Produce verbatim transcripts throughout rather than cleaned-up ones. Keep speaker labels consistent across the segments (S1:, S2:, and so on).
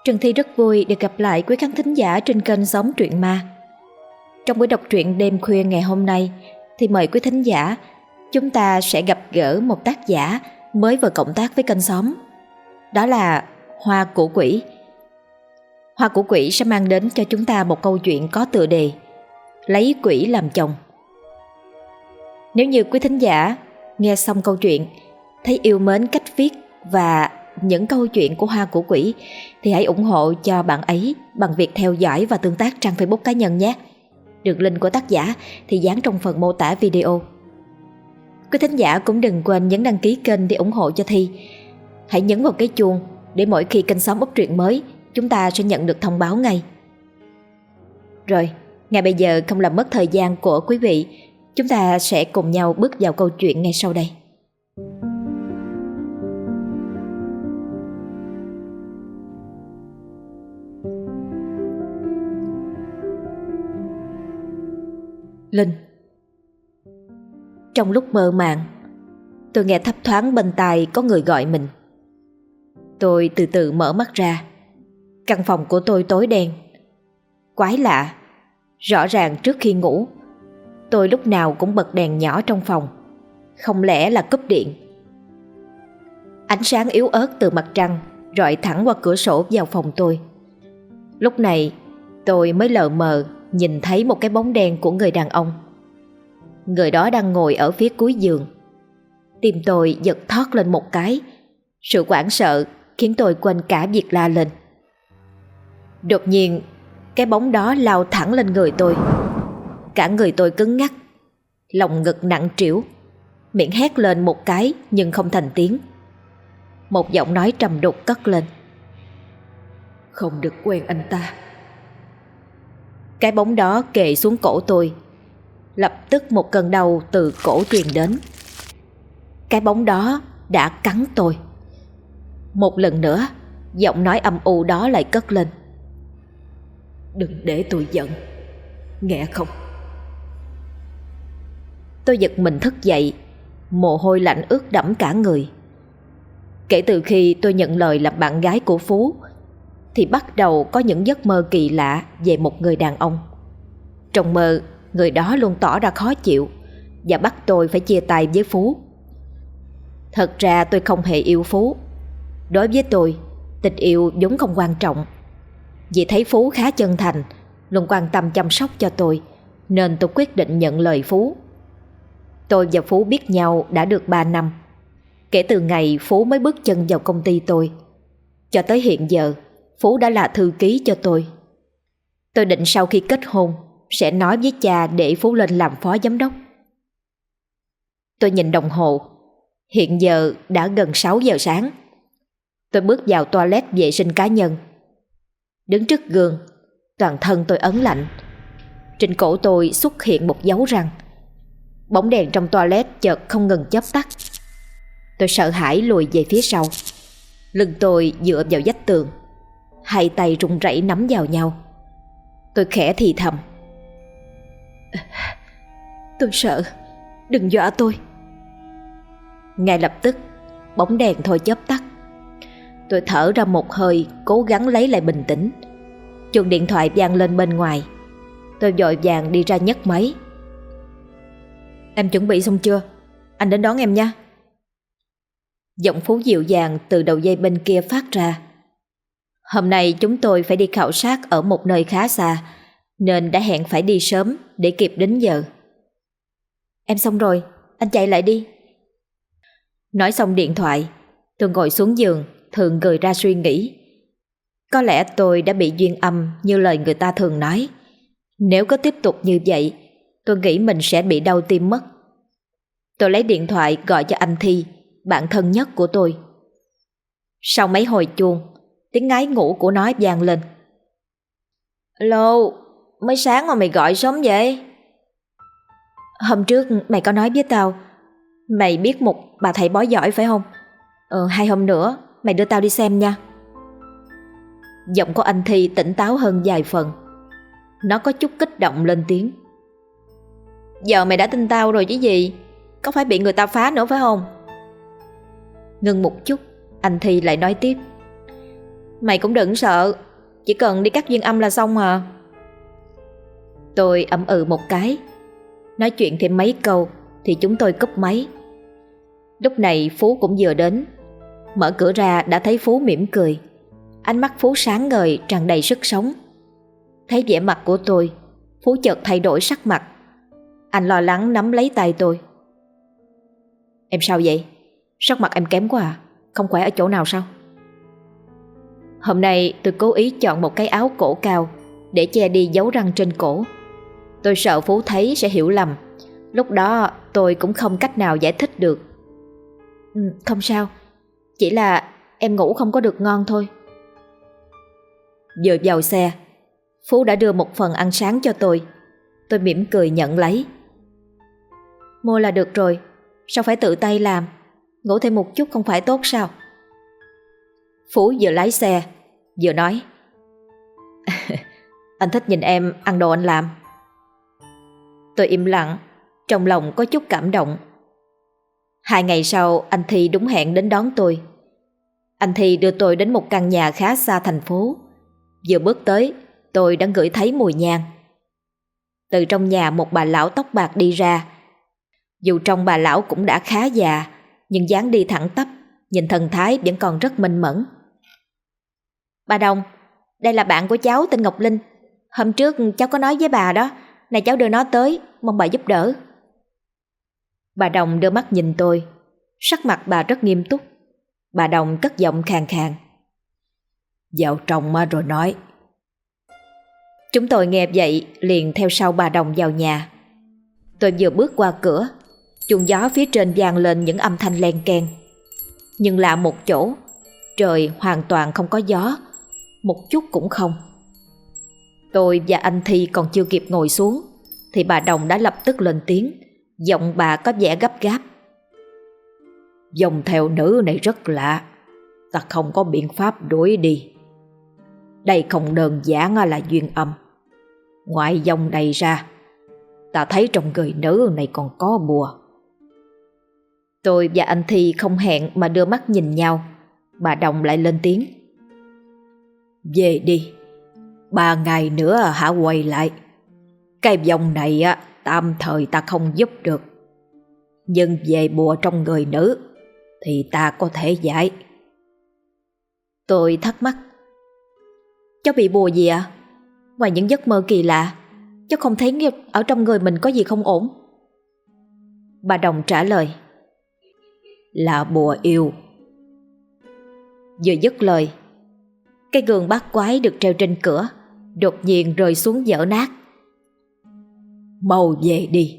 S1: Trần Thi rất vui được gặp lại quý khán thính giả trên kênh Xóm Truyện Ma. Trong buổi đọc truyện đêm khuya ngày hôm nay thì mời quý thính giả chúng ta sẽ gặp gỡ một tác giả mới vừa cộng tác với kênh Xóm. Đó là Hoa Của Quỷ. Hoa Của Quỷ sẽ mang đến cho chúng ta một câu chuyện có tựa đề Lấy Quỷ Làm Chồng. Nếu như quý thính giả nghe xong câu chuyện thấy yêu mến cách viết và những câu chuyện của Hoa Của Quỷ thì hãy ủng hộ cho bạn ấy bằng việc theo dõi và tương tác trang Facebook cá nhân nhé. Đường link của tác giả thì dán trong phần mô tả video. Quý thính giả cũng đừng quên nhấn đăng ký kênh để ủng hộ cho Thi. Hãy nhấn vào cái chuông để mỗi khi kênh Xóm up truyện mới chúng ta sẽ nhận được thông báo ngay. Rồi, ngay bây giờ không làm mất thời gian của quý vị, chúng ta sẽ cùng nhau bước vào câu chuyện ngay sau đây. Linh. Trong lúc mơ màng, tôi nghe thấp thoáng bên tai có người gọi mình. Tôi từ từ mở mắt ra. Căn phòng của tôi tối đen. Quái lạ, rõ ràng trước khi ngủ tôi lúc nào cũng bật đèn nhỏ trong phòng. Không lẽ là cúp điện? Ánh sáng yếu ớt từ mặt trăng rọi thẳng qua cửa sổ vào phòng tôi. Lúc này tôi mới lờ mờ nhìn thấy một cái bóng đen của người đàn ông. Người đó đang ngồi ở phía cuối giường. Tim tôi giật thót lên một cái. Sự hoảng sợ khiến tôi quên cả việc la lên. Đột nhiên cái bóng đó lao thẳng lên người tôi. Cả người tôi cứng ngắc, lòng ngực nặng trĩu, miệng hét lên một cái nhưng không thành tiếng. Một giọng nói trầm đục cất lên: "Không được quen anh ta." Cái bóng đó kề xuống cổ tôi. Lập tức một cơn đau từ cổ truyền đến. Cái bóng đó đã cắn tôi. Một lần nữa giọng nói âm u đó lại cất lên: "Đừng để tôi giận, nghe không?" Tôi giật mình thức dậy, mồ hôi lạnh ướt đẫm cả người. Kể từ khi tôi nhận lời làm bạn gái của Phú thì bắt đầu có những giấc mơ kỳ lạ về một người đàn ông. Trong mơ, người đó luôn tỏ ra khó chịu và bắt tôi phải chia tay với Phú. Thật ra tôi không hề yêu Phú. Đối với tôi, tình yêu vốn không quan trọng. Vì thấy Phú khá chân thành, luôn quan tâm chăm sóc cho tôi, nên tôi quyết định nhận lời Phú. Tôi và Phú biết nhau đã được ba năm. Kể từ ngày Phú mới bước chân vào công ty tôi, cho tới hiện giờ Phú đã là thư ký cho tôi. Tôi định sau khi kết hôn sẽ nói với cha để Phú lên làm phó giám đốc. Tôi nhìn đồng hồ. Hiện giờ đã gần sáu giờ sáng. Tôi bước vào toilet vệ sinh cá nhân. Đứng trước gương, toàn thân tôi ấn lạnh. Trên cổ tôi xuất hiện một dấu răng. Bóng đèn trong toilet chợt không ngừng chớp tắt. Tôi sợ hãi lùi về phía sau. Lưng tôi dựa vào vách tường, hai tay run rẩy nắm vào nhau. Tôi khẽ thì thầm: "Tôi sợ, đừng dọa tôi." Ngay lập tức bóng đèn thôi chớp tắt. Tôi thở ra một hơi, cố gắng lấy lại bình tĩnh. Chuông điện thoại vang lên bên ngoài. Tôi vội vàng đi ra nhấc máy. "Em chuẩn bị xong chưa? Anh đến đón em nha." Giọng Phú dịu dàng từ đầu dây bên kia phát ra. Hôm nay chúng tôi phải đi khảo sát ở một nơi khá xa, nên đã hẹn phải đi sớm để kịp đến giờ. "Em xong rồi, anh chạy lại đi." Nói xong điện thoại, tôi ngồi xuống giường, thường người ra suy nghĩ. Có lẽ tôi đã bị duyên âm như lời người ta thường nói. Nếu có tiếp tục như vậy, tôi nghĩ mình sẽ bị đau tim mất. Tôi lấy điện thoại gọi cho anh Thi, bạn thân nhất của tôi. Sau mấy hồi chuông, tiếng ngáy ngủ của nó vang lên. "Alo, mới sáng mà mày gọi sớm vậy?" "Hôm trước mày có nói với tao mày biết một bà thầy bói giỏi phải không? Ờ, hai hôm nữa mày đưa tao đi xem nha." Giọng của anh Thi tỉnh táo hơn vài phần. Nó có chút kích động lên tiếng: "Giờ mày đã tin tao rồi chứ gì? Có phải bị người ta phá nữa phải không?" Ngưng một chút, anh Thi lại nói tiếp: Mày cũng đừng sợ, chỉ cần đi cắt duyên âm là xong à. Tôi ậm ừ một cái. Nói chuyện thêm mấy câu thì chúng tôi cúp máy. Lúc này Phú cũng vừa đến. Mở cửa ra đã thấy Phú mỉm cười. Ánh mắt Phú sáng ngời, tràn đầy sức sống. Thấy vẻ mặt của tôi, Phú chợt thay đổi sắc mặt. Anh lo lắng nắm lấy tay tôi. Em sao vậy? Sắc mặt em kém quá à? Không khỏe ở chỗ nào sao? Hôm nay tôi cố ý chọn một cái áo cổ cao để che đi dấu răng trên cổ. Tôi sợ Phú thấy sẽ hiểu lầm. Lúc đó tôi cũng không cách nào giải thích được. Ừ, không sao, chỉ là em ngủ không có được ngon thôi. Vừa vào xe, Phú đã đưa một phần ăn sáng cho tôi. Tôi mỉm cười nhận lấy. Mua là được rồi, sao phải tự tay làm? Ngủ thêm một chút không phải tốt sao? Phú vừa lái xe vừa nói. Anh thích nhìn em ăn đồ anh làm. Tôi im lặng, trong lòng có chút cảm động. Hai ngày sau anh Thi đúng hẹn đến đón tôi. Anh Thi đưa tôi đến một căn nhà khá xa thành phố. Vừa bước tới, tôi đã ngửi thấy mùi nhang. Từ trong nhà một bà lão tóc bạc đi ra. Dù trong bà lão cũng đã khá già, nhưng dáng đi thẳng tắp, nhìn thần thái vẫn còn rất minh mẫn. Bà Đồng, đây là bạn của cháu tên Ngọc Linh. Hôm trước cháu có nói với bà đó, này cháu đưa nó tới, mong bà giúp đỡ. Bà Đồng đưa mắt nhìn tôi, sắc mặt bà rất nghiêm túc. Bà Đồng cất giọng khàn khàn. Vào trong mà rồi nói. Chúng tôi nghe vậy liền theo sau bà Đồng vào nhà. Tôi vừa bước qua cửa, chuông gió phía trên vang lên những âm thanh len keng. Nhưng lạ một chỗ, trời hoàn toàn không có gió, một chút cũng không. Tôi và anh Thi còn chưa kịp ngồi xuống thì bà Đồng đã lập tức lên tiếng, giọng bà có vẻ gấp gáp. Dòng theo nữ này rất lạ, ta không có biện pháp đuổi đi. Đây không đơn giản là duyên âm. Ngoài dòng này ra, ta thấy trong người nữ này còn có bùa. Tôi và anh Thi không hẹn mà đưa mắt nhìn nhau. Bà Đồng lại lên tiếng. Về đi, ba ngày nữa hả quay lại. Cái vòng này á, tạm thời ta không giúp được, nhưng về bùa trong người nữ thì ta có thể giải. Tôi thắc mắc. Cháu bị bùa gì ạ? À? Ngoài những giấc mơ kỳ lạ, cháu không thấy ở trong người mình có gì không ổn. Bà Đồng trả lời. Là bùa yêu. Vừa dứt lời, cái gương bát quái được treo trên cửa đột nhiên rơi xuống vỡ nát. Mau về đi.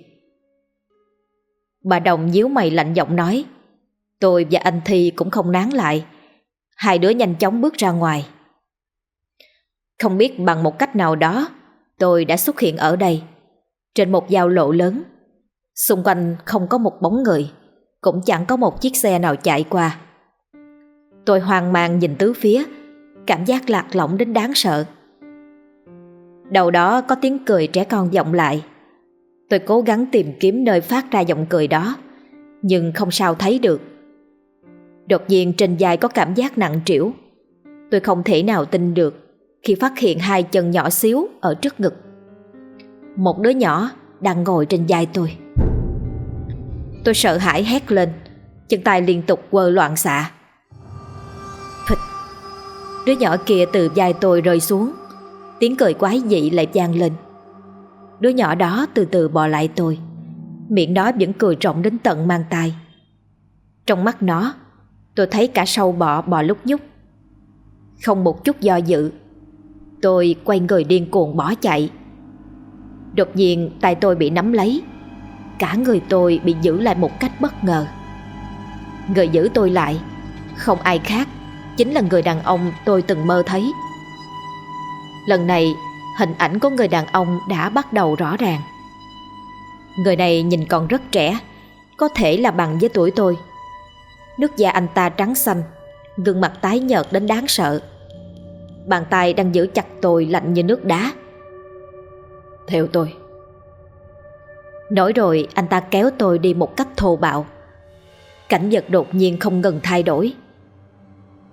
S1: Bà Đồng nhíu mày lạnh giọng nói. Tôi và anh Thi cũng không nán lại. Hai đứa nhanh chóng bước ra ngoài. Không biết bằng một cách nào đó, tôi đã xuất hiện ở đây, trên một giao lộ lớn. Xung quanh không có một bóng người, cũng chẳng có một chiếc xe nào chạy qua. Tôi hoang mang nhìn tứ phía, cảm giác lạc lõng đến đáng sợ. Đầu đó có tiếng cười trẻ con vọng lại. Tôi cố gắng tìm kiếm nơi phát ra giọng cười đó, nhưng không sao thấy được. Đột nhiên trên vai có cảm giác nặng trĩu. Tôi không thể nào tin được khi phát hiện hai chân nhỏ xíu ở trước ngực. Một đứa nhỏ đang ngồi trên vai tôi. Tôi sợ hãi hét lên, chân tay liên tục quơ loạn xạ. Phịch. Đứa nhỏ kia từ vai tôi rơi xuống. Tiếng cười quái dị lại vang lên. Đứa nhỏ đó từ từ bò lại tôi, miệng nó vẫn cười rộng đến tận mang tai. Trong mắt nó, tôi thấy cả sâu bọ bò lúc nhúc. Không một chút do dự, tôi quay người điên cuồng bỏ chạy. Đột nhiên tay tôi bị nắm lấy, cả người tôi bị giữ lại một cách bất ngờ. Người giữ tôi lại không ai khác, chính là người đàn ông tôi từng mơ thấy. Lần này hình ảnh của người đàn ông đã bắt đầu rõ ràng. Người này nhìn còn rất trẻ, có thể là bằng với tuổi tôi. Nước da anh ta trắng xanh, gương mặt tái nhợt đến đáng sợ. Bàn tay đang giữ chặt tôi lạnh như nước đá. Theo tôi. Nói rồi anh ta kéo tôi đi một cách thô bạo. Cảnh vật đột nhiên không ngừng thay đổi.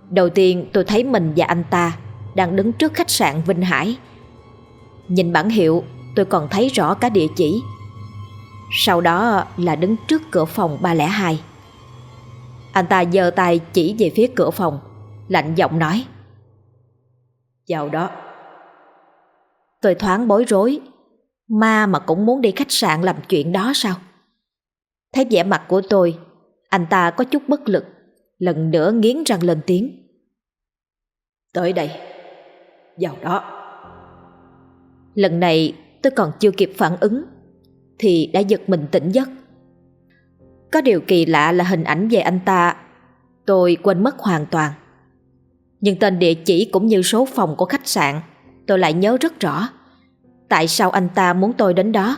S1: Đầu tiên tôi thấy mình và anh ta đang đứng trước khách sạn Vinh Hải. Nhìn bảng hiệu tôi còn thấy rõ cả địa chỉ. Sau đó là đứng trước cửa phòng ba không hai. Anh ta giơ tay chỉ về phía cửa phòng, lạnh giọng nói: "Vào đó." Tôi thoáng bối rối. Ma mà cũng muốn đi khách sạn làm chuyện đó sao? Thấy vẻ mặt của tôi, anh ta có chút bất lực, lần nữa nghiến răng lên tiếng: "Tới đây, vào đó." Lần này tôi còn chưa kịp phản ứng thì đã giật mình tỉnh giấc. Có điều kỳ lạ là hình ảnh về anh ta tôi quên mất hoàn toàn. Nhưng tên địa chỉ cũng như số phòng của khách sạn tôi lại nhớ rất rõ. Tại sao anh ta muốn tôi đến đó?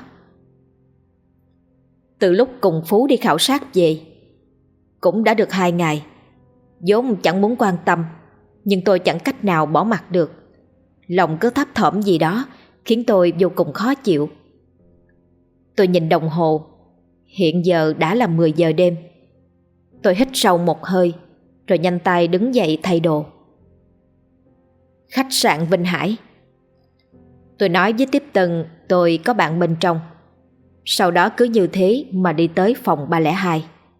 S1: Từ lúc cùng Phú đi khảo sát về, cũng đã được hai ngày. Vốn chẳng muốn quan tâm, nhưng tôi chẳng cách nào bỏ mặc được. Lòng cứ thấp thỏm gì đó khiến tôi vô cùng khó chịu. Tôi nhìn đồng hồ, hiện giờ đã là mười giờ đêm. Tôi hít sâu một hơi, rồi nhanh tay đứng dậy thay đồ. Khách sạn Vinh Hải. Tôi nói với tiếp tân tôi có bạn bên trong. Sau đó cứ như thế mà đi tới phòng ba không hai.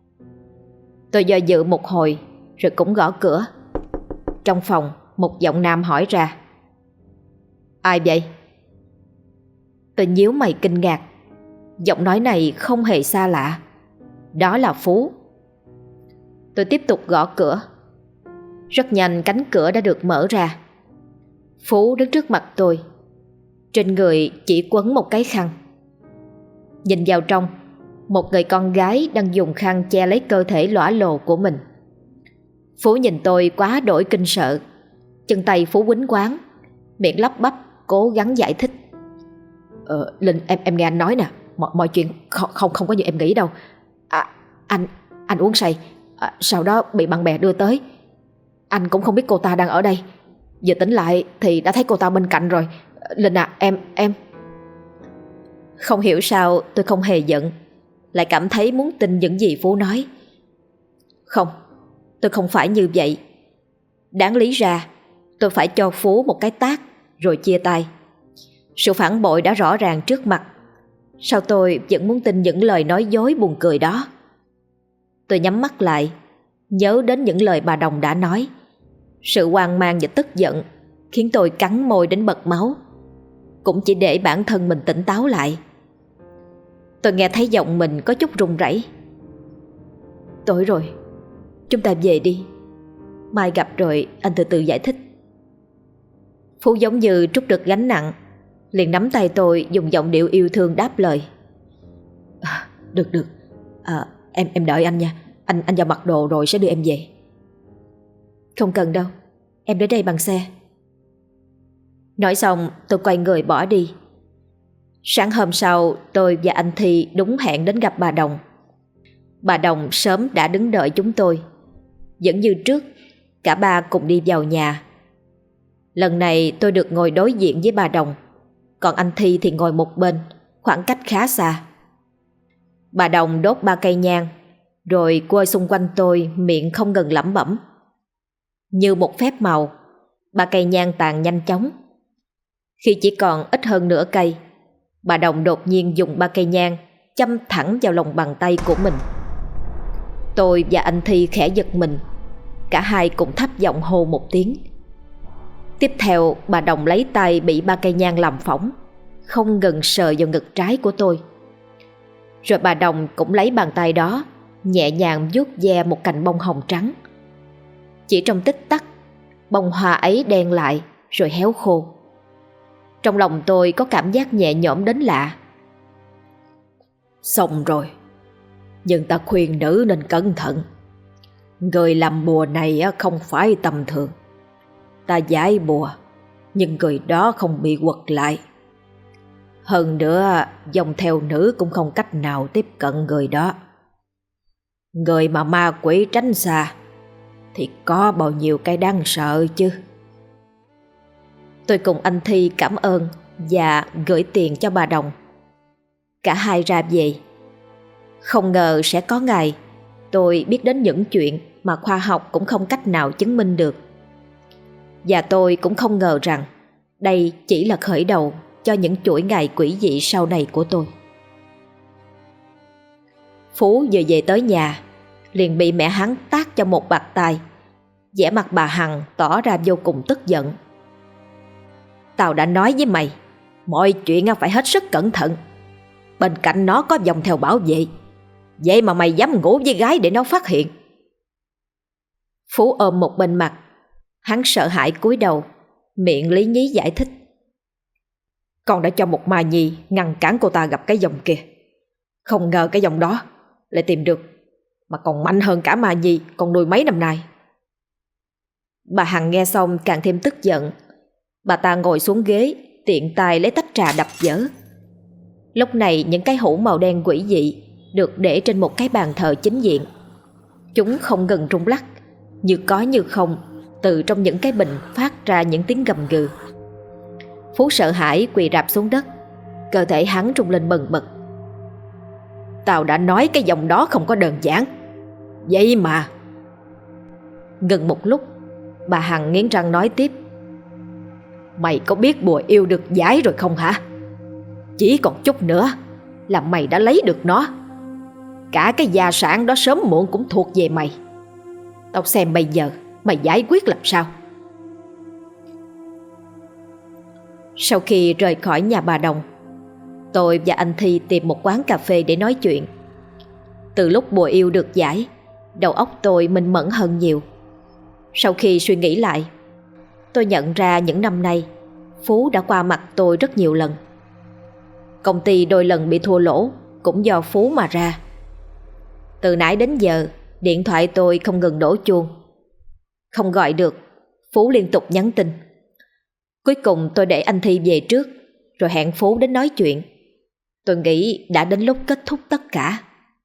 S1: Tôi do dự một hồi rồi cũng gõ cửa. Trong phòng một giọng nam hỏi ra: "Ai vậy?" Tôi nhíu mày kinh ngạc. Giọng nói này không hề xa lạ. Đó là Phú. Tôi tiếp tục gõ cửa. Rất nhanh cánh cửa đã được mở ra. Phú đứng trước mặt tôi. Trên người chỉ quấn một cái khăn. Nhìn vào trong, một người con gái đang dùng khăn che lấy cơ thể lõa lồ của mình. Phú nhìn tôi quá đổi kinh sợ. Chân tay Phú quýnh quáng, miệng lắp bắp cố gắng giải thích: Ờ, Linh, em em nghe anh nói nè, mọi, mọi chuyện không, không không có như em nghĩ đâu. À, anh anh uống say, à, sau đó bị bạn bè đưa tới. Anh cũng không biết cô ta đang ở đây. Giờ tỉnh lại thì đã thấy cô ta bên cạnh rồi. Linh à, em em Không hiểu sao tôi không hề giận, lại cảm thấy muốn tin những gì Phú nói. Không, tôi không phải như vậy. Đáng lý ra tôi phải cho Phú một cái tát rồi chia tay. Sự phản bội đã rõ ràng trước mặt. Sao tôi vẫn muốn tin những lời nói dối buồn cười đó? Tôi nhắm mắt lại, nhớ đến những lời bà Đồng đã nói. Sự hoang mang và tức giận khiến tôi cắn môi đến bật máu, cũng chỉ để bản thân mình tỉnh táo lại. Tôi nghe thấy giọng mình có chút run rẩy. Tối rồi, chúng ta về đi. Mai gặp rồi anh từ từ giải thích. Phú giống như trút được gánh nặng, liền nắm tay tôi dùng giọng điệu yêu thương đáp lời: à, Được được, à, em em đợi anh nha. Anh anh vào mặc đồ rồi sẽ đưa em về. Không cần đâu, em đến đây bằng xe. Nói xong tôi quay người bỏ đi. Sáng hôm sau tôi và anh Thi đúng hẹn đến gặp bà Đồng. Bà Đồng sớm đã đứng đợi chúng tôi. Vẫn như trước, cả ba cùng đi vào nhà. Lần này tôi được ngồi đối diện với bà Đồng, còn anh Thi thì ngồi một bên, khoảng cách khá xa. Bà Đồng đốt ba cây nhang, rồi quay xung quanh tôi, miệng không ngừng lẩm bẩm. Như một phép màu, ba cây nhang tàn nhanh chóng. Khi chỉ còn ít hơn nửa cây, bà Đồng đột nhiên dùng ba cây nhang châm thẳng vào lòng bàn tay của mình. Tôi và anh Thi khẽ giật mình, cả hai cùng thấp giọng hô một tiếng. Tiếp theo bà Đồng lấy tay bị ba cây nhang làm phỏng, không ngừng sờ vào ngực trái của tôi. Rồi bà Đồng cũng lấy bàn tay đó nhẹ nhàng vuốt ve một cành bông hồng trắng. Chỉ trong tích tắc, bông hoa ấy đen lại rồi héo khô. Trong lòng tôi có cảm giác nhẹ nhõm đến lạ. Xong rồi, nhưng ta khuyên nữ nên cẩn thận. Người làm bùa này không phải tầm thường. Ta giải bùa, nhưng người đó không bị quật lại. Hơn nữa, dòng theo nữ cũng không cách nào tiếp cận người đó. Người mà ma quỷ tránh xa thì có bao nhiêu cái đáng sợ chứ. Tôi cùng anh Thi cảm ơn và gửi tiền cho bà Đồng. Cả hai ra về. Không ngờ sẽ có ngày tôi biết đến những chuyện mà khoa học cũng không cách nào chứng minh được. Và tôi cũng không ngờ rằng đây chỉ là khởi đầu cho những chuỗi ngày quỷ dị sau này của tôi. Phú vừa về tới nhà liền bị mẹ hắn tát cho một bạt tai. Vẻ mặt bà Hằng tỏ ra vô cùng tức giận. Tao đã nói với mày, mọi chuyện phải hết sức cẩn thận. Bên cạnh nó có vòng theo bảo vệ, vậy mà mày dám ngủ với gái để nó phát hiện. Phú ôm một bên mặt, hắn sợ hãi cúi đầu, miệng lý nhí giải thích. Con đã cho một ma nhi ngăn cản cô ta gặp cái vòng kia. Không ngờ cái vòng đó lại tìm được, mà còn mạnh hơn cả ma nhi con nuôi mấy năm nay. Bà Hằng nghe xong càng thêm tức giận. Bà ta ngồi xuống ghế, tiện tay lấy tách trà đập vỡ. Lúc này những cái hũ màu đen quỷ dị được để trên một cái bàn thờ chính diện. Chúng không ngừng rung lắc, như có như không. Từ trong những cái bình phát ra những tiếng gầm gừ. Phú sợ hãi quỳ rạp xuống đất, cơ thể hắn rung lên bần bật. Tao đã nói cái dòng đó không có đơn giản. Vậy mà. Ngừng một lúc, bà Hằng nghiến răng nói tiếp. Mày có biết bùa yêu được giải rồi không hả? Chỉ còn chút nữa là mày đã lấy được nó. Cả cái gia sản đó sớm muộn cũng thuộc về mày. Tao xem bây giờ mày giải quyết làm sao. Sau khi rời khỏi nhà bà Đồng, tôi và anh Thi tìm một quán cà phê để nói chuyện. Từ lúc bùa yêu được giải, đầu óc tôi minh mẫn hơn nhiều. Sau khi suy nghĩ lại, tôi nhận ra những năm nay Phú đã qua mặt tôi rất nhiều lần. Công ty đôi lần bị thua lỗ cũng do Phú mà ra. Từ nãy đến giờ điện thoại tôi không ngừng đổ chuông. Không gọi được, Phú liên tục nhắn tin. Cuối cùng tôi để anh Thi về trước, rồi hẹn Phú đến nói chuyện. Tôi nghĩ đã đến lúc kết thúc tất cả.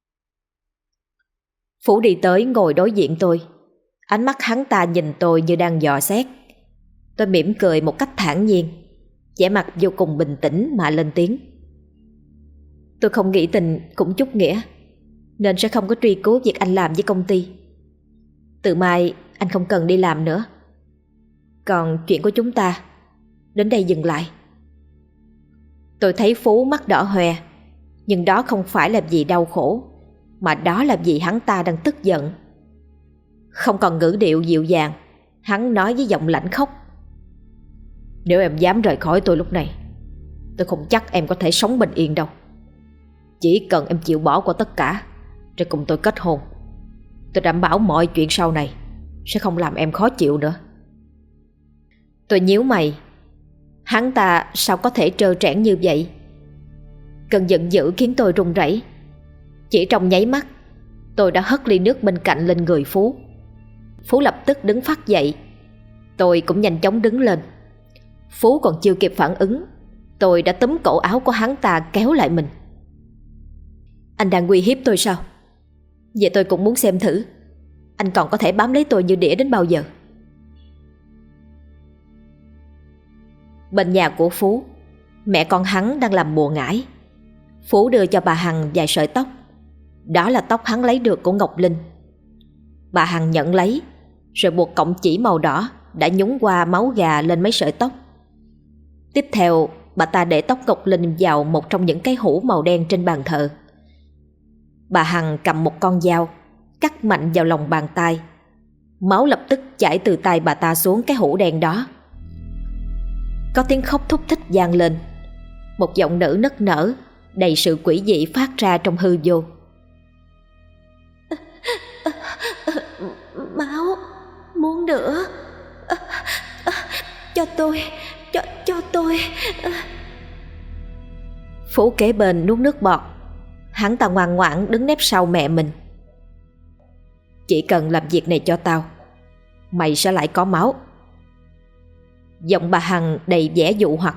S1: Phú đi tới ngồi đối diện tôi. Ánh mắt hắn ta nhìn tôi như đang dò xét. Tôi mỉm cười một cách thản nhiên, vẻ mặt vô cùng bình tĩnh mà lên tiếng. Tôi không nghĩ tình cũng chút nghĩa, nên sẽ không có truy cứu việc anh làm với công ty. Từ mai anh không cần đi làm nữa. Còn chuyện của chúng ta đến đây dừng lại. Tôi thấy Phú mắt đỏ hoe, nhưng đó không phải là vì đau khổ, mà đó là vì hắn ta đang tức giận. Không còn ngữ điệu dịu dàng, hắn nói với giọng lạnh khóc. Nếu em dám rời khỏi tôi lúc này, tôi không chắc em có thể sống bình yên đâu. Chỉ cần em chịu bỏ qua tất cả rồi cùng tôi kết hôn, tôi đảm bảo mọi chuyện sau này sẽ không làm em khó chịu nữa. Tôi nhíu mày. Hắn ta sao có thể trơ trẽn như vậy? Cơn giận dữ khiến tôi run rẩy. Chỉ trong nháy mắt, tôi đã hất ly nước bên cạnh lên người Phú. Phú lập tức đứng phắt dậy. Tôi cũng nhanh chóng đứng lên. Phú còn chưa kịp phản ứng, tôi đã túm cổ áo của hắn ta kéo lại mình. Anh đang uy hiếp tôi sao? Vậy tôi cũng muốn xem thử anh còn có thể bám lấy tôi như đĩa đến bao giờ. Bên nhà của Phú, mẹ con hắn đang làm bùa ngải. Phú đưa cho bà Hằng vài sợi tóc. Đó là tóc hắn lấy được của Ngọc Linh. Bà Hằng nhận lấy, rồi buộc cọng chỉ màu đỏ đã nhúng qua máu gà lên mấy sợi tóc. Tiếp theo, bà ta để tóc Ngọc Linh vào một trong những cái hũ màu đen trên bàn thờ. Bà Hằng cầm một con dao, cắt mạnh vào lòng bàn tay. Máu lập tức chảy từ tay bà ta xuống cái hũ đen đó. Có tiếng khóc thúc thích vang lên. Một giọng nữ nức nở đầy sự quỷ dị phát ra trong hư vô.
S2: Máu, muốn nữa. Cho tôi, cho, cho tôi.
S1: Phú kế bên nuốt nước bọt. Hắn ta ngoan ngoãn đứng nép sau mẹ mình. Chỉ cần làm việc này cho tao, mày sẽ lại có máu. Giọng bà Hằng đầy vẻ dụ hoặc.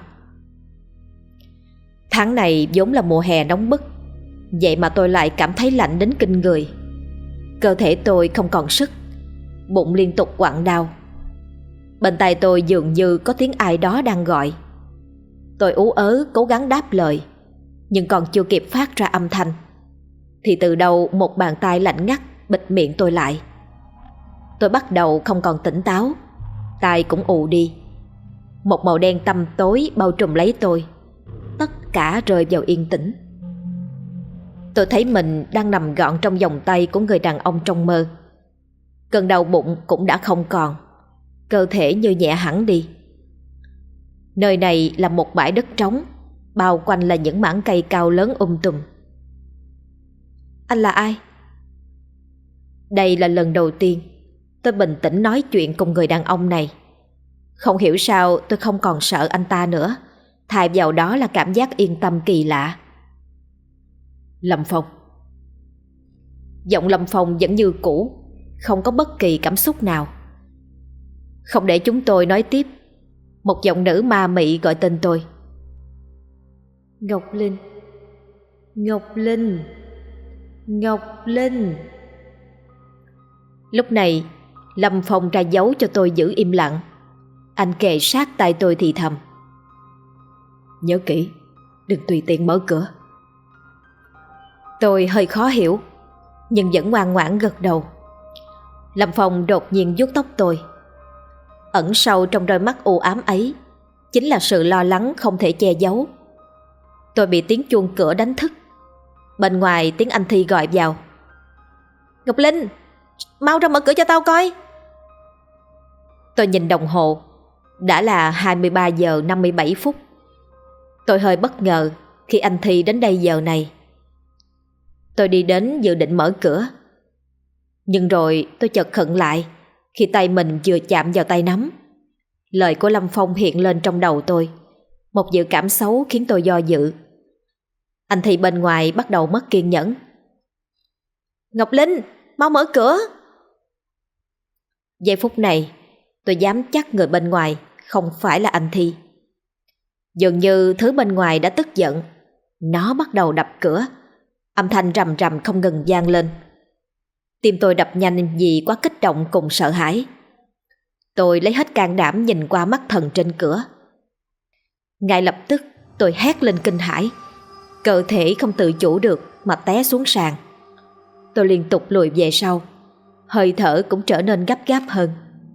S1: Tháng này vốn là mùa hè nóng bức, vậy mà tôi lại cảm thấy lạnh đến kinh người. Cơ thể tôi không còn sức, bụng liên tục quặn đau. Bên tai tôi dường như có tiếng ai đó đang gọi. Tôi ú ớ cố gắng đáp lời, nhưng còn chưa kịp phát ra âm thanh thì từ đầu một bàn tay lạnh ngắt bịt miệng tôi lại. tôi bắt đầu không còn tỉnh táo, tai cũng ù đi. Một màu đen tăm tối bao trùm lấy tôi, tất cả rơi vào yên tĩnh. Tôi thấy mình đang nằm gọn trong vòng tay của người đàn ông trong mơ. Cơn đau bụng cũng đã không còn, cơ thể như nhẹ hẳn đi. Nơi này là một bãi đất trống, bao quanh là những mảng cây cao lớn um tùm.
S2: Anh là ai?
S1: Đây là lần đầu tiên tôi bình tĩnh nói chuyện cùng người đàn ông này. Không hiểu sao tôi không còn sợ anh ta nữa, thay vào đó là cảm giác yên tâm kỳ lạ. Lâm Phong. Giọng Lâm Phong vẫn như cũ, không có bất kỳ cảm xúc nào. Không để chúng tôi nói tiếp, một giọng nữ ma mị gọi tên tôi.
S2: Ngọc Linh, Ngọc Linh, Ngọc Linh.
S1: Lúc này Lâm Phong ra dấu cho tôi giữ im lặng. Anh kề sát tai tôi thì thầm: nhớ kỹ, đừng tùy tiện mở cửa. Tôi hơi khó hiểu, nhưng vẫn ngoan ngoãn gật đầu. Lâm Phong đột nhiên vuốt tóc tôi. Ẩn sâu trong đôi mắt u ám ấy chính là sự lo lắng không thể che giấu. Tôi bị tiếng chuông cửa đánh thức. Bên ngoài tiếng anh Thi gọi vào:
S2: Ngọc Linh, mau ra mở cửa cho tao coi.
S1: Tôi nhìn đồng hồ, đã là hai mươi ba giờ năm mươi bảy phút. Tôi hơi bất ngờ khi anh Thi đến đây giờ này. Tôi đi đến dự định mở cửa, nhưng rồi tôi chợt khựng lại khi tay mình vừa chạm vào tay nắm. Lời của Lâm Phong hiện lên trong đầu tôi, một dự cảm xấu khiến tôi do dự. Anh Thi bên ngoài bắt đầu mất kiên nhẫn.
S2: Ngọc Linh, mau mở cửa.
S1: Giây phút này tôi dám chắc người bên ngoài không phải là anh Thi. Dường như thứ bên ngoài đã tức giận, nó bắt đầu đập cửa. Âm thanh rầm rầm không ngừng vang lên. Tim tôi đập nhanh vì quá kích động cùng sợ hãi. Tôi lấy hết can đảm nhìn qua mắt thần trên cửa. Ngay lập tức tôi hét lên kinh hãi, cơ thể không tự chủ được mà té xuống sàn. Tôi liên tục lùi về sau, hơi thở cũng trở nên gấp gáp hơn.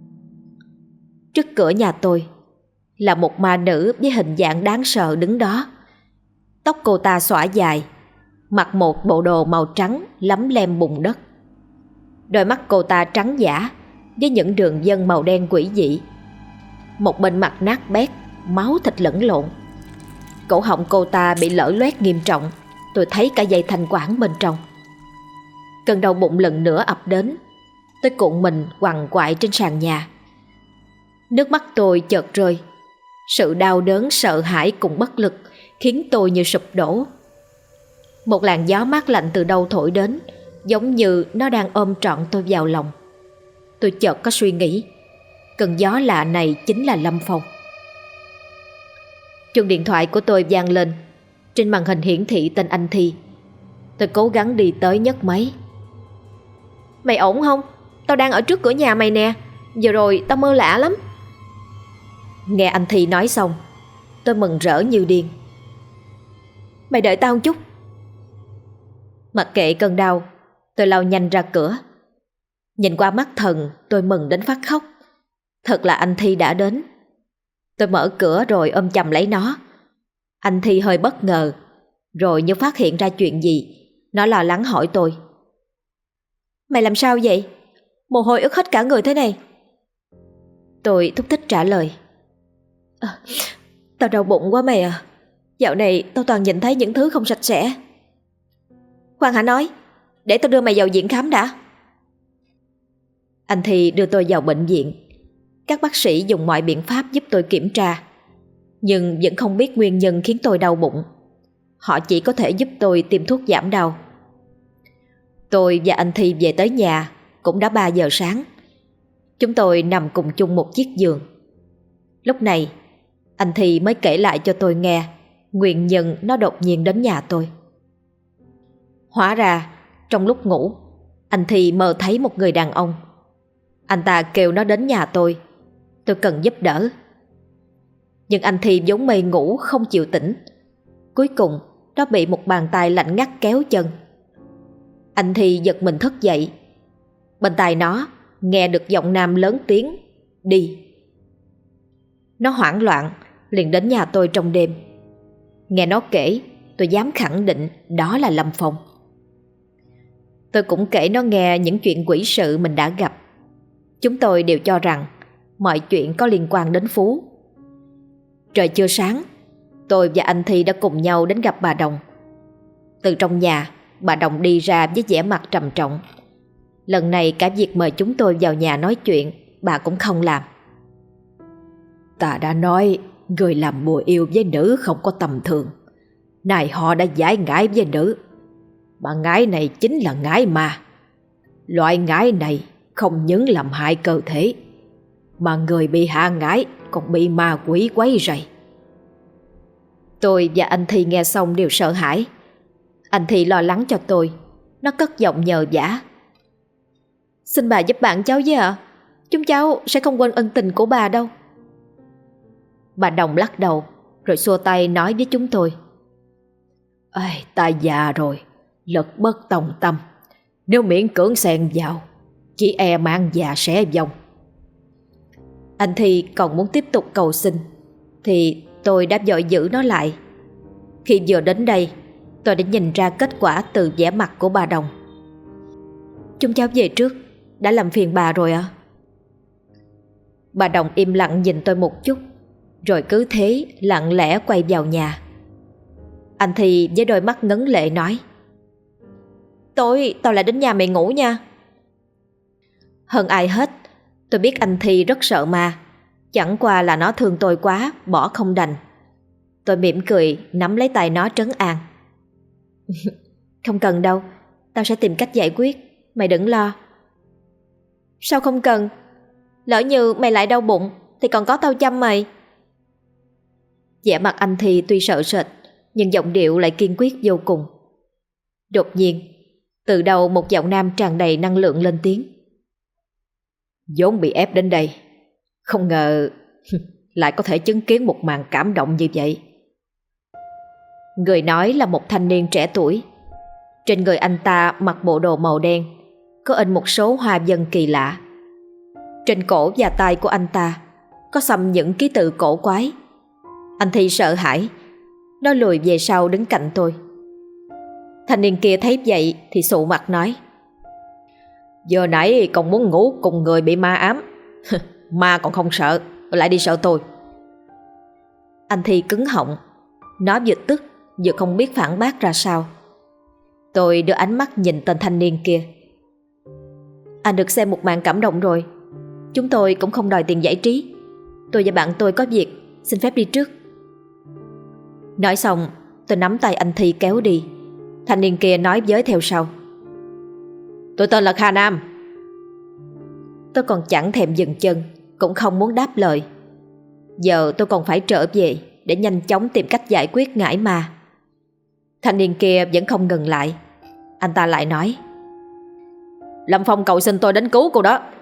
S1: Trước cửa nhà tôi là một ma nữ với hình dạng đáng sợ đứng đó. Tóc cô ta xõa dài, mặc một bộ đồ màu trắng lấm lem bùn đất. Đôi mắt cô ta trắng dã với những đường vân màu đen quỷ dị. Một bên mặt nát bét, máu thịt lẫn lộn. Cổ họng cô ta bị lở loét nghiêm trọng, tôi thấy cả dây thanh quản bên trong. Cơn đau bụng lần nữa ập đến. Tôi cuộn mình quằn quại trên sàn nhà. Nước mắt tôi chợt rơi. Sự đau đớn, sợ hãi cùng bất lực khiến tôi như sụp đổ. Một làn gió mát lạnh từ đâu thổi đến, giống như nó đang ôm trọn tôi vào lòng. Tôi chợt có suy nghĩ, cơn gió lạ này chính là Lâm Phong. Chuông điện thoại của tôi vang lên. Trên màn hình hiển thị tên anh Thi. Tôi cố gắng đi tới nhấc máy.
S2: Mày ổn không? Tao đang ở trước cửa nhà mày nè. Vừa rồi tao mơ lạ lắm.
S1: Nghe anh Thi nói xong, tôi mừng rỡ như điên.
S2: Mày đợi tao một chút.
S1: Mặc kệ cơn đau, tôi lao nhanh ra cửa. Nhìn qua mắt thần, tôi mừng đến phát khóc. Thật là anh Thi đã đến. Tôi mở cửa rồi ôm chầm lấy nó. Anh Thi hơi bất ngờ, rồi như phát hiện ra chuyện gì, nó lo lắng hỏi tôi:
S2: Mày làm sao vậy? Mồ hôi ướt hết cả người thế này.
S1: Tôi thúc thích trả lời:
S2: à, Tao đau bụng quá mày à. Dạo này tao toàn nhìn thấy những thứ không sạch sẽ. Khoan hả nói, để tao đưa mày vào viện khám đã.
S1: Anh Thi đưa tôi vào bệnh viện. Các bác sĩ dùng mọi biện pháp giúp tôi kiểm tra, nhưng vẫn không biết nguyên nhân khiến tôi đau bụng. Họ chỉ có thể giúp tôi tiêm thuốc giảm đau. Tôi và anh Thi về tới nhà cũng đã ba giờ sáng. Chúng tôi nằm cùng chung một chiếc giường. Lúc này anh Thi mới kể lại cho tôi nghe nguyên nhân nó đột nhiên đến nhà tôi. Hóa ra trong lúc ngủ, anh Thi mơ thấy một người đàn ông. Anh ta kêu nó đến nhà tôi. Tôi cần giúp đỡ. Nhưng anh Thi vốn mê ngủ không chịu tỉnh. Cuối cùng nó bị một bàn tay lạnh ngắt kéo chân. Anh Thi giật mình thức dậy. Bên tai nó nghe được giọng nam lớn tiếng: "Đi." Nó hoảng loạn liền đến nhà tôi trong đêm. Nghe nó kể, tôi dám khẳng định đó là Lâm Phong. Tôi cũng kể nó nghe những chuyện quỷ sự mình đã gặp. Chúng tôi đều cho rằng mọi chuyện có liên quan đến Phú. Trời chưa sáng, tôi và anh Thi đã cùng nhau đến gặp bà Đồng. Từ trong nhà, bà Đồng đi ra với vẻ mặt trầm trọng. Lần này cả việc mời chúng tôi vào nhà nói chuyện, bà cũng không làm. "Ta đã nói, người làm bùa yêu với nữ không có tầm thường. Này họ đã giải ngải với nữ. Mà ngải này chính là ngải ma. Loại ngải này không những làm hại cơ thể, mà người bị hạ ngải còn bị ma quỷ quấy rầy." Tôi và anh Thi nghe xong đều sợ hãi. Anh Thi lo lắng cho tôi. Nó cất giọng nhờ vả: "Xin bà giúp bạn cháu với ạ. Chúng cháu sẽ không quên ân tình của bà đâu." Bà Đồng lắc đầu rồi xua tay nói với chúng tôi: "Ây, ta già rồi, lực bất tòng tâm. Nếu miễn cưỡng xen vào, chỉ e mang già sẽ vong." Anh Thi còn muốn tiếp tục cầu xin, thì tôi đã vội giữ nó lại. Khi vừa đến đây, tôi đã nhìn ra kết quả từ vẻ mặt của bà Đồng. "Chúng cháu về trước, đã làm phiền bà rồi ạ." Bà Đồng im lặng nhìn tôi một chút, rồi cứ thế lặng lẽ quay vào nhà. Anh Thi với đôi mắt ngấn lệ nói: "Tối tao lại đến nhà mày ngủ nha." Hơn ai hết, tôi biết anh Thi rất sợ ma. Chẳng qua là nó thương tôi quá, bỏ không đành. Tôi mỉm cười nắm lấy tay nó trấn an: "Không cần đâu, tao sẽ tìm cách giải quyết, mày đừng lo." "Sao không cần? Lỡ như mày lại đau bụng thì còn có tao chăm mày." Vẻ mặt anh Thi tuy sợ sệt, nhưng giọng điệu lại kiên quyết vô cùng. Đột nhiên, từ đầu một giọng nam tràn đầy năng lượng lên tiếng: "Vốn bị ép đến đây, không ngờ lại có thể chứng kiến một màn cảm động như vậy." Người nói là một thanh niên trẻ tuổi. Trên người anh ta mặc bộ đồ màu đen, có in một số hoa văn kỳ lạ. Trên cổ và tay của anh ta có xăm những ký tự cổ quái. Anh Thi sợ hãi, nó lùi về sau đứng cạnh tôi. Thanh niên kia thấy vậy thì sụ mặt nói: "Giờ nãy còn muốn ngủ cùng người bị ma ám. Ma còn không sợ, lại đi sợ tôi." Anh Thi cứng họng. Nó vừa tức vừa không biết phản bác ra sao. Tôi đưa ánh mắt nhìn tên thanh niên kia. "Anh được xem một màn cảm động rồi. Chúng tôi cũng không đòi tiền giải trí. Tôi và bạn tôi có việc, xin phép đi trước." Nói xong, tôi nắm tay anh Thi kéo đi. Thanh niên kia nói với theo sau: "Tôi tên là Kha Nam." Tôi còn chẳng thèm dừng chân, cũng không muốn đáp lời. Giờ tôi còn phải trở về để nhanh chóng tìm cách giải quyết ngải ma. Thanh niên kia vẫn không ngừng lại. Anh ta lại nói: "Lâm Phong cầu xin tôi đến cứu cô đó."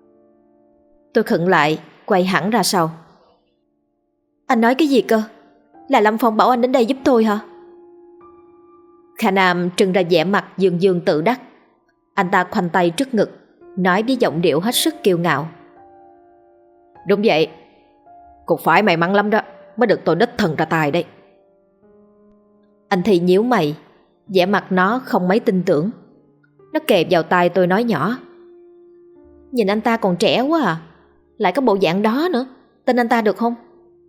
S1: Tôi khựng lại, quay hẳn ra sau. "Anh nói cái gì cơ? Là Lâm Phong bảo anh đến đây giúp tôi hả?" Kha Nam trưng ra vẻ mặt dương dương tự đắc. Anh ta khoanh tay trước ngực, nói với giọng điệu hết sức kiêu ngạo: "Đúng vậy, cũng phải may mắn lắm đó mới được tôi đích thân ra tài đây." Anh Thi nhíu mày, vẻ mặt nó không mấy tin tưởng. Nó kề vào tai tôi nói nhỏ: "Nhìn anh ta còn trẻ quá à, lại có bộ dạng đó nữa, tin anh ta được không?"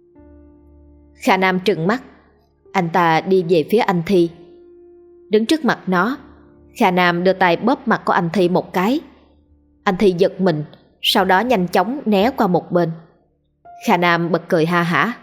S1: Kha Nam trừng mắt. Anh ta đi về phía anh Thi. Đứng trước mặt nó, Kha Nam đưa tay bóp mặt của anh Thi một cái. Anh Thi giật mình, sau đó nhanh chóng né qua một bên. Kha Nam bật cười ha hả: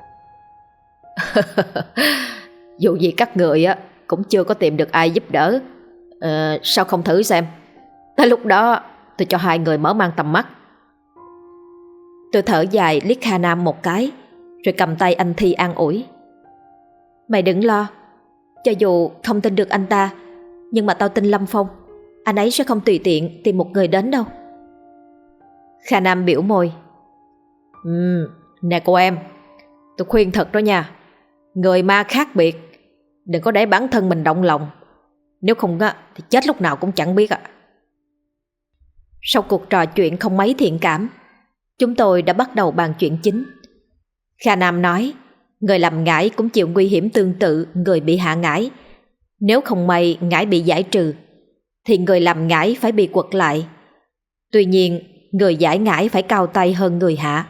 S1: "Dù gì các người á cũng chưa có tìm được ai giúp đỡ, ờ, sao không thử xem? Tới lúc đó tôi cho hai người mở mang tầm mắt." Tôi thở dài liếc Kha Nam một cái, rồi cầm tay anh Thi an ủi: "Mày đừng lo, cho dù không tin được anh ta, nhưng mà tao tin Lâm Phong. Anh ấy sẽ không tùy tiện tìm một người đến đâu." Kha Nam biểu môi: "Ừm, nè cô em, tôi khuyên thật đó nha. Người ma khác biệt, đừng có để bản thân mình động lòng. Nếu không á, thì chết lúc nào cũng chẳng biết ạ." Sau cuộc trò chuyện không mấy thiện cảm, chúng tôi đã bắt đầu bàn chuyện chính. Kha Nam nói người làm ngải cũng chịu nguy hiểm tương tự người bị hạ ngải. Nếu không may ngải bị giải trừ thì người làm ngải phải bị quật lại. Tuy nhiên người giải ngải phải cao tay hơn người hạ.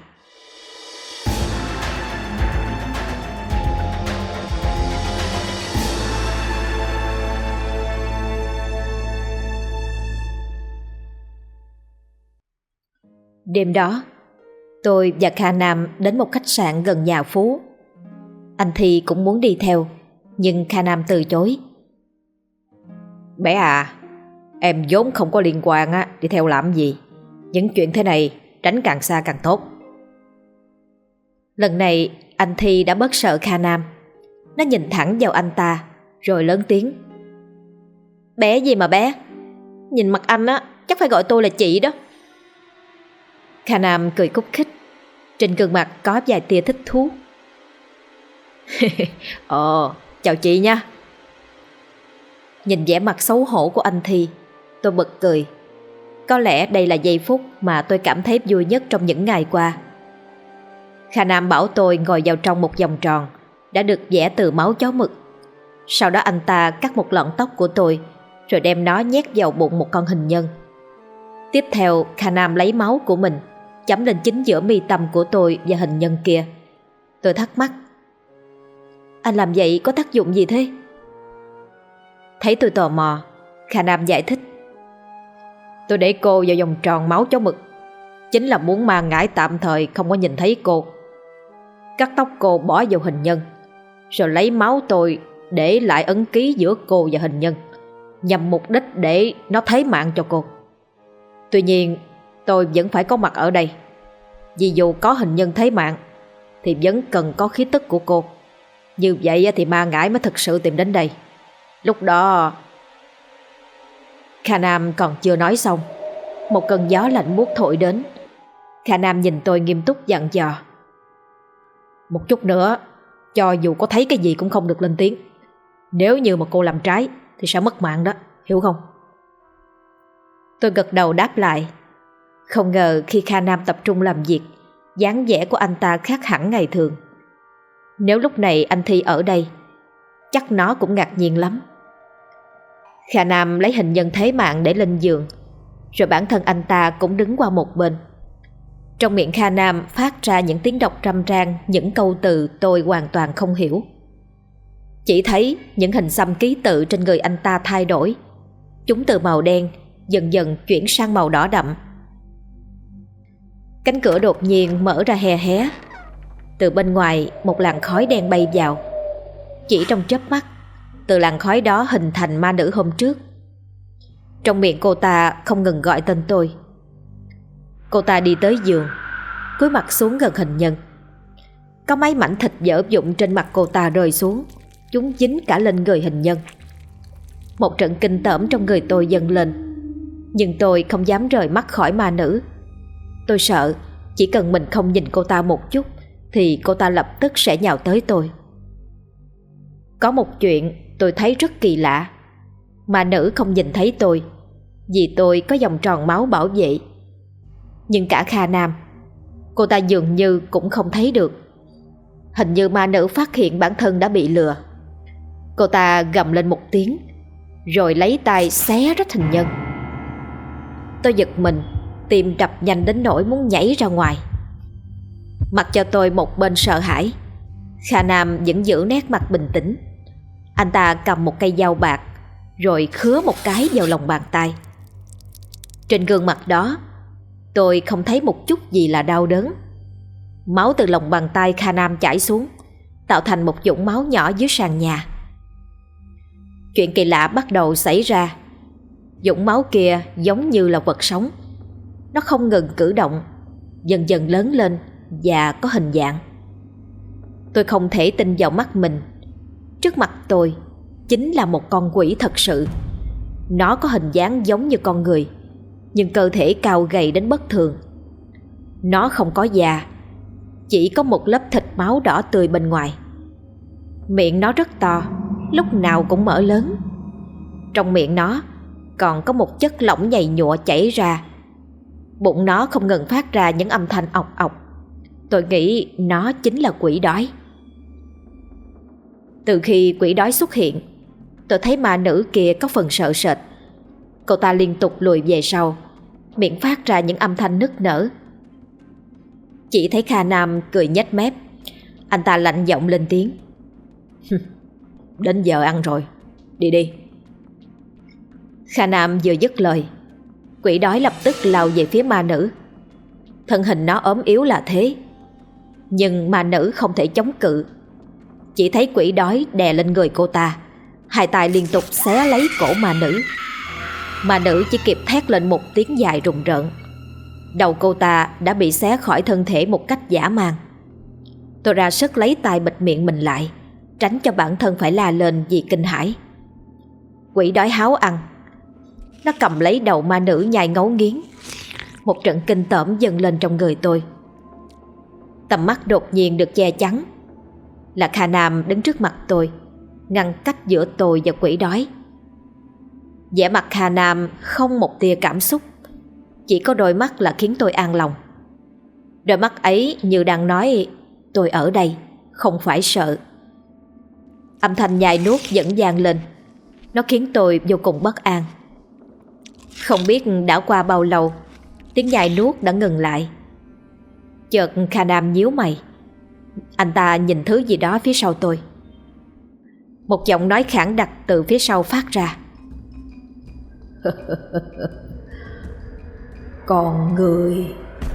S1: Đêm đó, tôi và Kha Nam đến một khách sạn gần nhà Phú. Anh Thi cũng muốn đi theo, nhưng Kha Nam từ chối. Bé à, em vốn không có liên quan á, đi theo làm gì. Những chuyện thế này tránh càng xa càng tốt. Lần này anh Thi đã bớt sợ Kha Nam. Nó nhìn thẳng vào anh ta rồi lớn tiếng. Bé gì mà bé, nhìn mặt anh á chắc phải gọi tôi là chị đó. Kha Nam cười khúc khích, trên gương mặt có vài tia thích thú. Ờ, chào chị nha. Nhìn vẻ mặt xấu hổ của anh Thi, tôi bật cười. Có lẽ đây là giây phút mà tôi cảm thấy vui nhất trong những ngày qua. Kha Nam bảo tôi ngồi vào trong một vòng tròn đã được vẽ từ máu chó mực. Sau đó anh ta cắt một lọn tóc của tôi rồi đem nó nhét vào bụng một con hình nhân. Tiếp theo Kha Nam lấy máu của mình chấm lên chính giữa mi tâm của tôi và hình nhân kia. Tôi thắc mắc, anh làm vậy có tác dụng gì thế? Thấy tôi tò mò, Kha Nam giải thích. Tôi để cô vào vòng tròn máu chó mực chính là muốn ma ngải tạm thời không có nhìn thấy cô. Cắt tóc cô bỏ vào hình nhân, rồi lấy máu tôi để lại ấn ký giữa cô và hình nhân, nhằm mục đích để nó thấy mạng cho cô. Tuy nhiên tôi vẫn phải có mặt ở đây, vì dù có hình nhân thấy mạng thì vẫn cần có khí tức của cô. Như vậy thì ma ngải mới thực sự tìm đến đây. Lúc đó... Kha Nam còn chưa nói xong, một cơn gió lạnh buốt thổi đến. Kha Nam nhìn tôi nghiêm túc dặn dò. Một chút nữa, cho dù có thấy cái gì cũng không được lên tiếng. Nếu như mà cô làm trái thì sẽ mất mạng đó, hiểu không? Tôi gật đầu đáp lại. Không ngờ khi Kha Nam tập trung làm việc, dáng vẻ của anh ta khác hẳn ngày thường. Nếu lúc này anh Thi ở đây, chắc nó cũng ngạc nhiên lắm. Kha Nam lấy hình nhân thế mạng để lên giường, rồi bản thân anh ta cũng đứng qua một bên. Trong miệng Kha Nam phát ra những tiếng đọc râm ran những câu từ tôi hoàn toàn không hiểu. Chỉ thấy những hình xăm ký tự trên người anh ta thay đổi. Chúng từ màu đen dần dần chuyển sang màu đỏ đậm. Cánh cửa đột nhiên mở ra hè hé. Từ bên ngoài một làn khói đen bay vào. Chỉ trong chớp mắt, từ làn khói đó hình thành ma nữ hôm trước. Trong miệng cô ta không ngừng gọi tên tôi. Cô ta đi tới giường, cúi mặt xuống gần hình nhân. Có mấy mảnh thịt dở dụng trên mặt cô ta rơi xuống, chúng dính cả lên người hình nhân. Một trận kinh tởm trong người tôi dâng lên, nhưng tôi không dám rời mắt khỏi ma nữ. Tôi sợ chỉ cần mình không nhìn cô ta một chút thì cô ta lập tức sẽ nhào tới tôi. Có một chuyện tôi thấy rất kỳ lạ. Ma nữ không nhìn thấy tôi vì tôi có vòng tròn máu bảo vệ. Nhưng cả Kha Nam, cô ta dường như cũng không thấy được. Hình như ma nữ phát hiện bản thân đã bị lừa. Cô ta gầm lên một tiếng, rồi lấy tay xé rách hình nhân. Tôi giật mình, tim đập nhanh đến nỗi muốn nhảy ra ngoài. Mặc cho tôi một bên sợ hãi, Kha Nam vẫn giữ nét mặt bình tĩnh. Anh ta cầm một cây dao bạc, rồi khứa một cái vào lòng bàn tay. Trên gương mặt đó, tôi không thấy một chút gì là đau đớn. Máu từ lòng bàn tay Kha Nam chảy xuống, tạo thành một vũng máu nhỏ dưới sàn nhà. Chuyện kỳ lạ bắt đầu xảy ra. Vũng máu kia giống như là vật sống. Nó không ngừng cử động, dần dần lớn lên và có hình dạng. Tôi không thể tin vào mắt mình. Trước mặt tôi chính là một con quỷ thật sự. Nó có hình dáng giống như con người, nhưng cơ thể cao gầy đến bất thường. Nó không có da, chỉ có một lớp thịt máu đỏ tươi bên ngoài. Miệng nó rất to, lúc nào cũng mở lớn. Trong miệng nó còn có một chất lỏng nhầy nhụa chảy ra, Bụng nó không ngừng phát ra những âm thanh ọc ọc. Tôi nghĩ nó chính là quỷ đói. Từ khi quỷ đói xuất hiện, tôi thấy ma nữ kia có phần sợ sệt. Cô ta liên tục lùi về sau, miệng phát ra những âm thanh nức nở. Chỉ thấy Kha Nam cười nhếch mép. Anh ta lạnh giọng lên tiếng: Đến giờ ăn rồi, đi đi. Kha Nam vừa dứt lời, quỷ đói lập tức lao về phía ma nữ. Thân hình nó ốm yếu là thế, nhưng ma nữ không thể chống cự. Chỉ thấy quỷ đói đè lên người cô ta, hai tay liên tục xé lấy cổ ma nữ. Ma nữ chỉ kịp thét lên một tiếng dài rùng rợn. Đầu cô ta đã bị xé khỏi thân thể một cách dã man. Tôi ra sức lấy tay bịt miệng mình lại, tránh cho bản thân phải la lên vì kinh hãi. Quỷ đói háo ăn, nó cầm lấy đầu ma nữ nhai ngấu nghiến. Một trận kinh tởm dâng lên trong người tôi. Tầm mắt đột nhiên được che chắn. Là Kha Nam đứng trước mặt tôi, ngăn cách giữa tôi và quỷ đói. Vẻ mặt Kha Nam không một tia cảm xúc, chỉ có đôi mắt là khiến tôi an lòng. Đôi mắt ấy như đang nói tôi ở đây, không phải sợ. Âm thanh nhai nuốt vẫn vang lên, nó khiến tôi vô cùng bất an. Không biết đã qua bao lâu, tiếng nhai nuốt đã ngừng lại. Chợt Kha Nam nhíu mày. Anh ta nhìn thứ gì đó phía sau tôi. Một giọng nói khản đặc từ phía sau phát ra: Con người.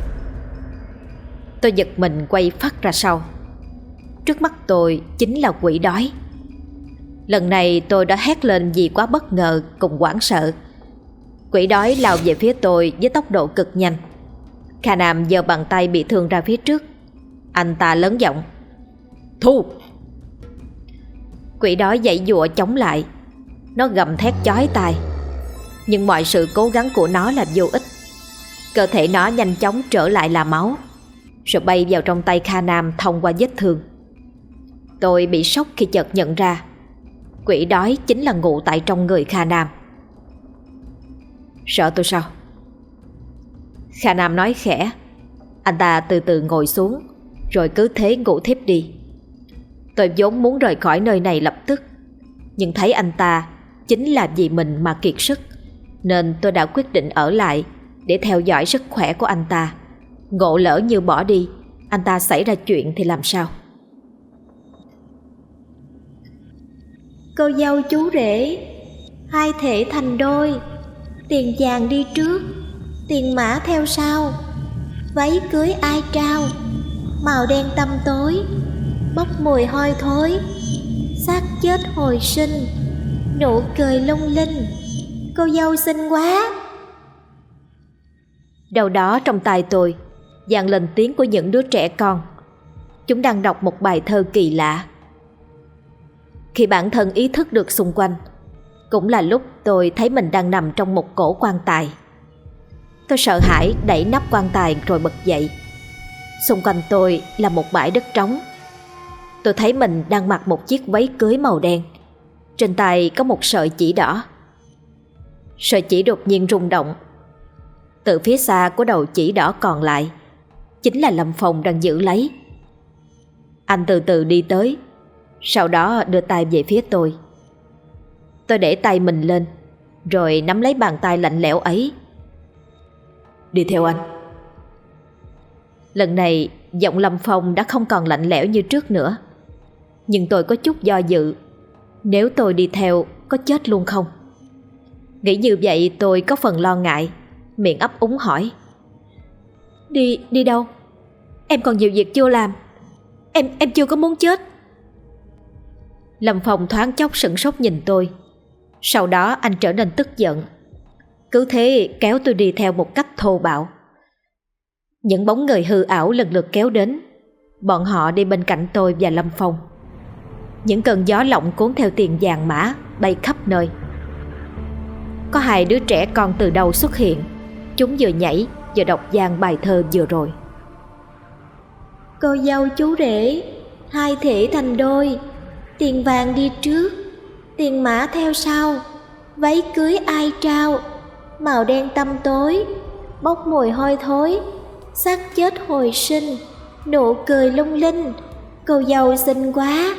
S1: Tôi giật mình quay phắt ra sau. Trước mắt tôi chính là quỷ đói. Lần này tôi đã hét lên vì quá bất ngờ cùng hoảng sợ. Quỷ đói lao về phía tôi với tốc độ cực nhanh. Kha Nam giơ bàn tay bị thương ra phía trước. Anh ta lớn giọng: Thu! Quỷ đói giãy giụa chống lại. Nó gầm thét chói tai, nhưng mọi sự cố gắng của nó là vô ích. Cơ thể nó nhanh chóng trở lại là máu, rồi bay vào trong tay Kha Nam thông qua vết thương. Tôi bị sốc khi chợt nhận ra quỷ đói chính là ngụ tại trong người Kha Nam. Sợ tôi sao? Kha Nam nói khẽ. Anh ta từ từ ngồi xuống, rồi cứ thế ngủ thiếp đi. Tôi vốn muốn rời khỏi nơi này lập tức, nhưng thấy anh ta chính là vì mình mà kiệt sức, nên tôi đã quyết định ở lại để theo dõi sức khỏe của anh ta. Ngộ lỡ như bỏ đi, anh ta xảy ra chuyện thì làm sao?
S2: Cô dâu chú rể, hai thể thành đôi, tiền vàng đi trước, tiền mã theo sau, váy cưới ai trao, màu đen tăm tối, bốc mùi hôi thối, xác chết hồi sinh, nụ cười lung linh, cô dâu xinh quá.
S1: Đâu đó trong tai tôi vang lên tiếng của những đứa trẻ con. Chúng đang đọc một bài thơ kỳ lạ. Khi bản thân ý thức được xung quanh, cũng là lúc tôi thấy mình đang nằm trong một cổ quan tài. Tôi sợ hãi đẩy nắp quan tài rồi bật dậy. Xung quanh tôi là một bãi đất trống. Tôi thấy mình đang mặc một chiếc váy cưới màu đen, trên tay có một sợi chỉ đỏ. Sợi chỉ đột nhiên rung động. Từ phía xa của đầu chỉ đỏ còn lại chính là Lâm Phong đang giữ lấy. Anh từ từ đi tới, sau đó đưa tay về phía tôi. Tôi để tay mình lên, rồi nắm lấy bàn tay lạnh lẽo ấy. Đi theo anh. Lần này giọng Lâm Phong đã không còn lạnh lẽo như trước nữa. Nhưng tôi có chút do dự. Nếu tôi đi theo có chết luôn không? Nghĩ như vậy tôi có phần lo ngại, miệng ấp úng hỏi: Đi, đi đâu? Em còn nhiều việc chưa làm. Em, em chưa có muốn chết. Lâm Phong thoáng chốc sửng sốt nhìn tôi. Sau đó anh trở nên tức giận, cứ thế kéo tôi đi theo một cách thô bạo. Những bóng người hư ảo lần lượt kéo đến. Bọn họ đi bên cạnh tôi và Lâm Phong. Những cơn gió lộng cuốn theo tiền vàng mã bay khắp nơi. Có hai đứa trẻ con từ đâu xuất hiện. Chúng vừa nhảy vừa đọc vang bài thơ vừa rồi.
S2: Cô dâu chú rể, hai thể thành đôi, tiền vàng đi trước, tiền mã theo sau, váy cưới ai trao, màu đen tăm tối, bốc mùi hôi thối, xác chết hồi sinh, nụ cười lung linh. Cô dâu xinh quá.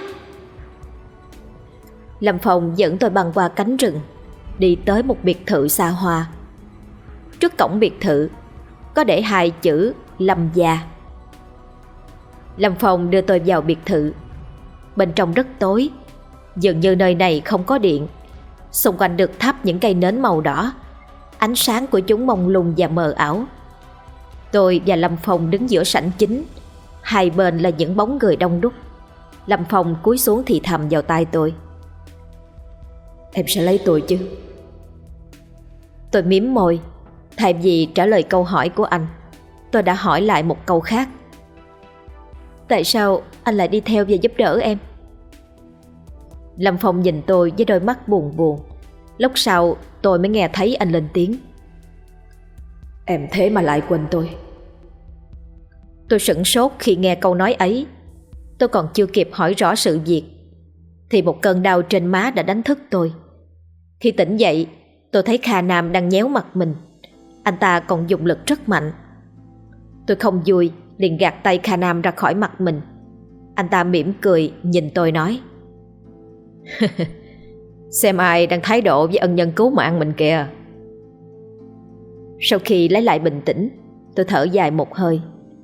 S1: Lâm Phong dẫn tôi băng qua cánh rừng, đi tới một biệt thự xa hoa. Trước cổng biệt thự có để hai chữ Lâm gia. Lâm Phong đưa tôi vào biệt thự. Bên trong rất tối, dường như nơi này không có điện. Xung quanh được thắp những cây nến màu đỏ, ánh sáng của chúng mông lung và mờ ảo. Tôi và Lâm Phong đứng giữa sảnh chính, hai bên là những bóng người đông đúc. Lâm Phong cúi xuống thì thầm vào tai tôi: "Em sẽ lấy tôi chứ?" Tôi mím môi. Thay vì trả lời câu hỏi của anh, tôi đã hỏi lại một câu khác: "Tại sao anh lại đi theo và giúp đỡ em?" Lâm Phong nhìn tôi với đôi mắt buồn buồn. Lúc sau tôi mới nghe thấy anh lên tiếng: "Em thế mà lại quên tôi." Tôi sửng sốt khi nghe câu nói ấy. Tôi còn chưa kịp hỏi rõ sự việc thì một cơn đau trên má đã đánh thức tôi. Khi tỉnh dậy, tôi thấy Kha Nam đang nhéo mặt mình. Anh ta còn dùng lực rất mạnh. Tôi không vui, liền gạt tay Kha Nam ra khỏi mặt mình. Anh ta mỉm cười nhìn tôi nói: "Xem ai đang thái độ với ân nhân cứu mạng mình kìa." Sau khi lấy lại bình tĩnh, tôi thở dài một hơi.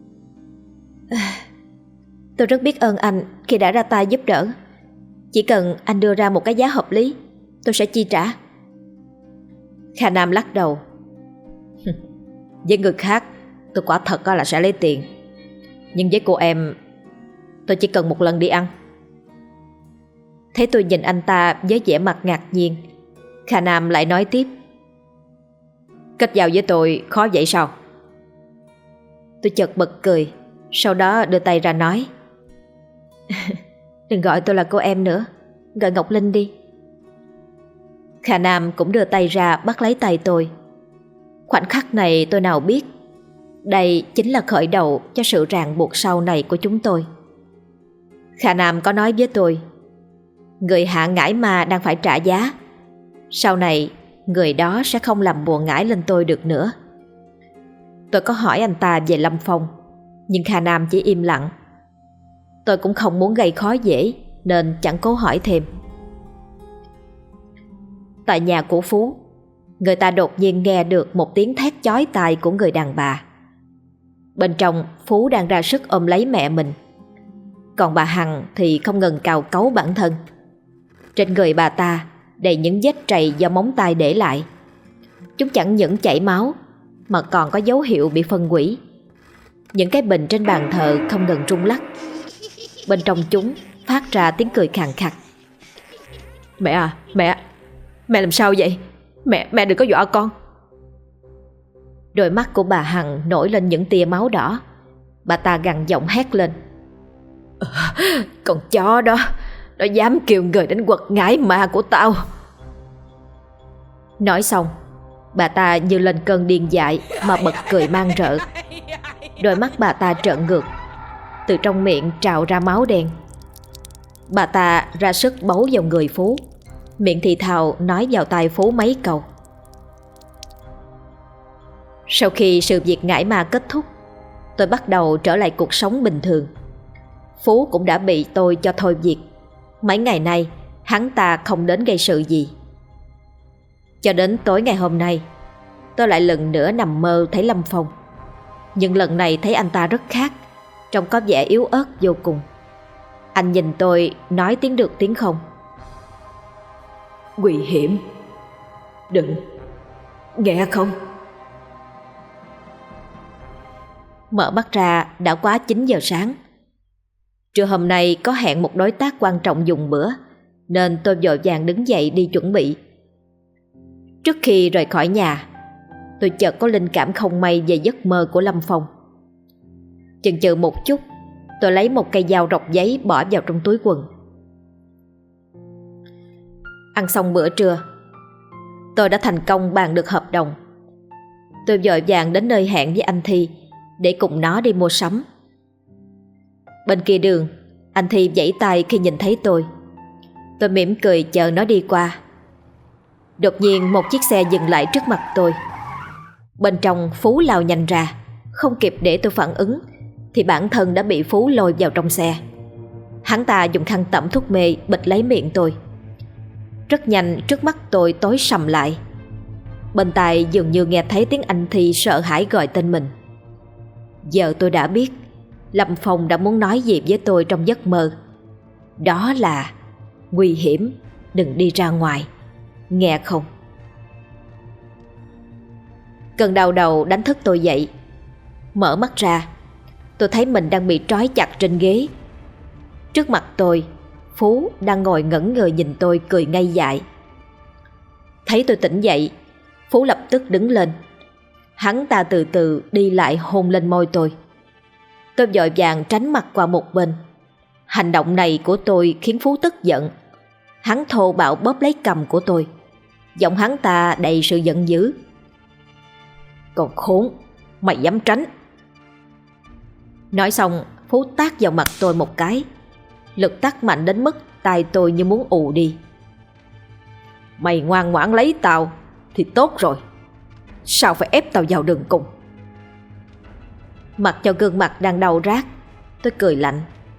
S1: "Tôi rất biết ơn anh khi đã ra tay giúp đỡ. Chỉ cần anh đưa ra một cái giá hợp lý, tôi sẽ chi trả." Kha Nam lắc đầu: "Với người khác tôi quả thật là sẽ lấy tiền, nhưng với cô em tôi chỉ cần một lần đi ăn." Thấy tôi nhìn anh ta với vẻ mặt ngạc nhiên, Kha Nam lại nói tiếp: "Kết giao với tôi khó vậy sao?" Tôi chợt bật cười, sau đó đưa tay ra nói: "Đừng gọi tôi là cô em nữa, gọi Ngọc Linh đi." Kha Nam cũng đưa tay ra bắt lấy tay tôi. Khoảnh khắc này tôi nào biết đây chính là khởi đầu cho sự ràng buộc sau này của chúng tôi. Kha Nam có nói với tôi: người hạ ngải ma đang phải trả giá. Sau này người đó sẽ không làm bùa ngải lên tôi được nữa. Tôi có hỏi anh ta về Lâm Phong, nhưng Kha Nam chỉ im lặng. Tôi cũng không muốn gây khó dễ nên chẳng cố hỏi thêm. Tại nhà của Phú, người ta đột nhiên nghe được một tiếng thét chói tai của người đàn bà. Bên trong, Phú đang ra sức ôm lấy mẹ mình, còn bà Hằng thì không ngừng cào cấu bản thân. Trên người bà ta đầy những vết trầy do móng tay để lại. Chúng chẳng những chảy máu mà còn có dấu hiệu bị phân hủy. Những cái bình trên bàn thờ không ngừng rung lắc. Bên trong chúng phát ra tiếng cười khàn khặt. "Mẹ à, mẹ, mẹ làm sao vậy? Mẹ, mẹ đừng có dọa con." Đôi mắt của bà Hằng nổi lên những tia máu đỏ. Bà ta gằn giọng hét lên: "Con chó đó, nó dám kêu người đến quật ngải ma của tao." Nói xong, bà ta như lên cơn điên dại mà bật cười man rợ. Đôi mắt bà ta trợn ngược, từ trong miệng trào ra máu đen. Bà ta ra sức bấu vào người Phú, miệng thì thào nói vào tai Phú mấy câu. Sau khi sự việc ngải ma kết thúc, tôi bắt đầu trở lại cuộc sống bình thường. Phú cũng đã bị tôi cho thôi việc. Mấy ngày nay hắn ta không đến gây sự gì. Cho đến tối ngày hôm nay, tôi lại lần nữa nằm mơ thấy Lâm Phong. Nhưng lần này thấy anh ta rất khác, trông có vẻ yếu ớt vô cùng. Anh nhìn tôi nói tiếng được tiếng không: "Nguy hiểm, đừng, nghe không?" Mở mắt ra đã quá chín giờ sáng. Trưa hôm nay có hẹn một đối tác quan trọng dùng bữa, nên tôi vội vàng đứng dậy đi chuẩn bị. Trước khi rời khỏi nhà, tôi chợt có linh cảm không may về giấc mơ của Lâm Phong. Chần chừ một chút, tôi lấy một cây dao rọc giấy bỏ vào trong túi quần. Ăn xong bữa trưa, tôi đã thành công bàn được hợp đồng. Tôi vội vàng đến nơi hẹn với anh Thi để cùng nó đi mua sắm. Bên kia đường, anh Thi vẫy tay khi nhìn thấy tôi. Tôi mỉm cười chờ nó đi qua. Đột nhiên một chiếc xe dừng lại trước mặt tôi. Bên trong Phú lao nhanh ra. Không kịp để tôi phản ứng thì bản thân đã bị Phú lôi vào trong xe. Hắn ta dùng khăn tẩm thuốc mê bịt lấy miệng tôi. Rất nhanh trước mắt tôi tối sầm lại. Bên tai dường như nghe thấy tiếng anh Thi sợ hãi gọi tên mình. Giờ tôi đã biết Lâm Phong đã muốn nói gì với tôi trong giấc mơ. Đó là nguy hiểm, đừng đi ra ngoài, nghe không? Cơn đau đầu đánh thức tôi dậy. Mở mắt ra, tôi thấy mình đang bị trói chặt trên ghế. Trước mặt tôi, Phú đang ngồi ngẩn người nhìn tôi cười ngây dại. Thấy tôi tỉnh dậy, Phú lập tức đứng lên. Hắn ta từ từ đi lại hôn lên môi tôi. Tôi vội vàng tránh mặt qua một bên. Hành động này của tôi khiến Phú tức giận. Hắn thô bạo bóp lấy cằm của tôi. Giọng hắn ta đầy sự giận dữ. Còn khốn, mày dám tránh. Nói xong, Phú tát vào mặt tôi một cái. Lực tát mạnh đến mức tai tôi như muốn ù đi. Mày ngoan ngoãn lấy tao thì tốt rồi, sao phải ép tao vào đường cùng? Mặc cho gương mặt đang đau rát, tôi cười lạnh.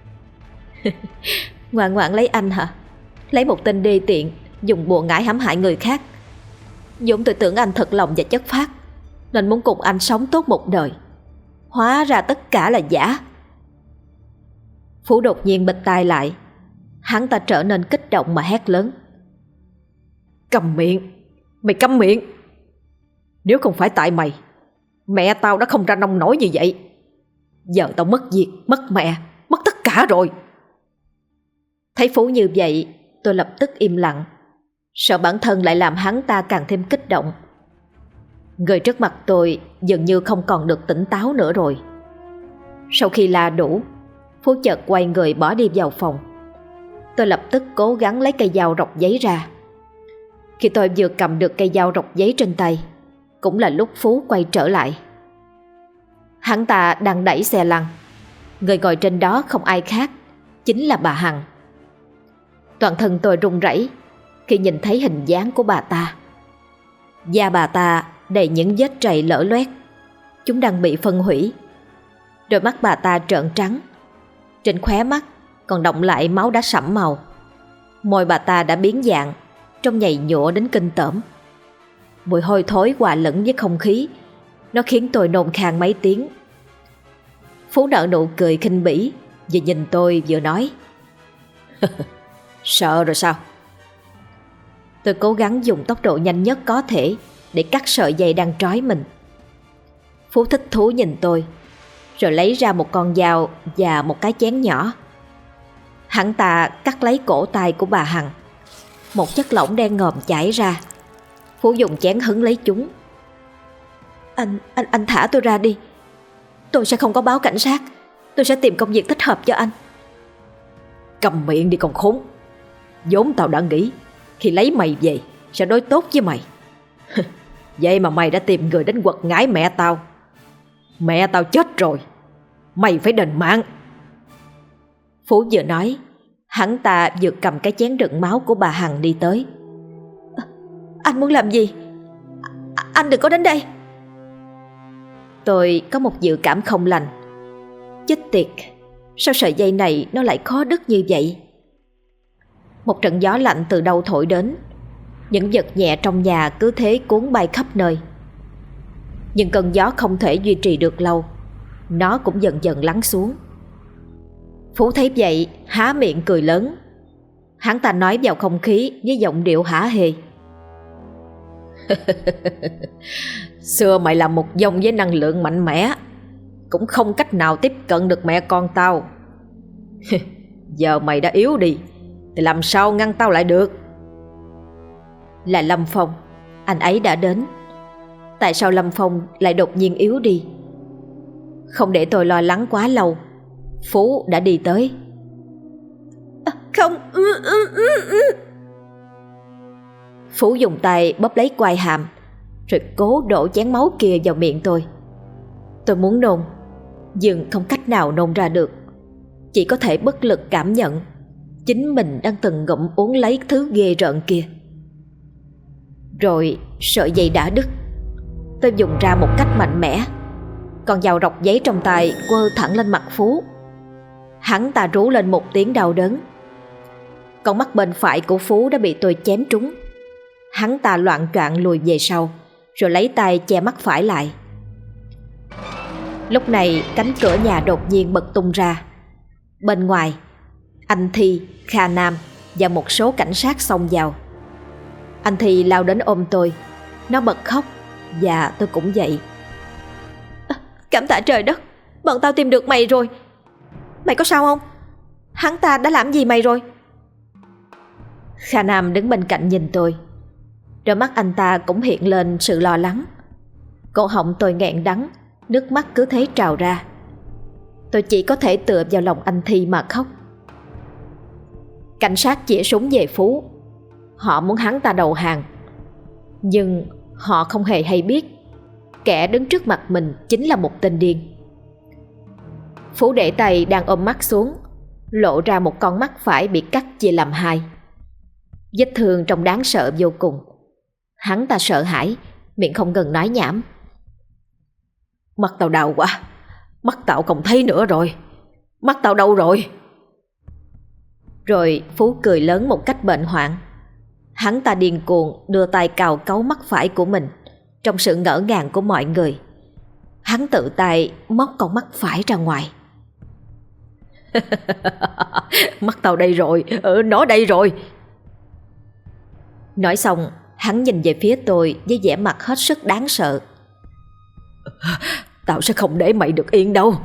S1: Ngoan ngoãn lấy anh hả? Lấy một tên đê tiện dùng bùa ngải hãm hại người khác. Dũng tôi tưởng anh thật lòng và chất phác, nên muốn cùng anh sống tốt một đời. Hóa ra tất cả là giả. Phú đột nhiên bịt tai lại. Hắn ta trở nên kích động mà hét lớn. Câm miệng, mày câm miệng. Nếu không phải tại mày, mẹ tao đã không ra nông nổi như vậy. Giờ tao mất việc, mất mẹ, mất tất cả rồi. Thấy Phú như vậy, tôi lập tức im lặng, sợ bản thân lại làm hắn ta càng thêm kích động. Người trước mặt tôi dường như không còn được tỉnh táo nữa rồi. Sau khi la đủ, Phú chợt quay người bỏ đi vào phòng. Tôi lập tức cố gắng lấy cây dao rọc giấy ra. Khi tôi vừa cầm được cây dao rọc giấy trên tay, cũng là lúc Phú quay trở lại. Hắn ta đang đẩy xe lăn. Người ngồi trên đó không ai khác, chính là bà Hằng. Toàn thân tôi run rẩy khi nhìn thấy hình dáng của bà ta. Da bà ta đầy những vết trầy lở loét, chúng đang bị phân hủy. Đôi mắt bà ta trợn trắng, trên khóe mắt còn đọng lại máu đã sẫm màu. Môi bà ta đã biến dạng, trông nhầy nhụa đến kinh tởm. Mùi hôi thối hòa lẫn với không khí, nó khiến tôi nôn khan mấy tiếng. Phú nở nụ cười khinh bỉ, vừa nhìn tôi vừa nói. Sợ rồi sao? Tôi cố gắng dùng tốc độ nhanh nhất có thể để cắt sợi dây đang trói mình. Phú thích thú nhìn tôi, rồi lấy ra một con dao và một cái chén nhỏ. Hắn ta cắt lấy cổ tay của bà Hằng. Một chất lỏng đen ngòm chảy ra. Phú dùng chén hứng lấy chúng. Anh, anh, anh thả tôi ra đi. Tôi sẽ không có báo cảnh sát. Tôi sẽ tìm công việc thích hợp cho anh. Cầm miệng đi con khốn. Vốn tao đã nghĩ khi lấy mày về sẽ đối tốt với mày. Vậy mà mày đã tìm người đến quật ngã mẹ tao. Mẹ tao chết rồi, mày phải đền mạng. Phú vừa nói, hắn ta vừa cầm cái chén đựng máu của bà Hằng đi tới. À, anh muốn làm gì? À, anh đừng có đến đây. Tôi có một dự cảm không lành. Chết tiệt, sao sợi dây này nó lại khó đứt như vậy? Một trận gió lạnh từ đâu thổi đến. Những vật nhẹ trong nhà cứ thế cuốn bay khắp nơi. Nhưng cơn gió không thể duy trì được lâu, nó cũng dần dần lắng xuống. Phú thấy vậy há miệng cười lớn. Hắn ta nói vào không khí với giọng điệu hả hê. Xưa mày là một dòng với năng lượng mạnh mẽ, cũng không cách nào tiếp cận được mẹ con tao. Giờ mày đã yếu đi thì làm sao ngăn tao lại được? Là Lâm Phong, anh ấy đã đến. Tại sao Lâm Phong lại đột nhiên yếu đi? Không để tôi lo lắng quá lâu, Phú đã đi tới. À, không. Phú dùng tay bóp lấy quai hàm, rồi cố đổ chén máu kia vào miệng tôi. Tôi muốn nôn, nhưng không cách nào nôn ra được. Chỉ có thể bất lực cảm nhận chính mình đang từng ngụm uống lấy thứ ghê rợn kia. Rồi sợi dây đã đứt. Tôi dùng ra một cách mạnh mẽ, con dao rọc giấy trong tay quơ thẳng lên mặt Phú. Hắn ta rú lên một tiếng đau đớn. Con mắt bên phải của Phú đã bị tôi chém trúng. Hắn ta loạng choạng lùi về sau, rồi lấy tay che mắt phải lại. Lúc này cánh cửa nhà đột nhiên bật tung ra. Bên ngoài, anh Thi, Kha Nam và một số cảnh sát xông vào. Anh Thi lao đến ôm tôi. Nó bật khóc và tôi cũng vậy. À, cảm tạ trời đất, bọn tao tìm được mày rồi. Mày có sao không? Hắn ta đã làm gì mày rồi? Kha Nam đứng bên cạnh nhìn tôi. Đôi mắt anh ta cũng hiện lên sự lo lắng. Cổ họng tôi nghẹn đắng, nước mắt cứ thế trào ra. Tôi chỉ có thể tựa vào lòng anh Thi mà khóc. Cảnh sát chĩa súng về Phú. Họ muốn hắn ta đầu hàng. Nhưng họ không hề hay biết kẻ đứng trước mặt mình chính là một tên điên. Phú để tay đang ôm mắt xuống, lộ ra một con mắt phải bị cắt chia làm hai. Vết thương trông đáng sợ vô cùng. Hắn ta sợ hãi, miệng không ngừng nói nhảm. Mắt tao đau quá, mắt tao không thấy nữa rồi. Mắt tao đâu rồi? Rồi Phú cười lớn một cách bệnh hoạn. Hắn ta điên cuồng đưa tay cào cấu mắt phải của mình trong sự ngỡ ngàng của mọi người. Hắn tự tay móc con mắt phải ra ngoài. Mắt tao đây rồi, ừ, nó đây rồi. Nói xong, hắn nhìn về phía tôi với vẻ mặt hết sức đáng sợ. Tao sẽ không để mày được yên đâu.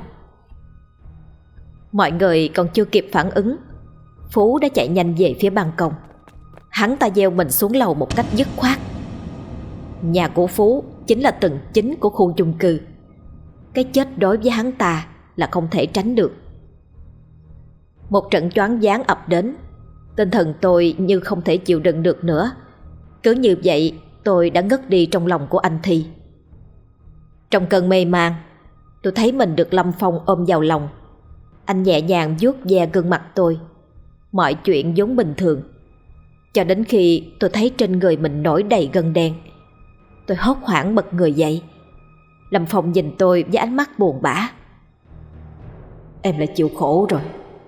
S1: Mọi người còn chưa kịp phản ứng, Phú đã chạy nhanh về phía ban công. Hắn ta gieo mình xuống lầu một cách dứt khoát. Nhà của Phú chính là tầng chín của khu chung cư. Cái chết đối với hắn ta là không thể tránh được. Một trận choáng váng ập đến. Tinh thần tôi như không thể chịu đựng được nữa. Cứ như vậy tôi đã ngất đi trong lòng của anh Thi. Trong cơn mê man, tôi thấy mình được Lâm Phong ôm vào lòng. Anh nhẹ nhàng vuốt ve gương mặt tôi. Mọi chuyện vốn bình thường, cho đến khi tôi thấy trên người mình nổi đầy gân đen. Tôi hốt hoảng bật người dậy. Lâm Phong nhìn tôi với ánh mắt buồn bã. Em lại chịu khổ rồi.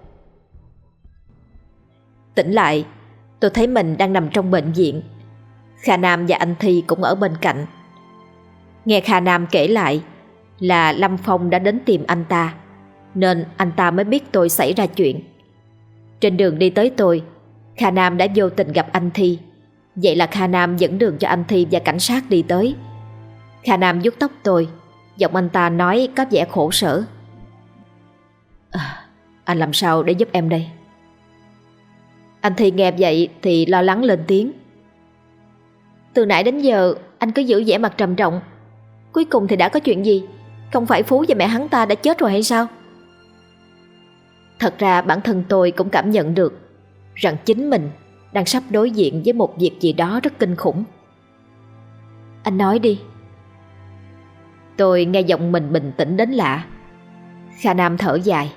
S1: Tỉnh lại, tôi thấy mình đang nằm trong bệnh viện. Kha Nam và anh Thi cũng ở bên cạnh. Nghe Kha Nam kể lại là Lâm Phong đã đến tìm anh ta, nên anh ta mới biết tôi xảy ra chuyện. Trên đường đi tới tôi, Kha Nam đã vô tình gặp anh Thi. Vậy là Kha Nam dẫn đường cho anh Thi và cảnh sát đi tới. Kha Nam vuốt tóc tôi, giọng anh ta nói có vẻ khổ sở. À, anh làm sao để giúp em đây? Anh Thi nghe vậy thì lo lắng lên tiếng. Từ nãy đến giờ anh cứ giữ vẻ mặt trầm trọng. Cuối cùng thì đã có chuyện gì? Không phải Phú và mẹ hắn ta đã chết rồi hay sao? Thật ra bản thân tôi cũng cảm nhận được rằng chính mình đang sắp đối diện với một việc gì đó rất kinh khủng. Anh nói đi. Tôi nghe giọng mình bình tĩnh đến lạ. Kha Nam thở dài.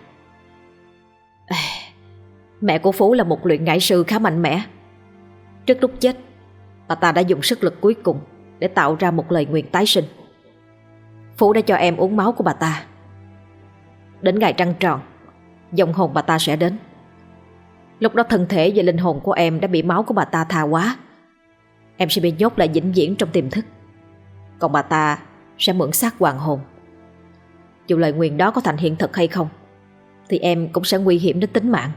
S1: Mẹ của Phú là một luyện ngải sư khá mạnh mẽ. Trước lúc chết, bà ta đã dùng sức lực cuối cùng để tạo ra một lời nguyền tái sinh. Phú đã cho em uống máu của bà ta. Đến ngày trăng tròn, dòng hồn bà ta sẽ đến. Lúc đó thân thể và linh hồn của em đã bị máu của bà ta tha hóa. Em sẽ bị nhốt lại vĩnh viễn trong tiềm thức. Còn bà ta sẽ mượn xác hoàn hồn. Dù lời nguyền đó có thành hiện thực hay không, thì em cũng sẽ nguy hiểm đến tính mạng.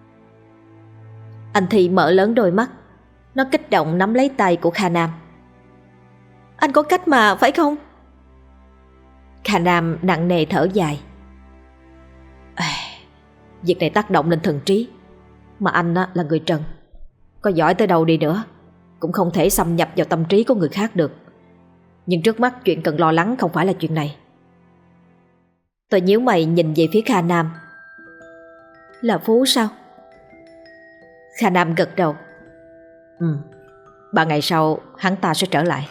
S1: Anh Thi mở lớn đôi mắt. Nó kích động nắm lấy tay của Kha Nam. Anh có cách mà, phải không? Kha Nam nặng nề thở dài. À, việc này tác động lên thần trí. Mà anh là người trần, có giỏi tới đâu đi nữa cũng không thể xâm nhập vào tâm trí của người khác được. Nhưng trước mắt chuyện cần lo lắng không phải là chuyện này. Tôi nhíu mày nhìn về phía Kha Nam. Là Phú sao? Kha Nam gật đầu. Ừ, ba ngày sau hắn ta sẽ trở lại.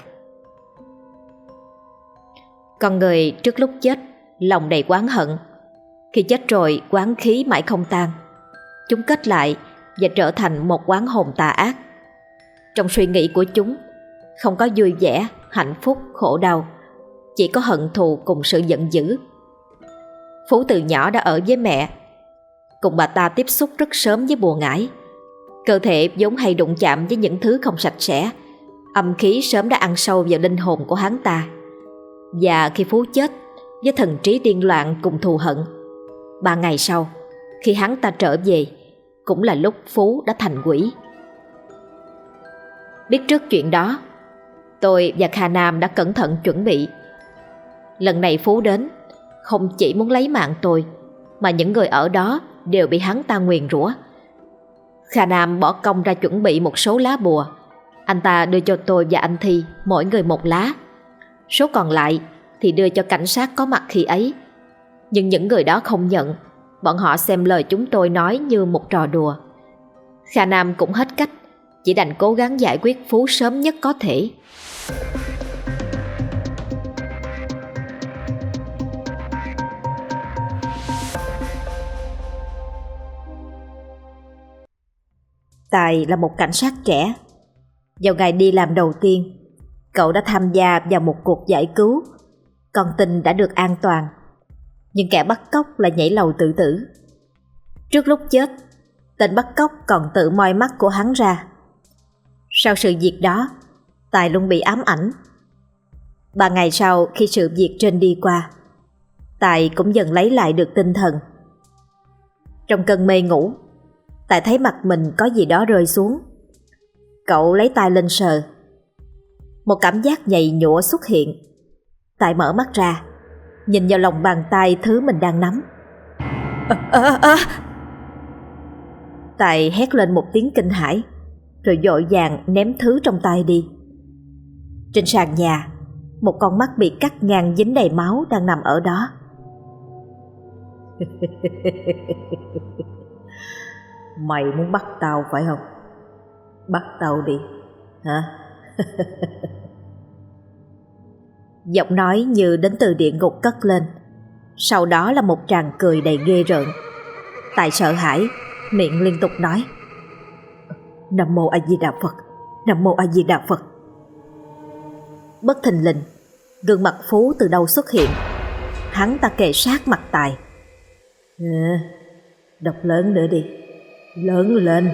S1: Con người trước lúc chết lòng đầy oán hận. Khi chết rồi oán khí mãi không tan. Chúng kết lại và trở thành một oán hồn tà ác. Trong suy nghĩ của chúng không có vui vẻ, hạnh phúc, khổ đau, chỉ có hận thù cùng sự giận dữ. Phú từ nhỏ đã ở với mẹ, cùng bà ta tiếp xúc rất sớm với bùa ngải. Cơ thể vốn hay đụng chạm với những thứ không sạch sẽ, âm khí sớm đã ăn sâu vào linh hồn của hắn ta. Và khi Phú chết với thần trí điên loạn cùng thù hận, ba ngày sau, khi hắn ta trở về, cũng là lúc Phú đã thành quỷ. Biết trước chuyện đó, tôi và Kha Nam đã cẩn thận chuẩn bị. Lần này Phú đến không chỉ muốn lấy mạng tôi, mà những người ở đó đều bị hắn ta nguyền rủa. Kha Nam bỏ công ra chuẩn bị một số lá bùa. Anh ta đưa cho tôi và anh Thi mỗi người một lá. Số còn lại thì đưa cho cảnh sát có mặt khi ấy. Nhưng những người đó không nhận. Bọn họ xem lời chúng tôi nói như một trò đùa. Kha Nam cũng hết cách, chỉ đành cố gắng giải quyết Phú sớm nhất có thể. Tài là một cảnh sát trẻ. Vào ngày đi làm đầu tiên, cậu đã tham gia vào một cuộc giải cứu. Con tin đã được an toàn, nhưng kẻ bắt cóc lại nhảy lầu tự tử. Trước lúc chết, tên bắt cóc còn tự moi mắt của hắn ra. Sau sự việc đó, Tài luôn bị ám ảnh. Ba ngày sau khi sự việc trên đi qua, Tài cũng dần lấy lại được tinh thần. Trong cơn mê ngủ, Tài thấy mặt mình có gì đó rơi xuống. Cậu lấy tay lên sờ. Một cảm giác nhầy nhụa xuất hiện. Tài mở mắt ra, nhìn vào lòng bàn tay thứ mình đang nắm. À, à, à. Tài hét lên một tiếng kinh hãi, rồi vội vàng ném thứ trong tay đi. Trên sàn nhà, một con mắt bị cắt ngang dính đầy máu đang nằm ở đó. Mày muốn bắt tao phải không? Bắt tao đi, hả? Giọng nói như đến từ địa ngục cất lên. Sau đó là một tràng cười đầy ghê rợn. Tài sợ hãi, miệng liên tục nói: Nam Mô A Di Đà Phật, Nam Mô A Di Đà Phật. Bất thình lình, gương mặt Phú từ đâu xuất hiện. Hắn ta kề sát mặt Tài. À, đọc lớn nữa đi, lớn lên.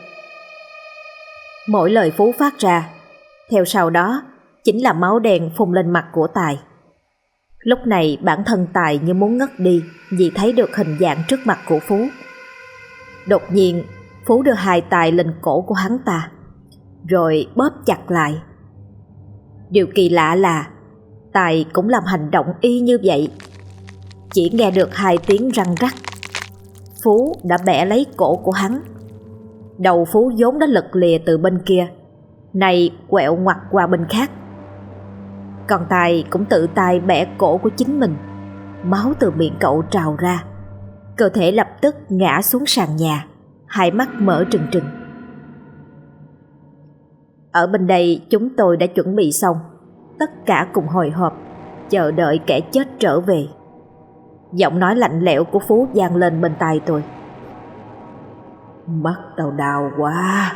S1: Mỗi lời Phú phát ra, theo sau đó chính là máu đen phun lên mặt của Tài. Lúc này bản thân Tài như muốn ngất đi vì thấy được hình dạng trước mặt của Phú. Đột nhiên Phú đưa hai tay lên cổ của hắn ta, rồi bóp chặt lại. Điều kỳ lạ là Tài cũng làm hành động y như vậy. Chỉ nghe được hai tiếng răng rắc, Phú đã bẻ lấy cổ của hắn. Đầu Phú vốn đã lật lìa từ bên kia, nay quẹo ngoặt qua bên khác. Còn Tài cũng tự tay bẻ cổ của chính mình. Máu từ miệng cậu trào ra. Cơ thể lập tức ngã xuống sàn nhà, hai mắt mở trừng trừng. Ở bên đây chúng tôi đã chuẩn bị xong, tất cả cùng hồi hộp chờ đợi kẻ chết trở về. Giọng nói lạnh lẽo của Phú vang lên bên tai tôi: Mắt tao đau quá.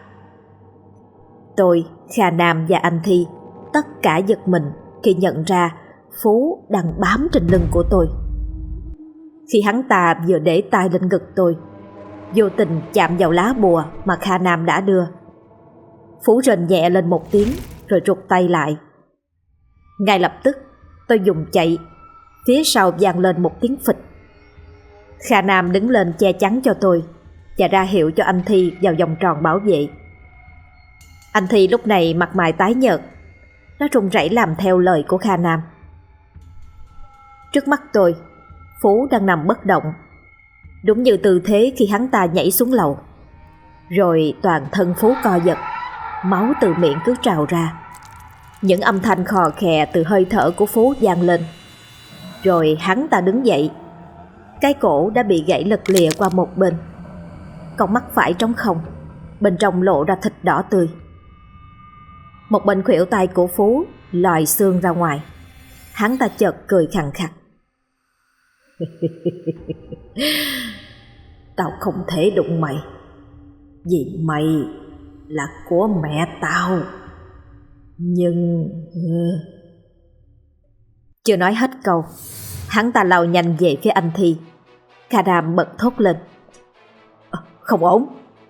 S1: Tôi, Kha Nam và anh Thi tất cả giật mình khi nhận ra Phú đang bám trên lưng của tôi. Khi hắn ta vừa để tay lên ngực tôi, vô tình chạm vào lá bùa mà Kha Nam đã đưa. Phú rên nhẹ lên một tiếng rồi rụt tay lại. Ngay lập tức tôi dùng chạy, phía sau vang lên một tiếng phịch. Kha Nam đứng lên che chắn cho tôi và ra hiệu cho anh Thi vào vòng tròn bảo vệ. Anh Thi lúc này mặt mày tái nhợt, nó run rẩy làm theo lời của Kha Nam. Trước mắt tôi, Phú đang nằm bất động, đúng như tư thế khi hắn ta nhảy xuống lầu. Rồi toàn thân Phú co giật, máu từ miệng cứ trào ra. Những âm thanh khò khè từ hơi thở của Phú vang lên. Rồi hắn ta đứng dậy. Cái cổ đã bị gãy lật lìa qua một bên. Con mắt phải trống không, bên trong lộ ra thịt đỏ tươi. Một bên khuỷu tay của Phú lòi xương ra ngoài. Hắn ta chợt cười khằng khặc. Tao không thể đụng mày, vì mày là của mẹ tao. Nhưng Chưa nói hết câu, hắn ta lao nhanh về phía anh Thi. Kha Nam bật thốt lên: à, không ổn.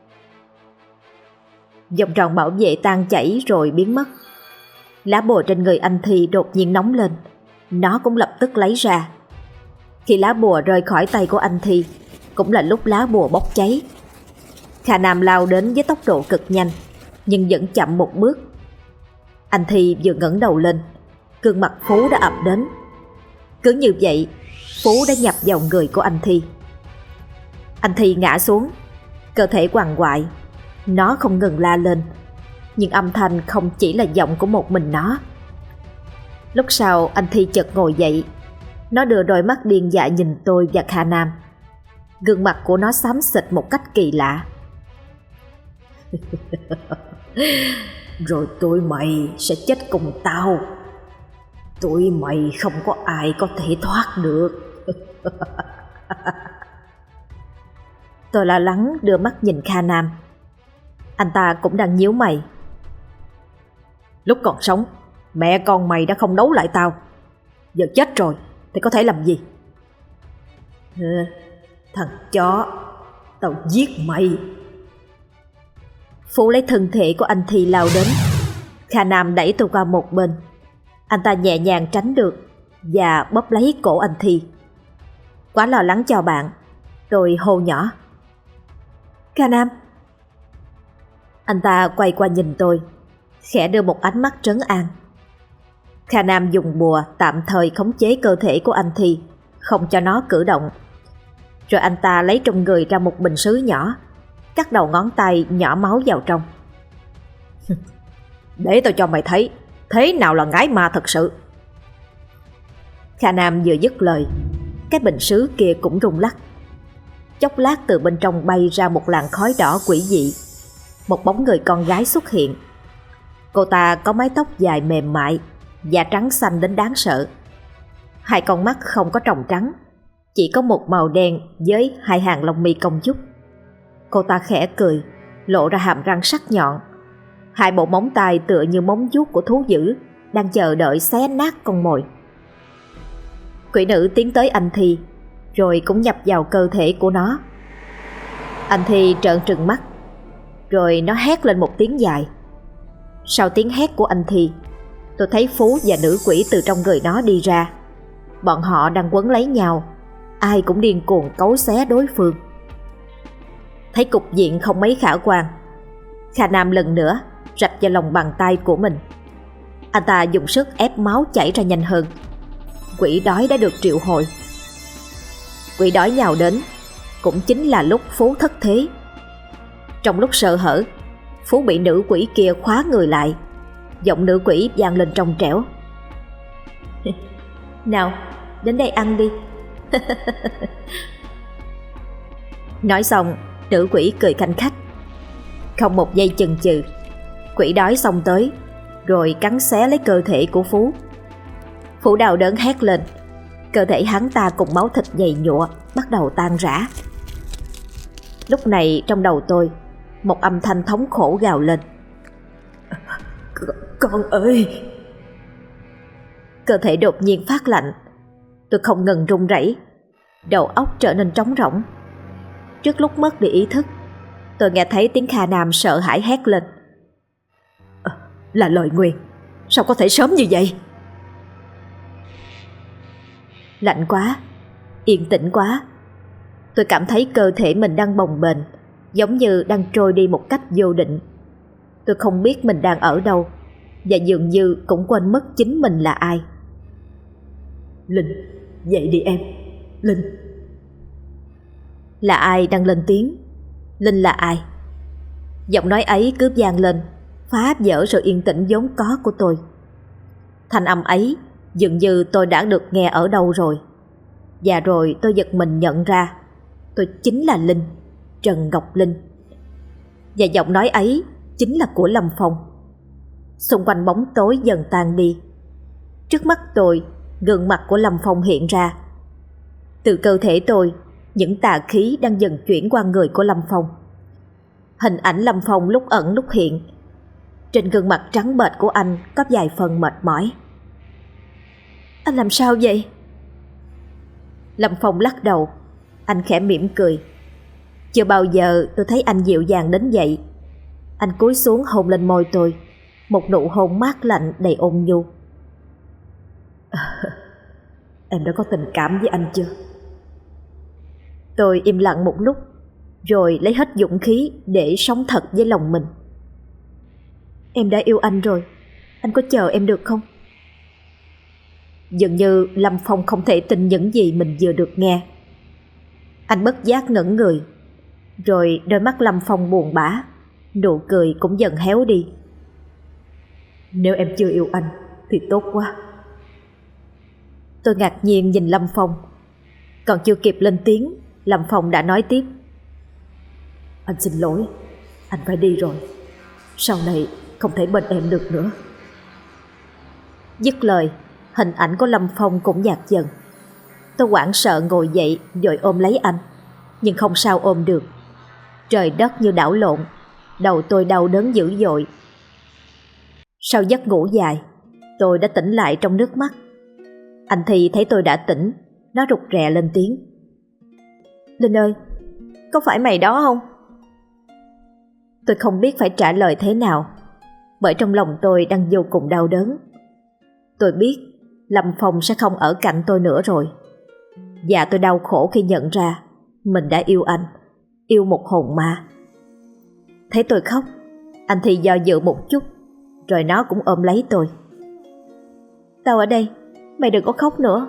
S1: Vòng tròn bảo vệ tan chảy rồi biến mất. Lá bùa trên người anh Thi đột nhiên nóng lên, nó cũng lập tức lấy ra. Khi lá bùa rơi khỏi tay của anh Thi, cũng là lúc lá bùa bốc cháy. Kha Nam lao đến với tốc độ cực nhanh, nhưng vẫn chậm một bước. Anh Thi vừa ngẩng đầu lên, gương mặt Phú đã ập đến. Cứ như vậy, Phú đã nhập vào người của anh Thi. Anh Thi ngã xuống, cơ thể quằn quại. Nó không ngừng la lên, nhưng âm thanh không chỉ là giọng của một mình nó. Lúc sau anh Thi chợt ngồi dậy. Nó đưa đôi mắt điên dại nhìn tôi và Kha Nam. Gương mặt của nó xám xịt một cách kỳ lạ. Rồi tụi mày sẽ chết cùng tao. Tụi mày không có ai có thể thoát được. Tôi lo lắng đưa mắt nhìn Kha Nam. Anh ta cũng đang nhíu mày. Lúc còn sống, mẹ con mày đã không đấu lại tao. Giờ chết rồi thì có thể làm gì? Ừ, thằng chó, tao giết mày. Phú lấy thân thể của anh Thi lao đến. Kha Nam đẩy tôi qua một bên. Anh ta nhẹ nhàng tránh được và bóp lấy cổ anh Thi. Quá lo lắng cho bạn, tôi hô nhỏ: Kha Nam. Anh ta quay qua nhìn tôi, khẽ đưa một ánh mắt trấn an. Kha Nam dùng bùa tạm thời khống chế cơ thể của anh Thi, không cho nó cử động. Rồi anh ta lấy trong người ra một bình sứ nhỏ, cắt đầu ngón tay nhỏ máu vào trong. Để tao cho mày thấy thế nào là ngái ma thật sự. Kha Nam vừa dứt lời, cái bình sứ kia cũng rung lắc. Chốc lát từ bên trong bay ra một làn khói đỏ quỷ dị. Một bóng người con gái xuất hiện. Cô ta có mái tóc dài mềm mại, da trắng xanh đến đáng sợ. Hai con mắt không có tròng trắng, chỉ có một màu đen với hai hàng lông mi cong vút. Cô ta khẽ cười, lộ ra hàm răng sắc nhọn. Hai bộ móng tay tựa như móng vuốt của thú dữ, đang chờ đợi xé nát con mồi. Quỷ nữ tiến tới anh Thi, rồi cũng nhập vào cơ thể của nó. Anh Thi trợn trừng mắt, rồi nó hét lên một tiếng dài. Sau tiếng hét của anh Thi, tôi thấy Phú và nữ quỷ từ trong người nó đi ra. Bọn họ đang quấn lấy nhau, ai cũng điên cuồng cấu xé đối phương. Thấy cục diện không mấy khả quan, Kha Nam lần nữa rạch vào lòng bàn tay của mình. Anh ta dùng sức ép máu chảy ra nhanh hơn. Quỷ đói đã được triệu hồi. Quỷ đói nhào đến, cũng chính là lúc Phú thất thế. Trong lúc sợ hở, Phú bị nữ quỷ kia khóa người lại. Giọng nữ quỷ vang lên trong trẻo: Nào, đến đây ăn đi. Nói xong, nữ quỷ cười khanh khách. Không một giây chần chừ, quỷ đói xông tới, rồi cắn xé lấy cơ thể của Phú. Phú đau đớn hét lên. Cơ thể hắn ta cùng máu thịt nhầy nhụa bắt đầu tan rã. Lúc này trong đầu tôi, một âm thanh thống khổ gào lên: Con ơi! Cơ thể đột nhiên phát lạnh. Tôi không ngừng run rẩy, đầu óc trở nên trống rỗng. Trước lúc mất đi ý thức, tôi nghe thấy tiếng Kha Nam sợ hãi hét lên: à, Là lời nguyền, sao có thể sớm như vậy? Lạnh quá, yên tĩnh quá. Tôi cảm thấy cơ thể mình đang bồng bềnh, giống như đang trôi đi một cách vô định. Tôi không biết mình đang ở đâu, và dường như cũng quên mất chính mình là ai. Linh, dậy đi em, Linh. Là ai đang lên tiếng? Linh là ai? Giọng nói ấy cứ vang lên, phá vỡ sự yên tĩnh vốn có của tôi. Thanh âm ấy dường như tôi đã được nghe ở đâu rồi. Và rồi tôi giật mình nhận ra tôi chính là Linh, Trần Ngọc Linh. Và giọng nói ấy chính là của Lâm Phong. Xung quanh bóng tối dần tan đi. Trước mắt tôi, gương mặt của Lâm Phong hiện ra. Từ cơ thể tôi, những tà khí đang dần chuyển qua người của Lâm Phong. Hình ảnh Lâm Phong lúc ẩn lúc hiện. Trên gương mặt trắng bệch của anh có vài phần mệt mỏi. Anh làm sao vậy? Lâm Phong lắc đầu. Anh khẽ mỉm cười. Chưa bao giờ tôi thấy anh dịu dàng đến vậy. Anh cúi xuống hôn lên môi tôi, một nụ hôn mát lạnh đầy ôn nhu. Em đã có tình cảm với anh chưa? Tôi im lặng một lúc, rồi lấy hết dũng khí để sống thật với lòng mình. Em đã yêu anh rồi, anh có chờ em được không? Dường như Lâm Phong không thể tin những gì mình vừa được nghe. Anh bất giác ngẩn người, rồi đôi mắt Lâm Phong buồn bã, nụ cười cũng dần héo đi. Nếu em chưa yêu anh thì tốt quá. Tôi ngạc nhiên nhìn Lâm Phong. Còn chưa kịp lên tiếng, Lâm Phong đã nói tiếp. Anh xin lỗi, anh phải đi rồi. Sau này không thể bên em được nữa. Dứt lời, hình ảnh của Lâm Phong cũng nhạt dần. Tôi hoảng sợ ngồi dậy rồi ôm lấy anh, nhưng không sao ôm được. Trời đất như đảo lộn, đầu tôi đau đớn dữ dội. Sau giấc ngủ dài, tôi đã tỉnh lại trong nước mắt. Anh Thi thấy tôi đã tỉnh, nó rụt rè lên tiếng. Linh ơi, có phải mày đó không? Tôi không biết phải trả lời thế nào, bởi trong lòng tôi đang vô cùng đau đớn. Tôi biết Lâm Phong sẽ không ở cạnh tôi nữa rồi. Và tôi đau khổ khi nhận ra mình đã yêu anh, yêu một hồn ma. Thấy tôi khóc, anh Thi do dự một chút, rồi nó cũng ôm lấy tôi. Tao ở đây, mày đừng có khóc nữa.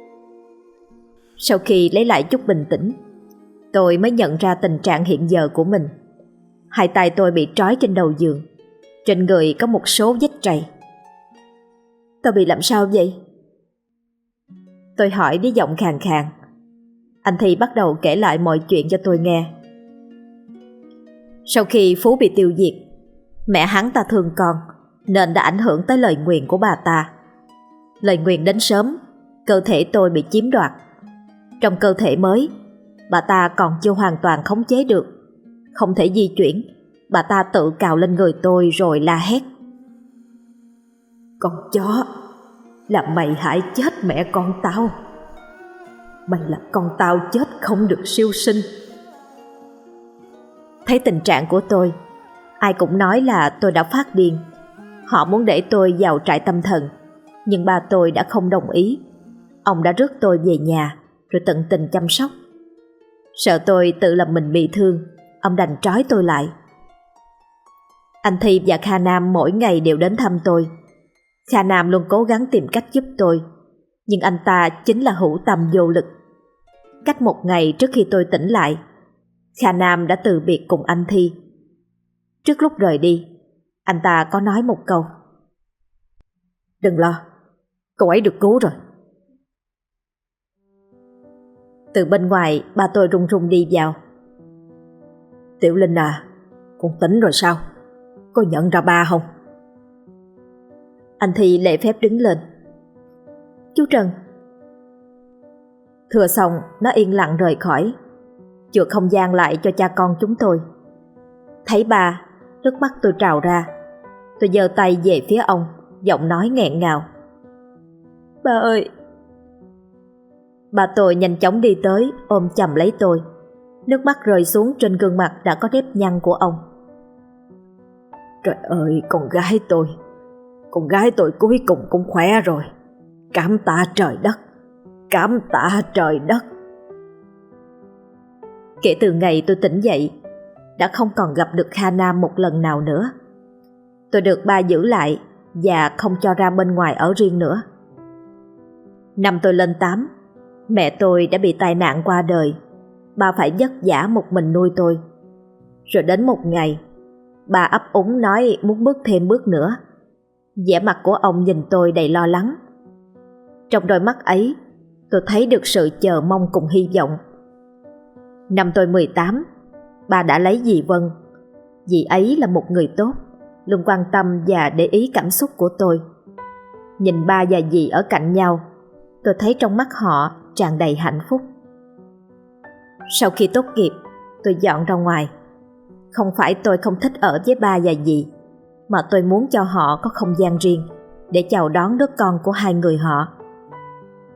S1: Sau khi lấy lại chút bình tĩnh, tôi mới nhận ra tình trạng hiện giờ của mình. Hai tay tôi bị trói trên đầu giường, trên người có một số vết trầy. Tao bị làm sao vậy? Tôi hỏi với giọng khàn khàn. Anh Thi bắt đầu kể lại mọi chuyện cho tôi nghe. Sau khi Phú bị tiêu diệt, mẹ hắn ta thương con nên đã ảnh hưởng tới lời nguyền của bà ta. Lời nguyền đến sớm, cơ thể tôi bị chiếm đoạt. Trong cơ thể mới, bà ta còn chưa hoàn toàn khống chế được. Không thể di chuyển, bà ta tự cào lên người tôi rồi la hét. Con chó, là mày hại chết mẹ con tao. Mày là con tao chết không được siêu sinh. Thấy tình trạng của tôi, ai cũng nói là tôi đã phát điên. Họ muốn để tôi vào trại tâm thần, nhưng ba tôi đã không đồng ý. Ông đã rước tôi về nhà rồi tận tình chăm sóc. Sợ tôi tự làm mình bị thương, ông đành trói tôi lại. Anh Thi và Kha Nam mỗi ngày đều đến thăm tôi. Kha Nam luôn cố gắng tìm cách giúp tôi, nhưng anh ta chính là hữu tâm vô lực. Cách một ngày trước khi tôi tỉnh lại, Kha Nam đã từ biệt cùng anh Thi. Trước lúc rời đi, anh ta có nói một câu. Đừng lo, cậu ấy được cứu rồi. Từ bên ngoài, ba tôi run run đi vào. Tiểu Linh à, con tỉnh rồi sao? Có nhận ra ba không? Anh Thi lễ phép đứng lên. Chú Trần. Thừa xong, nó yên lặng rời khỏi, chừa không gian lại cho cha con chúng tôi. Thấy ba, nước mắt tôi trào ra. Tôi giơ tay về phía ông, giọng nói nghẹn ngào. Ba ơi! Ba tôi nhanh chóng đi tới, ôm chầm lấy tôi. Nước mắt rơi xuống trên gương mặt đã có nếp nhăn của ông. Trời ơi, con gái tôi! Con gái tôi cuối cùng cũng khỏe rồi. Cảm tạ trời đất! Cảm tạ trời đất! Kể từ ngày tôi tỉnh dậy, đã không còn gặp được Kha Nam một lần nào nữa. Tôi được ba giữ lại và không cho ra bên ngoài ở riêng nữa. Năm tôi lên tám, mẹ tôi đã bị tai nạn qua đời. Ba phải vất vả một mình nuôi tôi. Rồi đến một ngày, ba ấp úng nói muốn bước thêm bước nữa. Vẻ mặt của ông nhìn tôi đầy lo lắng. Trong đôi mắt ấy, tôi thấy được sự chờ mong cùng hy vọng. Năm tôi mười tám, ba đã lấy dì Vân. Dì ấy là một người tốt, luôn quan tâm và để ý cảm xúc của tôi. Nhìn ba và dì ở cạnh nhau, tôi thấy trong mắt họ tràn đầy hạnh phúc. Sau khi tốt nghiệp, tôi dọn ra ngoài. Không phải tôi không thích ở với ba và dì, mà tôi muốn cho họ có không gian riêng để chào đón đứa con của hai người họ.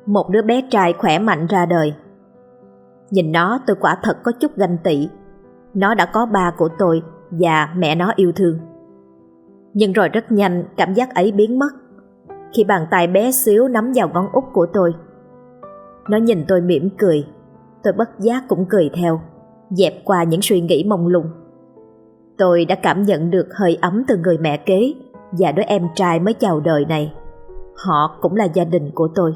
S1: một đứa bé trai khỏe mạnh ra đời. Nhìn nó tôi quả thật có chút ganh tị. Nó đã có ba của tôi và mẹ nó yêu thương. Nhưng rồi rất nhanh cảm giác ấy biến mất khi bàn tay bé xíu nắm vào ngón út của tôi. Nó nhìn tôi mỉm cười. Tôi bất giác cũng cười theo, dẹp qua những suy nghĩ mông lung. Tôi đã cảm nhận được hơi ấm từ người mẹ kế và đứa em trai mới chào đời này. Họ cũng là gia đình của tôi.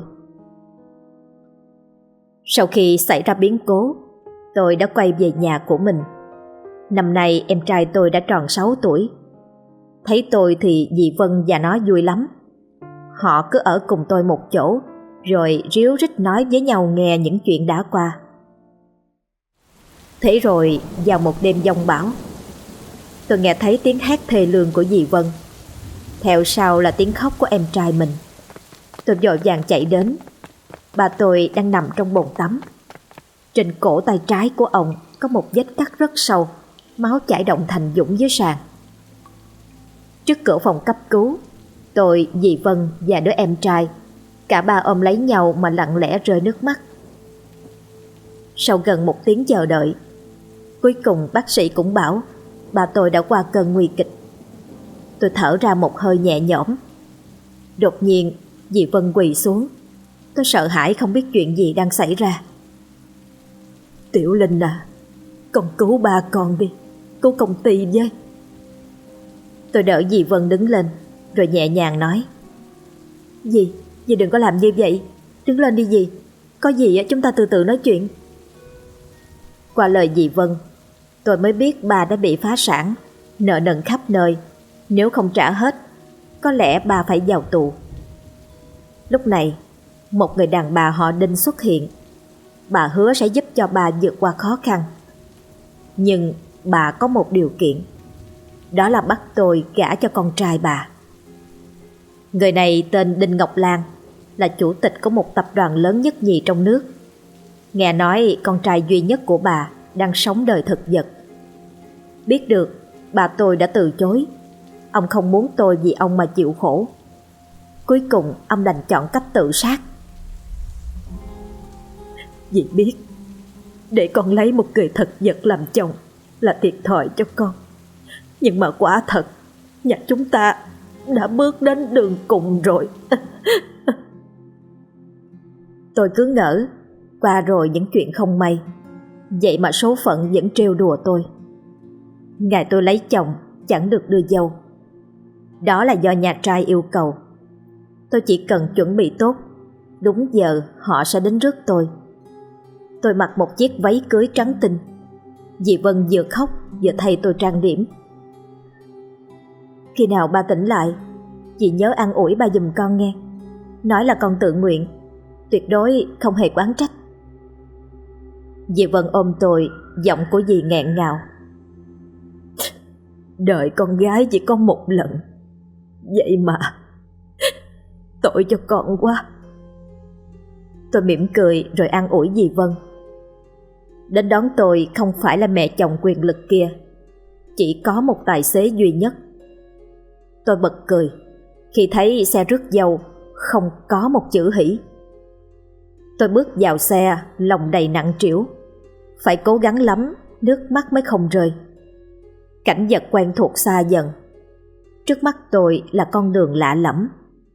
S1: Sau khi xảy ra biến cố, tôi đã quay về nhà của mình. Năm nay em trai tôi đã tròn sáu tuổi. Thấy tôi thì dì Vân và nó vui lắm. Họ cứ ở cùng tôi một chỗ, rồi ríu rít nói với nhau nghe những chuyện đã qua. Thế rồi vào một đêm giông bão, tôi nghe thấy tiếng hét thê lương của dì Vân. Theo sau là tiếng khóc của em trai mình. Tôi vội vàng chạy đến. Bà tôi đang nằm trong bồn tắm. Trên cổ tay trái của ông có một vết cắt rất sâu, máu chảy động thành dũng dưới sàn. Trước cửa phòng cấp cứu, tôi, dì Vân và đứa em trai, cả ba ôm lấy nhau mà lặng lẽ rơi nước mắt. Sau gần một tiếng chờ đợi, cuối cùng bác sĩ cũng bảo bà tôi đã qua cơn nguy kịch. Tôi thở ra một hơi nhẹ nhõm. Đột nhiên dì Vân quỳ xuống. Tôi sợ hãi không biết chuyện gì đang xảy ra. Tiểu Linh à, con cứu ba con đi, cứu công ty với. Tôi đỡ dì Vân đứng lên, rồi nhẹ nhàng nói: Dì, dì đừng có làm như vậy. Đứng lên đi dì. Có gì chúng ta từ từ nói chuyện. Qua lời dì Vân, tôi mới biết bà đã bị phá sản, nợ nần khắp nơi. Nếu không trả hết, có lẽ bà phải vào tù. Lúc này, một người đàn bà họ Đinh xuất hiện. Bà hứa sẽ giúp cho bà vượt qua khó khăn. Nhưng bà có một điều kiện. Đó là bắt tôi gả cho con trai bà. Người này tên Đinh Ngọc Lan, là chủ tịch của một tập đoàn lớn nhất nhì trong nước. Nghe nói con trai duy nhất của bà đang sống đời thực vật. Biết được bà tôi đã từ chối. Ông không muốn tôi vì ông mà chịu khổ. Cuối cùng ông đành chọn cách tự sát. Dì biết, để con lấy một người thực vật làm chồng là thiệt thòi cho con. Nhưng mà quả thật, nhà chúng ta đã bước đến đường cùng rồi. Tôi cứ ngỡ qua rồi những chuyện không may, vậy mà số phận vẫn trêu đùa tôi. Ngày tôi lấy chồng chẳng được đưa dâu. Đó là do nhà trai yêu cầu. Tôi chỉ cần chuẩn bị tốt, đúng giờ họ sẽ đến rước tôi. Tôi mặc một chiếc váy cưới trắng tinh. Dì Vân vừa khóc vừa thay tôi trang điểm. Khi nào ba tỉnh lại, dì nhớ an ủi ba giùm con nghe. Nói là con tự nguyện, tuyệt đối không hề oán trách. Dì Vân ôm tôi, giọng của dì nghẹn ngào. Đời con gái chỉ có một lần, vậy mà tội cho con quá. Tôi mỉm cười rồi an ủi dì Vân. Đến đón tôi không phải là mẹ chồng quyền lực kia, chỉ có một tài xế duy nhất. Tôi bật cười khi thấy xe rước dâu không có một chữ hỷ. Tôi bước vào xe lòng đầy nặng trĩu. Phải cố gắng lắm nước mắt mới không rơi. Cảnh vật quen thuộc xa dần. Trước mắt tôi là con đường lạ lẫm.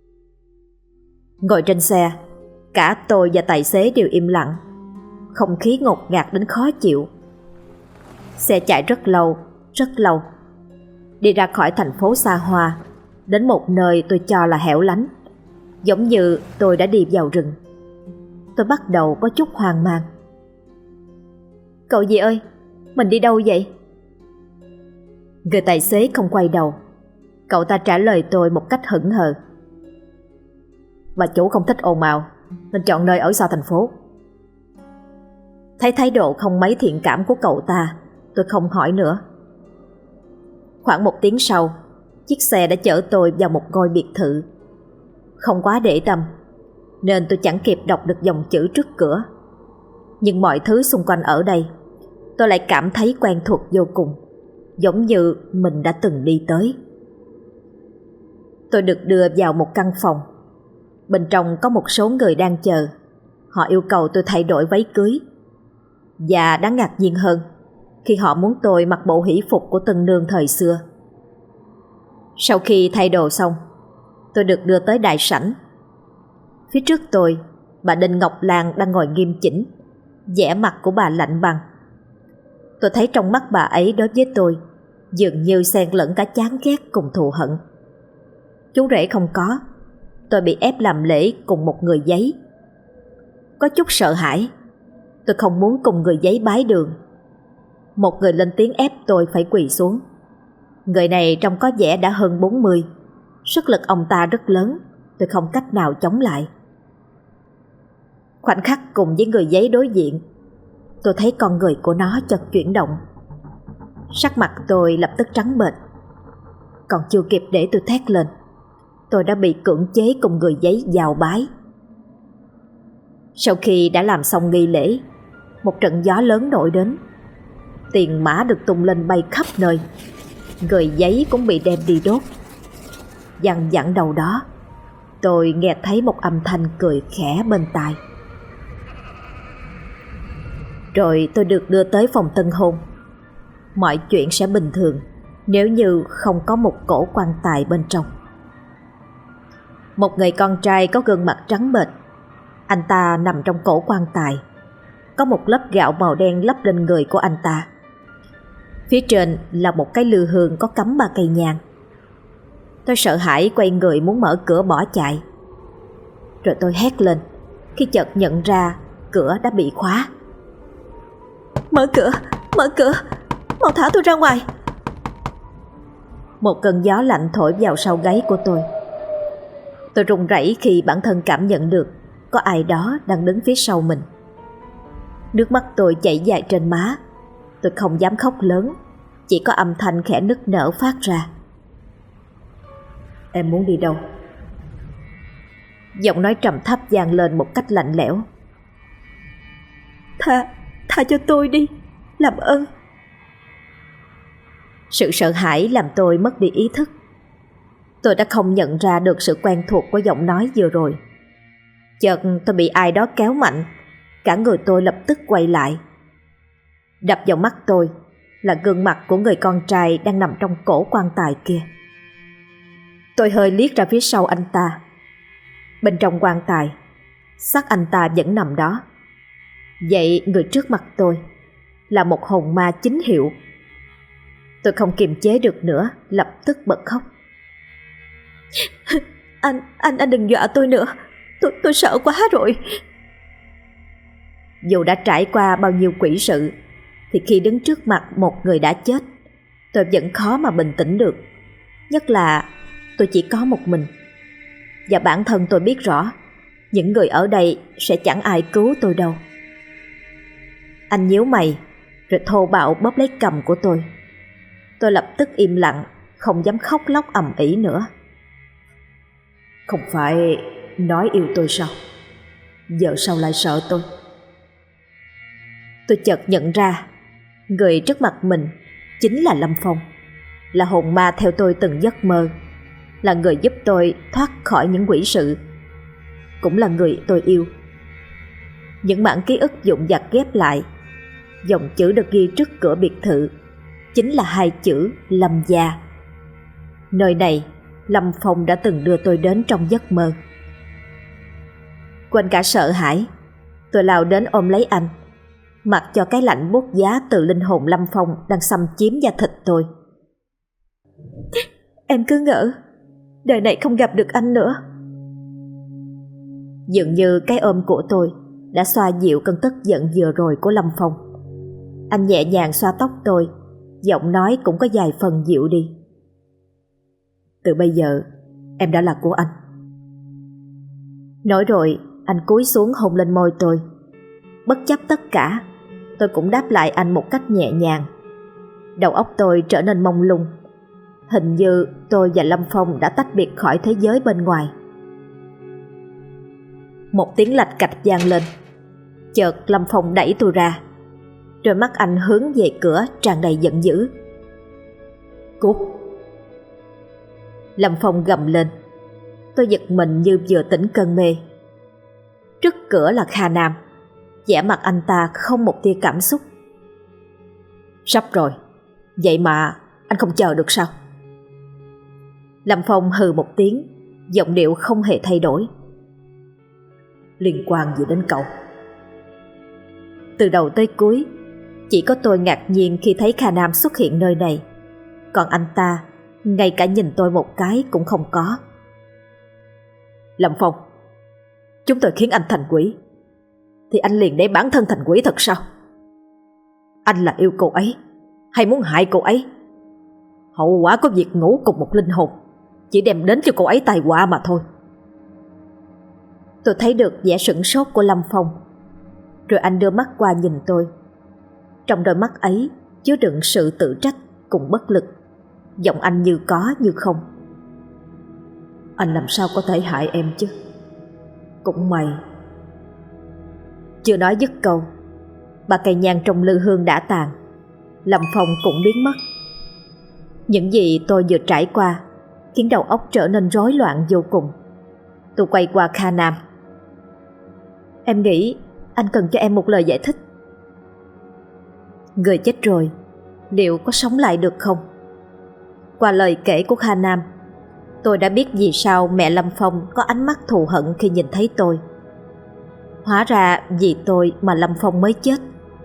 S1: Ngồi trên xe, cả tôi và tài xế đều im lặng. Không khí ngột ngạt đến khó chịu. Xe chạy rất lâu, rất lâu. Đi ra khỏi thành phố xa hoa, đến một nơi tôi cho là hẻo lánh, giống như tôi đã đi vào rừng. Tôi bắt đầu có chút hoang mang. Cậu gì ơi, mình đi đâu vậy? Người tài xế không quay đầu. Cậu ta trả lời tôi một cách hững hờ. Bà chủ không thích ồn ào nên chọn nơi ở xa thành phố. Thấy thái độ không mấy thiện cảm của cậu ta, tôi không hỏi nữa. Khoảng một tiếng sau, chiếc xe đã chở tôi vào một ngôi biệt thự. Không quá để tâm nên tôi chẳng kịp đọc được dòng chữ trước cửa. Nhưng mọi thứ xung quanh ở đây tôi lại cảm thấy quen thuộc vô cùng, giống như mình đã từng đi tới. Tôi được đưa vào một căn phòng. Bên trong có một số người đang chờ. Họ yêu cầu tôi thay đổi váy cưới. Và đáng ngạc nhiên hơn khi họ muốn tôi mặc bộ hỷ phục của tân nương thời xưa. Sau khi thay đồ xong, tôi được đưa tới đại sảnh. Phía trước tôi, bà Đinh Ngọc Lan đang ngồi nghiêm chỉnh, vẻ mặt của bà lạnh băng. Tôi thấy trong mắt bà ấy đối với tôi dường như xen lẫn cả chán ghét cùng thù hận. Chú rể không có, tôi bị ép làm lễ cùng một người giấy. Có chút sợ hãi, tôi không muốn cùng người giấy bái đường. Một người lên tiếng ép tôi phải quỳ xuống. Người này trông có vẻ đã hơn bốn mươi, sức lực ông ta rất lớn, tôi không cách nào chống lại. Khoảnh khắc cùng với người giấy đối diện, tôi thấy con người của nó chợt chuyển động. Sắc mặt tôi lập tức trắng bệch. Còn chưa kịp để tôi thét lên, tôi đã bị cưỡng chế cùng người giấy vào bái. Sau khi đã làm xong nghi lễ, một trận gió lớn nổi đến. Tiền mã được tung lên bay khắp nơi. Người giấy cũng bị đem đi đốt. Dằn dặn đầu đó, tôi nghe thấy một âm thanh cười khẽ bên tai. Rồi tôi được đưa tới phòng tân hôn. Mọi chuyện sẽ bình thường nếu như không có một cỗ quan tài bên trong. Một người con trai có gương mặt trắng bệch. Anh ta nằm trong cỗ quan tài. Có một lớp gạo màu đen lấp lên người của anh ta. Phía trên là một cái lư hương có cắm ba cây nhang. Tôi sợ hãi quay người muốn mở cửa bỏ chạy. Rồi tôi hét lên khi chợt nhận ra cửa đã bị khóa. Mở cửa, mở cửa, mau thả tôi ra ngoài. Một cơn gió lạnh thổi vào sau gáy của tôi. Tôi run rẩy khi bản thân cảm nhận được có ai đó đang đứng phía sau mình. Nước mắt tôi chảy dài trên má. Tôi không dám khóc lớn, chỉ có âm thanh khẽ nức nở phát ra. Em muốn đi đâu? Giọng nói trầm thấp vang lên một cách lạnh lẽo. Tha, tha cho tôi đi, làm ơn. Sự sợ hãi làm tôi mất đi ý thức. Tôi đã không nhận ra được sự quen thuộc của giọng nói vừa rồi. Chợt tôi bị ai đó kéo mạnh, cả người tôi lập tức quay lại. Đập vào mắt tôi là gương mặt của người con trai đang nằm trong cổ quan tài kia. Tôi hơi liếc ra phía sau anh ta. Bên trong quan tài, xác anh ta vẫn nằm đó. Vậy người trước mặt tôi là một hồn ma chính hiệu. Tôi không kiềm chế được nữa, lập tức bật khóc. Anh, anh, anh đừng dọa tôi nữa. Tôi, tôi sợ quá rồi. Dù đã trải qua bao nhiêu quỷ sự, thì khi đứng trước mặt một người đã chết, tôi vẫn khó mà bình tĩnh được. Nhất là tôi chỉ có một mình. Và bản thân tôi biết rõ những người ở đây sẽ chẳng ai cứu tôi đâu. Anh nhíu mày rồi thô bạo bóp lấy cằm của tôi. Tôi lập tức im lặng, không dám khóc lóc ầm ĩ nữa. Không phải nói yêu tôi sao? Giờ sao lại sợ tôi? Tôi chợt nhận ra người trước mặt mình chính là Lâm Phong, là hồn ma theo tôi từng giấc mơ, là người giúp tôi thoát khỏi những quỷ sự, cũng là người tôi yêu. Những bản ký ức vụn vặt ghép lại, dòng chữ được ghi trước cửa biệt thự chính là hai chữ Lâm gia. Nơi này Lâm Phong đã từng đưa tôi đến trong giấc mơ. Quên cả sợ hãi, tôi lao đến ôm lấy anh, mặc cho cái lạnh buốt giá từ linh hồn Lâm Phong đang xâm chiếm da thịt tôi. Em cứ ngỡ đời này không gặp được anh nữa. Dường như cái ôm của tôi đã xoa dịu cơn tức giận vừa rồi của Lâm Phong. Anh nhẹ nhàng xoa tóc tôi, giọng nói cũng có vài phần dịu đi. Từ bây giờ em đã là của anh. Nói rồi anh cúi xuống hôn lên môi tôi. Bất chấp tất cả, tôi cũng đáp lại anh một cách nhẹ nhàng. Đầu óc tôi trở nên mông lung. Hình như tôi và Lâm Phong đã tách biệt khỏi thế giới bên ngoài. Một tiếng lạch cạch vang lên. Chợt Lâm Phong đẩy tôi ra, rồi mắt anh hướng về cửa tràn đầy giận dữ. Cút! Lâm Phong gầm lên. Tôi giật mình như vừa tỉnh cơn mê. Trước cửa là Kha Nam, vẻ mặt anh ta không một tia cảm xúc. Sắp rồi, vậy mà anh không chờ được sao? Lâm Phong hừ một tiếng, giọng điệu không hề thay đổi. Liên quan gì đến cậu? Từ đầu tới cuối, chỉ có tôi ngạc nhiên khi thấy Kha Nam xuất hiện nơi này, còn anh ta ngay cả nhìn tôi một cái cũng không có. Lâm Phong, chúng tôi khiến anh thành quỷ, thì anh liền để bản thân thành quỷ thật sao? Anh là yêu cô ấy hay muốn hại cô ấy? Hậu quả của việc ngủ cùng một linh hồn chỉ đem đến cho cô ấy tai họa mà thôi. Tôi thấy được vẻ sửng sốt của Lâm Phong, rồi anh đưa mắt qua nhìn tôi. Trong đôi mắt ấy chứa đựng sự tự trách cùng bất lực, giọng anh như có như không. Anh làm sao có thể hại em chứ? Cũng may. Chưa nói dứt câu, ba cây nhang trong lư hương đã tàn, Lâm Phong cũng biến mất. Những gì tôi vừa trải qua khiến đầu óc trở nên rối loạn vô cùng. Tôi quay qua Kha Nam. Em nghĩ anh cần cho em một lời giải thích. Người chết rồi, liệu có sống lại được không? Qua lời kể của Kha Nam, tôi đã biết vì sao mẹ Lâm Phong có ánh mắt thù hận khi nhìn thấy tôi. Hóa ra vì tôi mà Lâm Phong mới chết.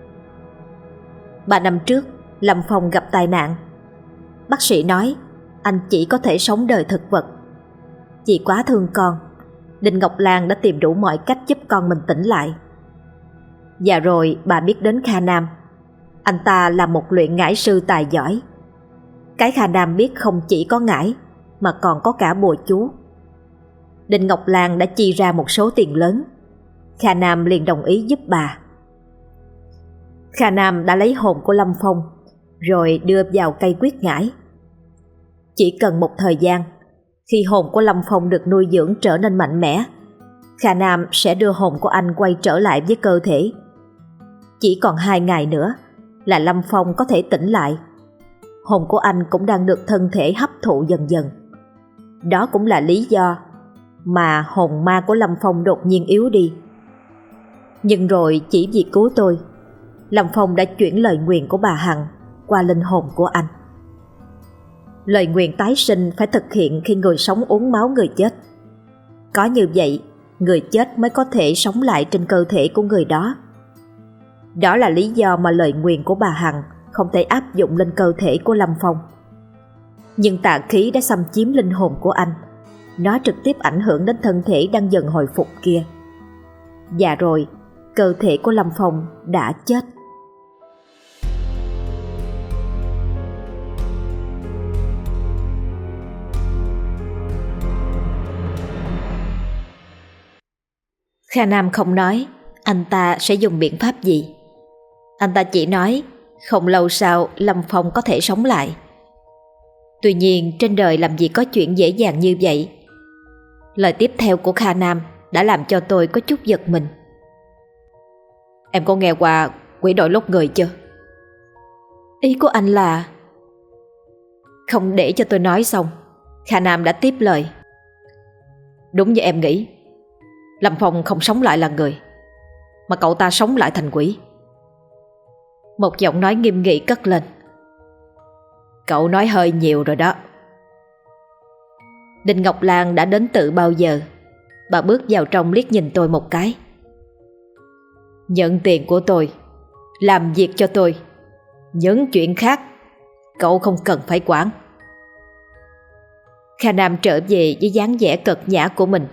S1: Ba năm trước, Lâm Phong gặp tai nạn. Bác sĩ nói anh chỉ có thể sống đời thực vật. Vì quá thương con, Đinh Ngọc Lan đã tìm đủ mọi cách giúp con mình tỉnh lại. Và rồi bà biết đến Kha Nam. Anh ta là một luyện ngải sư tài giỏi. Cái Kha Nam biết không chỉ có ngải mà còn có cả bùa chú. Đinh Ngọc Lan đã chi ra một số tiền lớn. Kha Nam liền đồng ý giúp bà. Kha Nam đã lấy hồn của Lâm Phong rồi đưa vào cây quyết ngải. Chỉ cần một thời gian, khi hồn của Lâm Phong được nuôi dưỡng trở nên mạnh mẽ, Kha Nam sẽ đưa hồn của anh quay trở lại với cơ thể. Chỉ còn hai ngày nữa là Lâm Phong có thể tỉnh lại. Hồn của anh cũng đang được thân thể hấp thụ dần dần. Đó cũng là lý do mà hồn ma của Lâm Phong đột nhiên yếu đi. Nhưng rồi chỉ vì cứu tôi, Lâm Phong đã chuyển lời nguyền của bà Hằng qua linh hồn của anh. Lời nguyền tái sinh phải thực hiện khi người sống uống máu người chết. Có như vậy, người chết mới có thể sống lại trên cơ thể của người đó. Đó là lý do mà lời nguyền của bà Hằng không thể áp dụng lên cơ thể của Lâm Phong. Nhưng tà khí đã xâm chiếm linh hồn của anh. Nó trực tiếp ảnh hưởng đến thân thể đang dần hồi phục kia. Và rồi, cơ thể của Lâm Phong đã chết. Kha Nam không nói anh ta sẽ dùng biện pháp gì. Anh ta chỉ nói không lâu sau Lâm Phong có thể sống lại. Tuy nhiên trên đời làm gì có chuyện dễ dàng như vậy. Lời tiếp theo của Kha Nam đã làm cho tôi có chút giật mình. Em có nghe qua quỷ đội lốt người chưa? Ý của anh là... Không để cho tôi nói xong, Kha Nam đã tiếp lời. Đúng như em nghĩ, Lâm Phong không sống lại là người, mà cậu ta sống lại thành quỷ. Một giọng nói nghiêm nghị cất lên. Cậu nói hơi nhiều rồi đó. Đinh Ngọc Lan đã đến từ bao giờ? Bà bước vào trong liếc nhìn tôi một cái. Nhận tiền của tôi, làm việc cho tôi. Những chuyện khác cậu không cần phải quản. Kha Nam trở về với dáng vẻ cợt nhã của mình.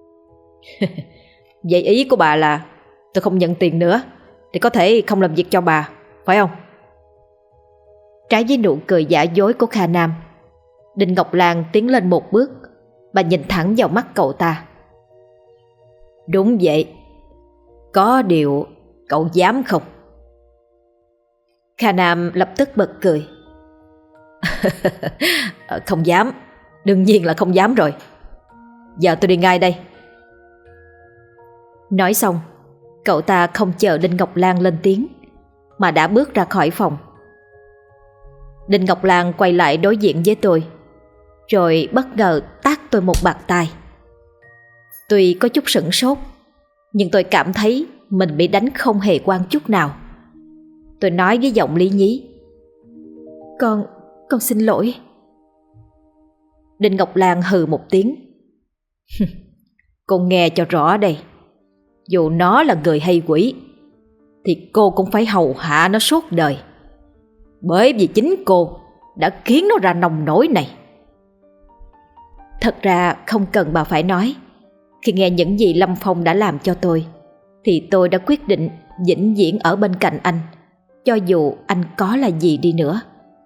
S1: Vậy ý của bà là tôi không nhận tiền nữa thì có thể không làm việc cho bà, phải không? Trái với nụ cười giả dối của Kha Nam, Đinh Ngọc Lan tiến lên một bước. Bà nhìn thẳng vào mắt cậu ta. Đúng vậy. Có điều cậu dám không? Kha Nam lập tức bật cười. Không dám. Đương nhiên là không dám rồi. Giờ tôi đi ngay đây. Nói xong, cậu ta không chờ Đinh Ngọc Lan lên tiếng mà đã bước ra khỏi phòng. Đinh Ngọc Lan quay lại đối diện với tôi, rồi bất ngờ tát tôi một bạt tai. Tuy có chút sửng sốt, Nhưng tôi cảm thấy mình bị đánh không hề quan chút nào. Tôi nói với giọng lý nhí: Con, con xin lỗi. Đinh Ngọc Lan hừ một tiếng: Cô nghe cho rõ đây, dù nó là người hay quỷ thì cô cũng phải hầu hạ nó suốt đời. Bởi vì chính cô đã khiến nó ra nông nỗi này. Thật ra không cần bà phải nói. Khi nghe những gì Lâm Phong đã làm cho tôi thì tôi đã quyết định vĩnh viễn ở bên cạnh anh, cho dù anh có là gì đi nữa.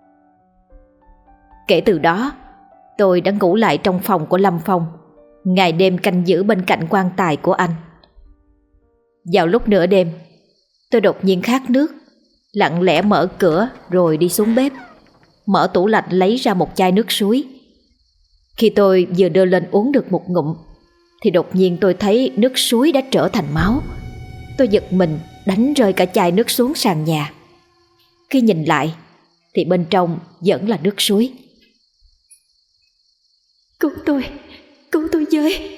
S1: Kể từ đó, tôi đã ngủ lại trong phòng của Lâm Phong, ngày đêm canh giữ bên cạnh quan tài của anh. Vào lúc nửa đêm, tôi đột nhiên khát nước, lặng lẽ mở cửa rồi đi xuống bếp, mở tủ lạnh lấy ra một chai nước suối. Khi tôi vừa đưa lên uống được một ngụm thì đột nhiên tôi thấy nước suối đã trở thành máu. Tôi giật mình đánh rơi cả chai nước xuống sàn nhà. Khi nhìn lại thì bên trong vẫn là nước suối.
S2: Cứu tôi, cứu tôi với.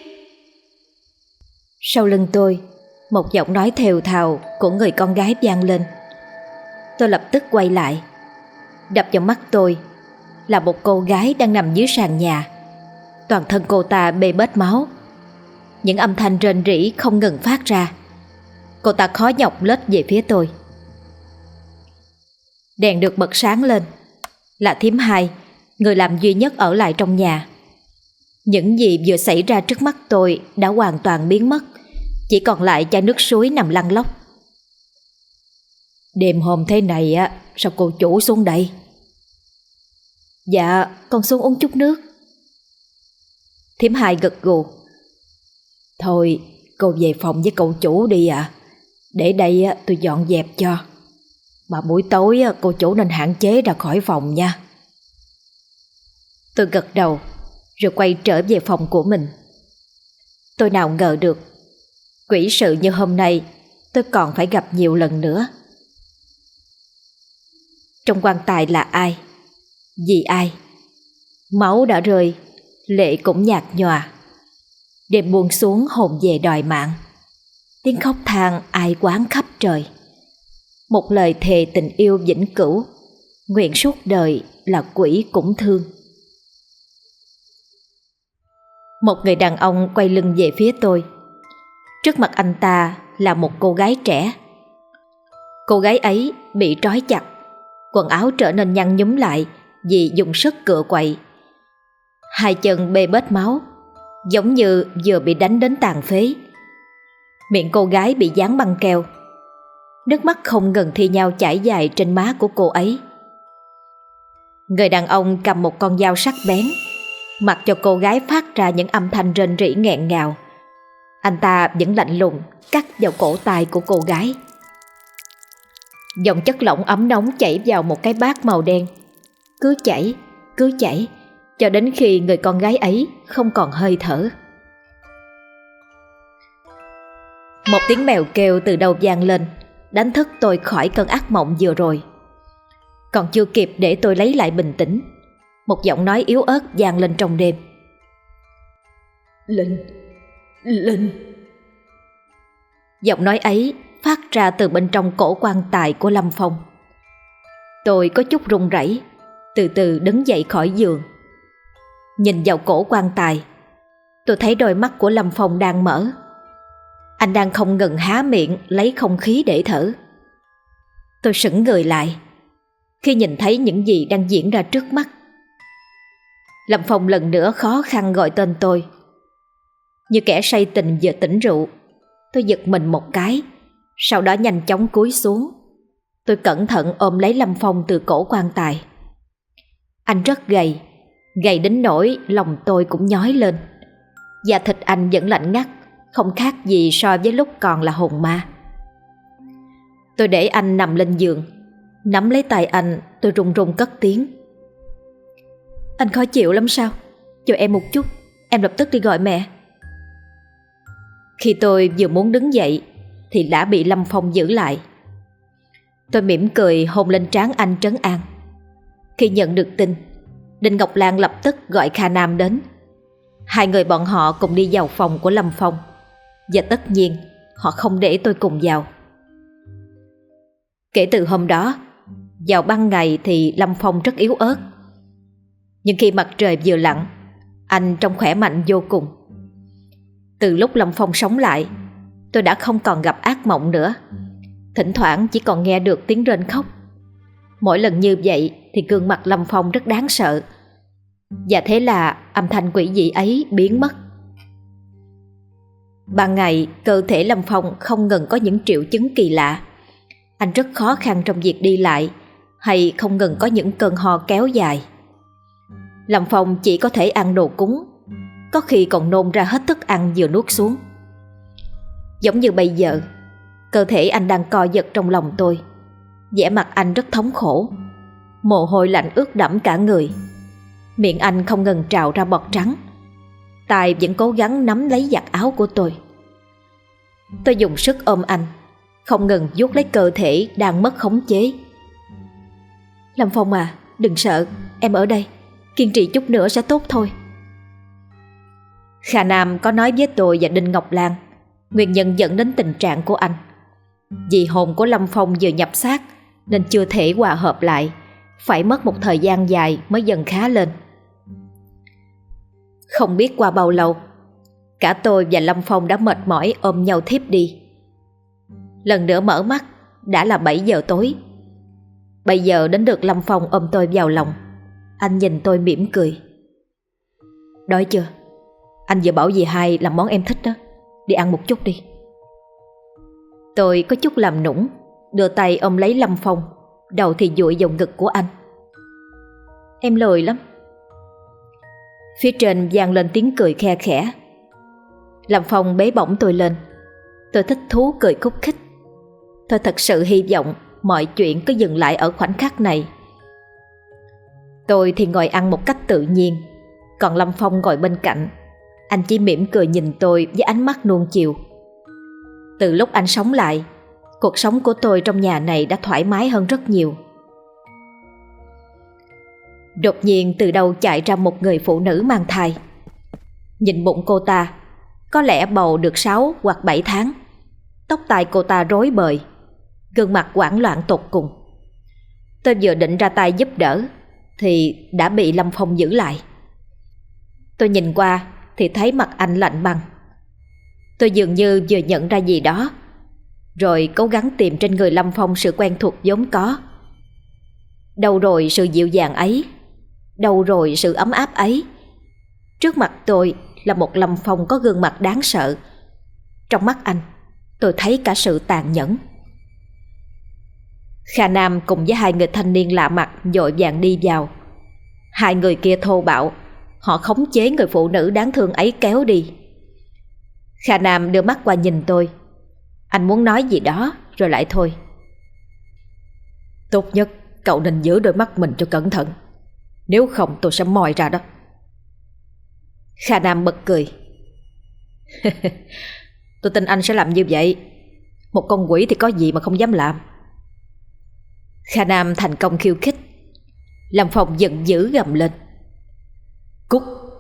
S1: Sau lưng tôi, một giọng nói thều thào của người con gái vang lên. Tôi lập tức quay lại. Đập vào mắt tôi là một cô gái đang nằm dưới sàn nhà. Toàn thân cô ta bê bết máu. Những âm thanh rên rỉ không ngừng phát ra. Cô ta khó nhọc lết về phía tôi. Đèn được bật sáng lên. Là thím Hai, người làm duy nhất ở lại trong nhà. Những gì vừa xảy ra trước mắt tôi đã hoàn toàn biến mất, chỉ còn lại chai nước suối nằm lăn lóc. Đêm hôm thế này á, sao cô chủ xuống đây? Dạ, con xuống uống chút nước. Thím Hai gật gù. Thôi, cô về phòng với cậu chủ đi ạ. À. Để đây á, tôi dọn dẹp cho. Mà buổi tối á, cô chủ nên hạn chế ra khỏi phòng nha. Tôi gật đầu rồi quay trở về phòng của mình. Tôi nào ngờ được quỷ sự như hôm nay tôi còn phải gặp nhiều lần nữa. Trong quan tài là ai? Vì ai? Máu đã rơi, lệ cũng nhạt nhòa. Đêm buông xuống hồn về đòi mạng. Tiếng khóc than ai quán khắp trời. Một lời thề tình yêu vĩnh cửu, nguyện suốt đời là quỷ cũng thương. Một người đàn ông quay lưng về phía tôi. Trước mặt anh ta là một cô gái trẻ. Cô gái ấy bị trói chặt, quần áo trở nên nhăn nhúm lại vì dùng sức cựa quậy. Hai chân bê bết máu, giống như vừa bị đánh đến tàn phế. Miệng cô gái bị dán băng keo. Nước mắt không ngừng thi nhau chảy dài trên má của cô ấy. Người đàn ông cầm một con dao sắc bén, mặc cho cô gái phát ra những âm thanh rên rỉ nghẹn ngào. Anh ta vẫn lạnh lùng cắt vào cổ tay của cô gái. Dòng chất lỏng ấm nóng chảy vào một cái bát màu đen, cứ chảy, cứ chảy cho đến khi người con gái ấy không còn hơi thở. Một tiếng mèo kêu từ đầu vang lên, đánh thức tôi khỏi cơn ác mộng vừa rồi. Còn chưa kịp để tôi lấy lại bình tĩnh, một giọng nói yếu ớt vang lên trong đêm. Linh, Linh. Giọng nói ấy phát ra từ bên trong cổ quan tài của Lâm Phong. Tôi có chút run rẩy, từ từ đứng dậy khỏi giường. Nhìn vào cổ quan tài, tôi thấy đôi mắt của Lâm Phong đang mở. Anh đang không ngừng há miệng lấy không khí để thở. Tôi sững người lại khi nhìn thấy những gì đang diễn ra trước mắt. Lâm Phong lần nữa khó khăn gọi tên tôi. Như kẻ say tình vừa tỉnh rượu, tôi giật mình một cái, sau đó nhanh chóng cúi xuống. Tôi cẩn thận ôm lấy Lâm Phong từ cổ quan tài. Anh rất gầy, gầy đến nỗi lòng tôi cũng nhói lên. Da thịt anh vẫn lạnh ngắt, không khác gì so với lúc còn là hồn ma. Tôi để anh nằm lên giường, nắm lấy tay anh, tôi run run cất tiếng. Anh khó chịu lắm sao? Chờ em một chút, em lập tức đi gọi mẹ. Khi tôi vừa muốn đứng dậy thì đã bị Lâm Phong giữ lại. Tôi mỉm cười hôn lên trán anh trấn an. Khi nhận được tin, Đinh Ngọc Lan lập tức gọi Kha Nam đến. Hai người bọn họ cùng đi vào phòng của Lâm Phong. Và tất nhiên họ không để tôi cùng vào. Kể từ hôm đó, vào ban ngày thì Lâm Phong rất yếu ớt, nhưng khi mặt trời vừa lặn, anh trông khỏe mạnh vô cùng. Từ lúc Lâm Phong sống lại, tôi đã không còn gặp ác mộng nữa. Thỉnh thoảng chỉ còn nghe được tiếng rên khóc. Mỗi lần như vậy thì gương mặt Lâm Phong rất đáng sợ, và thế là âm thanh quỷ dị ấy biến mất. Ban ngày, cơ thể Lâm Phong không ngừng có những triệu chứng kỳ lạ. Anh rất khó khăn trong việc đi lại, hay không ngừng có những cơn ho kéo dài. Lâm Phong chỉ có thể ăn đồ cúng, có khi còn nôn ra hết thức ăn vừa nuốt xuống. Giống như bây giờ, cơ thể anh đang co giật trong lòng tôi. Vẻ mặt anh rất thống khổ, mồ hôi lạnh ướt đẫm cả người. Miệng anh không ngừng trào ra bọt trắng. Tay vẫn cố gắng nắm lấy giặt áo của tôi. Tôi dùng sức ôm anh, không ngừng vuốt lấy cơ thể đang mất khống chế. Lâm Phong à, đừng sợ, em ở đây, kiên trì chút nữa sẽ tốt thôi. Kha Nam có nói với tôi và Đinh Ngọc Lan nguyên nhân dẫn đến tình trạng của anh. Vì hồn của Lâm Phong vừa nhập xác nên chưa thể hòa hợp lại, phải mất một thời gian dài mới dần khá lên. Không biết qua bao lâu, cả tôi và Lâm Phong đã mệt mỏi ôm nhau thiếp đi. Lần nữa mở mắt đã là bảy giờ tối. Bây giờ đến được Lâm Phong ôm tôi vào lòng. Anh nhìn tôi mỉm cười. Đói chưa? Anh vừa bảo dì hai làm món em thích đó, đi ăn một chút đi. Tôi có chút làm nũng, đưa tay ôm lấy Lâm Phong, đầu thì dụi vào ngực của anh. Em lười lắm. Phía trên vang lên tiếng cười khe khẽ. Lâm Phong bế bổng tôi lên. Tôi thích thú cười khúc khích. Tôi thật sự hy vọng mọi chuyện cứ dừng lại ở khoảnh khắc này. Tôi thì ngồi ăn một cách tự nhiên, còn Lâm Phong ngồi bên cạnh. Anh chỉ mỉm cười nhìn tôi với ánh mắt nuông chiều. Từ lúc anh sống lại, cuộc sống của tôi trong nhà này đã thoải mái hơn rất nhiều. Đột nhiên từ đâu chạy ra một người phụ nữ mang thai. Nhìn bụng cô ta, có lẽ bầu được sáu hoặc bảy tháng. Tóc tai cô ta rối bời, gương mặt hoảng loạn tột cùng. Tôi vừa định ra tay giúp đỡ thì đã bị Lâm Phong giữ lại. Tôi nhìn qua thì thấy mặt anh lạnh băng. Tôi dường như vừa nhận ra gì đó, rồi cố gắng tìm trên người Lâm Phong sự quen thuộc vốn có. Đâu rồi sự dịu dàng ấy? Đâu rồi sự ấm áp ấy? Trước mặt tôi là một Lâm Phong có gương mặt đáng sợ. Trong mắt anh, tôi thấy cả sự tàn nhẫn. Kha Nam cùng với hai người thanh niên lạ mặt vội vàng đi vào. Hai người kia thô bạo, họ khống chế người phụ nữ đáng thương ấy kéo đi. Kha Nam đưa mắt qua nhìn tôi. Anh muốn nói gì đó rồi lại thôi. Tốt nhất cậu nên giữ đôi mắt mình cho cẩn thận, nếu không tôi sẽ moi ra đó. Kha Nam bật cười. Tôi tin anh sẽ làm như vậy. Một con quỷ thì có gì mà không dám làm. Kha Nam thành công khiêu khích. Lâm Phong giận dữ gầm lên. Cút!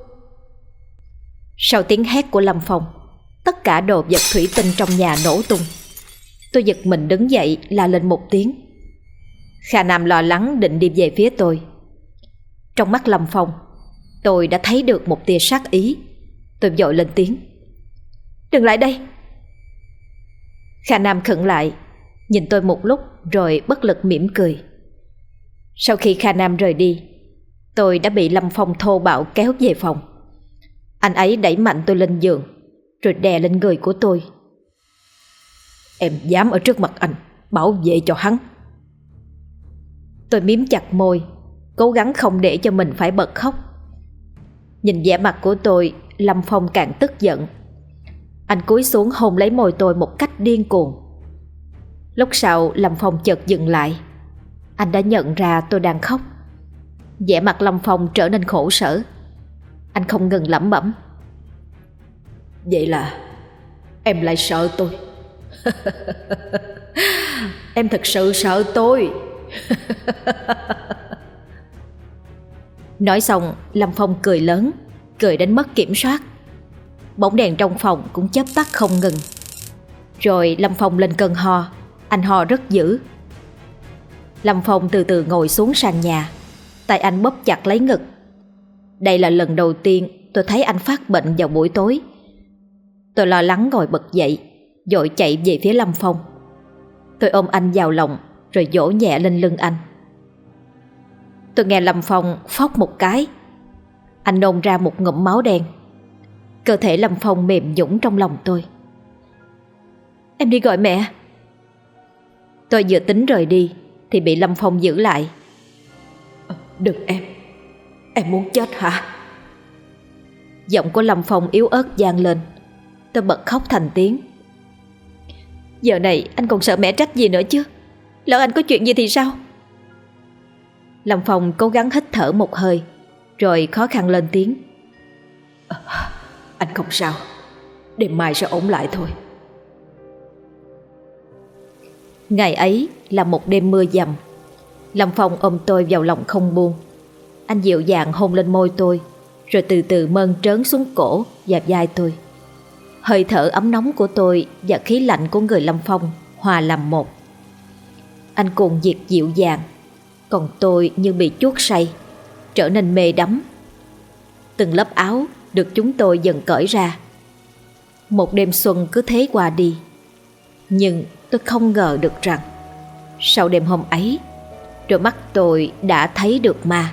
S1: Sau tiếng hét của Lâm Phong, tất cả đồ vật thủy tinh trong nhà nổ tung. Tôi giật mình đứng dậy la lên một tiếng. Kha Nam lo lắng định đi về phía tôi. Trong mắt Lâm Phong, tôi đã thấy được một tia sát ý. Tôi vội lên tiếng. Đừng lại đây! Kha Nam khựng lại, nhìn tôi một lúc rồi bất lực mỉm cười. Sau khi Kha Nam rời đi, tôi đã bị Lâm Phong thô bạo kéo về phòng. Anh ấy đẩy mạnh tôi lên giường, rồi đè lên người của tôi. Em dám ở trước mặt anh bảo vệ cho hắn? Tôi miếm chặt môi, cố gắng không để cho mình phải bật khóc. Nhìn vẻ mặt của tôi, Lâm Phong càng tức giận. Anh cúi xuống hôn lấy môi tôi một cách điên cuồng. Lúc sau Lâm Phong chợt dừng lại. Anh đã nhận ra tôi đang khóc. Vẻ mặt Lâm Phong trở nên khổ sở. Anh không ngừng lẩm bẩm. Vậy là em lại sợ tôi. Em thật sự sợ tôi. Nói xong Lâm Phong cười lớn, cười đến mất kiểm soát. Bóng đèn trong phòng cũng chớp tắt không ngừng. Rồi Lâm Phong lên cơn ho. Anh ho rất dữ. Lâm Phong từ từ ngồi xuống sàn nhà, tay anh bóp chặt lấy ngực. Đây là lần đầu tiên tôi thấy anh phát bệnh vào buổi tối. Tôi lo lắng ngồi bật dậy, vội chạy về phía Lâm Phong. Tôi ôm anh vào lòng rồi vỗ nhẹ lên lưng anh. Tôi nghe Lâm Phong phốc một cái. Anh nôn ra một ngụm máu đen. Cơ thể Lâm Phong mềm nhũn trong lòng tôi. Em đi gọi mẹ. Tôi vừa tính rời đi thì bị Lâm Phong giữ lại. Đừng em, em muốn chết hả? Giọng của Lâm Phong yếu ớt vang lên. Tôi bật khóc thành tiếng. Giờ này anh còn sợ mẹ trách gì nữa chứ? Lỡ anh có chuyện gì thì sao? Lâm Phong cố gắng hít thở một hơi, rồi khó khăn lên tiếng. À, anh không sao, đêm mai sẽ ổn lại thôi. Ngày ấy là một đêm mưa dầm. Lâm Phong ôm tôi vào lòng không buông. Anh dịu dàng hôn lên môi tôi, rồi từ từ mơn trớn xuống cổ và vai tôi. Hơi thở ấm nóng của tôi và khí lạnh của người Lâm Phong hòa làm một. Anh cuồng nhiệt dịu dàng, còn tôi như bị chuốt say, trở nên mê đắm. Từng lớp áo được chúng tôi dần cởi ra. Một đêm xuân cứ thế qua đi. Nhưng tôi không ngờ được rằng sau đêm hôm ấy, đôi mắt tôi đã thấy được ma.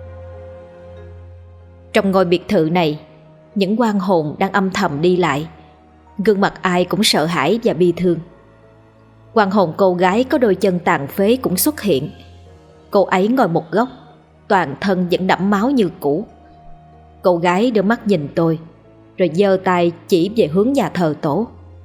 S1: Trong ngôi biệt thự này, những oan hồn đang âm thầm đi lại. Gương mặt ai cũng sợ hãi và bi thương. Oan hồn cô gái có đôi chân tàn phế cũng xuất hiện. Cô ấy ngồi một góc, toàn thân vẫn đẫm máu như cũ. Cô gái đưa mắt nhìn tôi, rồi giơ tay chỉ về hướng nhà thờ tổ.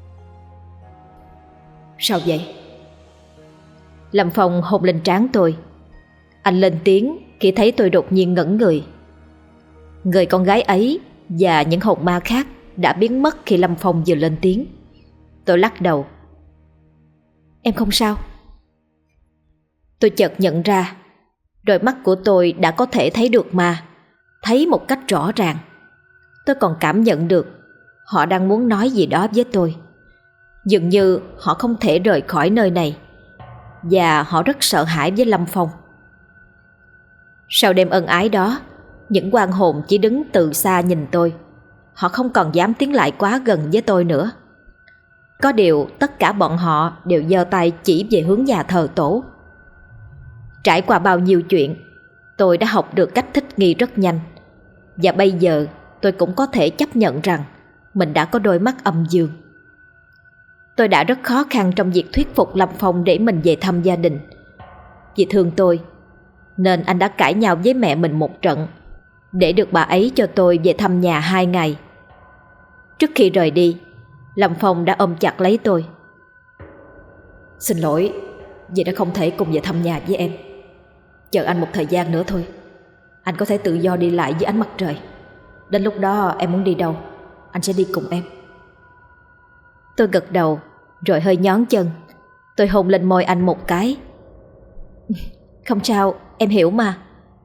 S1: Sao vậy? Lâm Phong hôn lên trán tôi. Anh lên tiếng khi thấy tôi đột nhiên ngẩn người. Người con gái ấy và những hồn ma khác đã biến mất khi Lâm Phong vừa lên tiếng. Tôi lắc đầu. Em không sao. Tôi chợt nhận ra đôi mắt của tôi đã có thể thấy được ma, thấy một cách rõ ràng. Tôi còn cảm nhận được họ đang muốn nói gì đó với tôi. Dường như họ không thể rời khỏi nơi này, và họ rất sợ hãi với Lâm Phong. Sau đêm ân ái đó, những oan hồn chỉ đứng từ xa nhìn tôi. Họ không còn dám tiến lại quá gần với tôi nữa. Có điều tất cả bọn họ đều giơ tay chỉ về hướng nhà thờ tổ. Trải qua bao nhiêu chuyện, tôi đã học được cách thích nghi rất nhanh. Và bây giờ tôi cũng có thể chấp nhận rằng mình đã có đôi mắt âm dương. Tôi đã rất khó khăn trong việc thuyết phục Lâm Phong để mình về thăm gia đình. Vì thương tôi nên anh đã cãi nhau với mẹ mình một trận để được bà ấy cho tôi về thăm nhà hai ngày. Trước khi rời đi, Lâm Phong đã ôm chặt lấy tôi. Xin lỗi vì đã không thể cùng về thăm nhà với em. Chờ anh một thời gian nữa thôi. Anh có thể tự do đi lại dưới ánh mặt trời. Đến lúc đó em muốn đi đâu, anh sẽ đi cùng em. Tôi gật đầu rồi hơi nhón chân. Tôi hôn lên môi anh một cái. Không sao, em hiểu mà.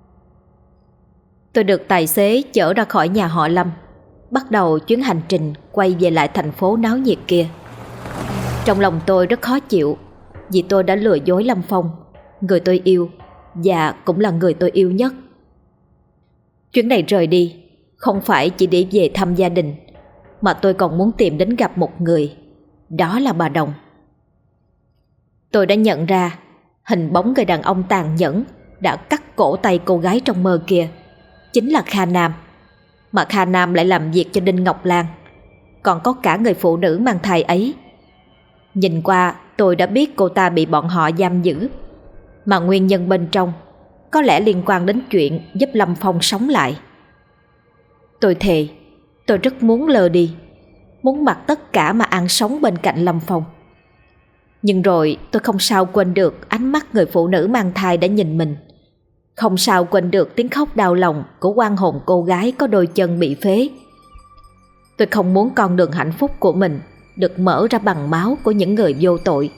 S1: Tôi được tài xế chở ra khỏi nhà họ Lâm, bắt đầu chuyến hành trình quay về lại thành phố náo nhiệt kia. Trong lòng tôi rất khó chịu vì tôi đã lừa dối Lâm Phong, người tôi yêu và cũng là người tôi yêu nhất. Chuyến này rời đi không phải chỉ để về thăm gia đình, mà tôi còn muốn tìm đến gặp một người. Đó là bà Đồng. Tôi đã nhận ra hình bóng người đàn ông tàn nhẫn đã cắt cổ tay cô gái trong mơ kia chính là Kha Nam. Mà Kha Nam lại làm việc cho Đinh Ngọc Lan, còn có cả người phụ nữ mang thai ấy. Nhìn qua tôi đã biết cô ta bị bọn họ giam giữ, mà nguyên nhân bên trong có lẽ liên quan đến chuyện giúp Lâm Phong sống lại. Tôi thề tôi rất muốn lờ đi, muốn mặc tất cả mà ăn sống bên cạnh Lâm Phong. Nhưng rồi tôi không sao quên được ánh mắt người phụ nữ mang thai đã nhìn mình, không sao quên được tiếng khóc đau lòng của oan hồn cô gái có đôi chân bị phế. Tôi không muốn con đường hạnh phúc của mình được mở ra bằng máu của những người vô tội.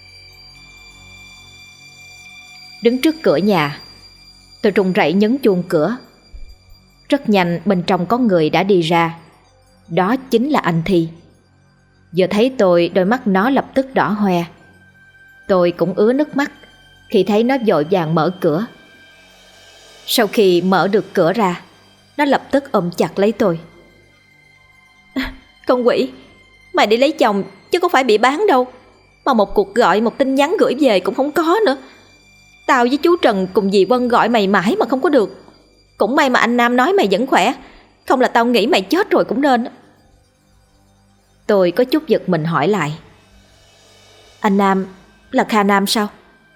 S1: Đứng trước cửa nhà, tôi run rẩy nhấn chuông cửa. Rất nhanh bên trong có người đã đi ra. Đó chính là anh Thi. Vừa thấy tôi, đôi mắt nó lập tức đỏ hoe. Tôi cũng ứa nước mắt khi thấy nó vội vàng mở cửa. Sau khi mở được cửa ra, nó lập tức ôm chặt lấy tôi. Con quỷ, mày đi lấy chồng chứ có phải bị bán đâu, mà một cuộc gọi, một tin nhắn gửi về cũng không có nữa. Tao với chú Trần cùng dì Vân gọi mày mãi mà không có được. Cũng may mà anh Nam nói mày vẫn khỏe, không là tao nghĩ mày chết rồi cũng nên. Tôi có chút giật mình hỏi lại. Anh Nam là Kha Nam sao?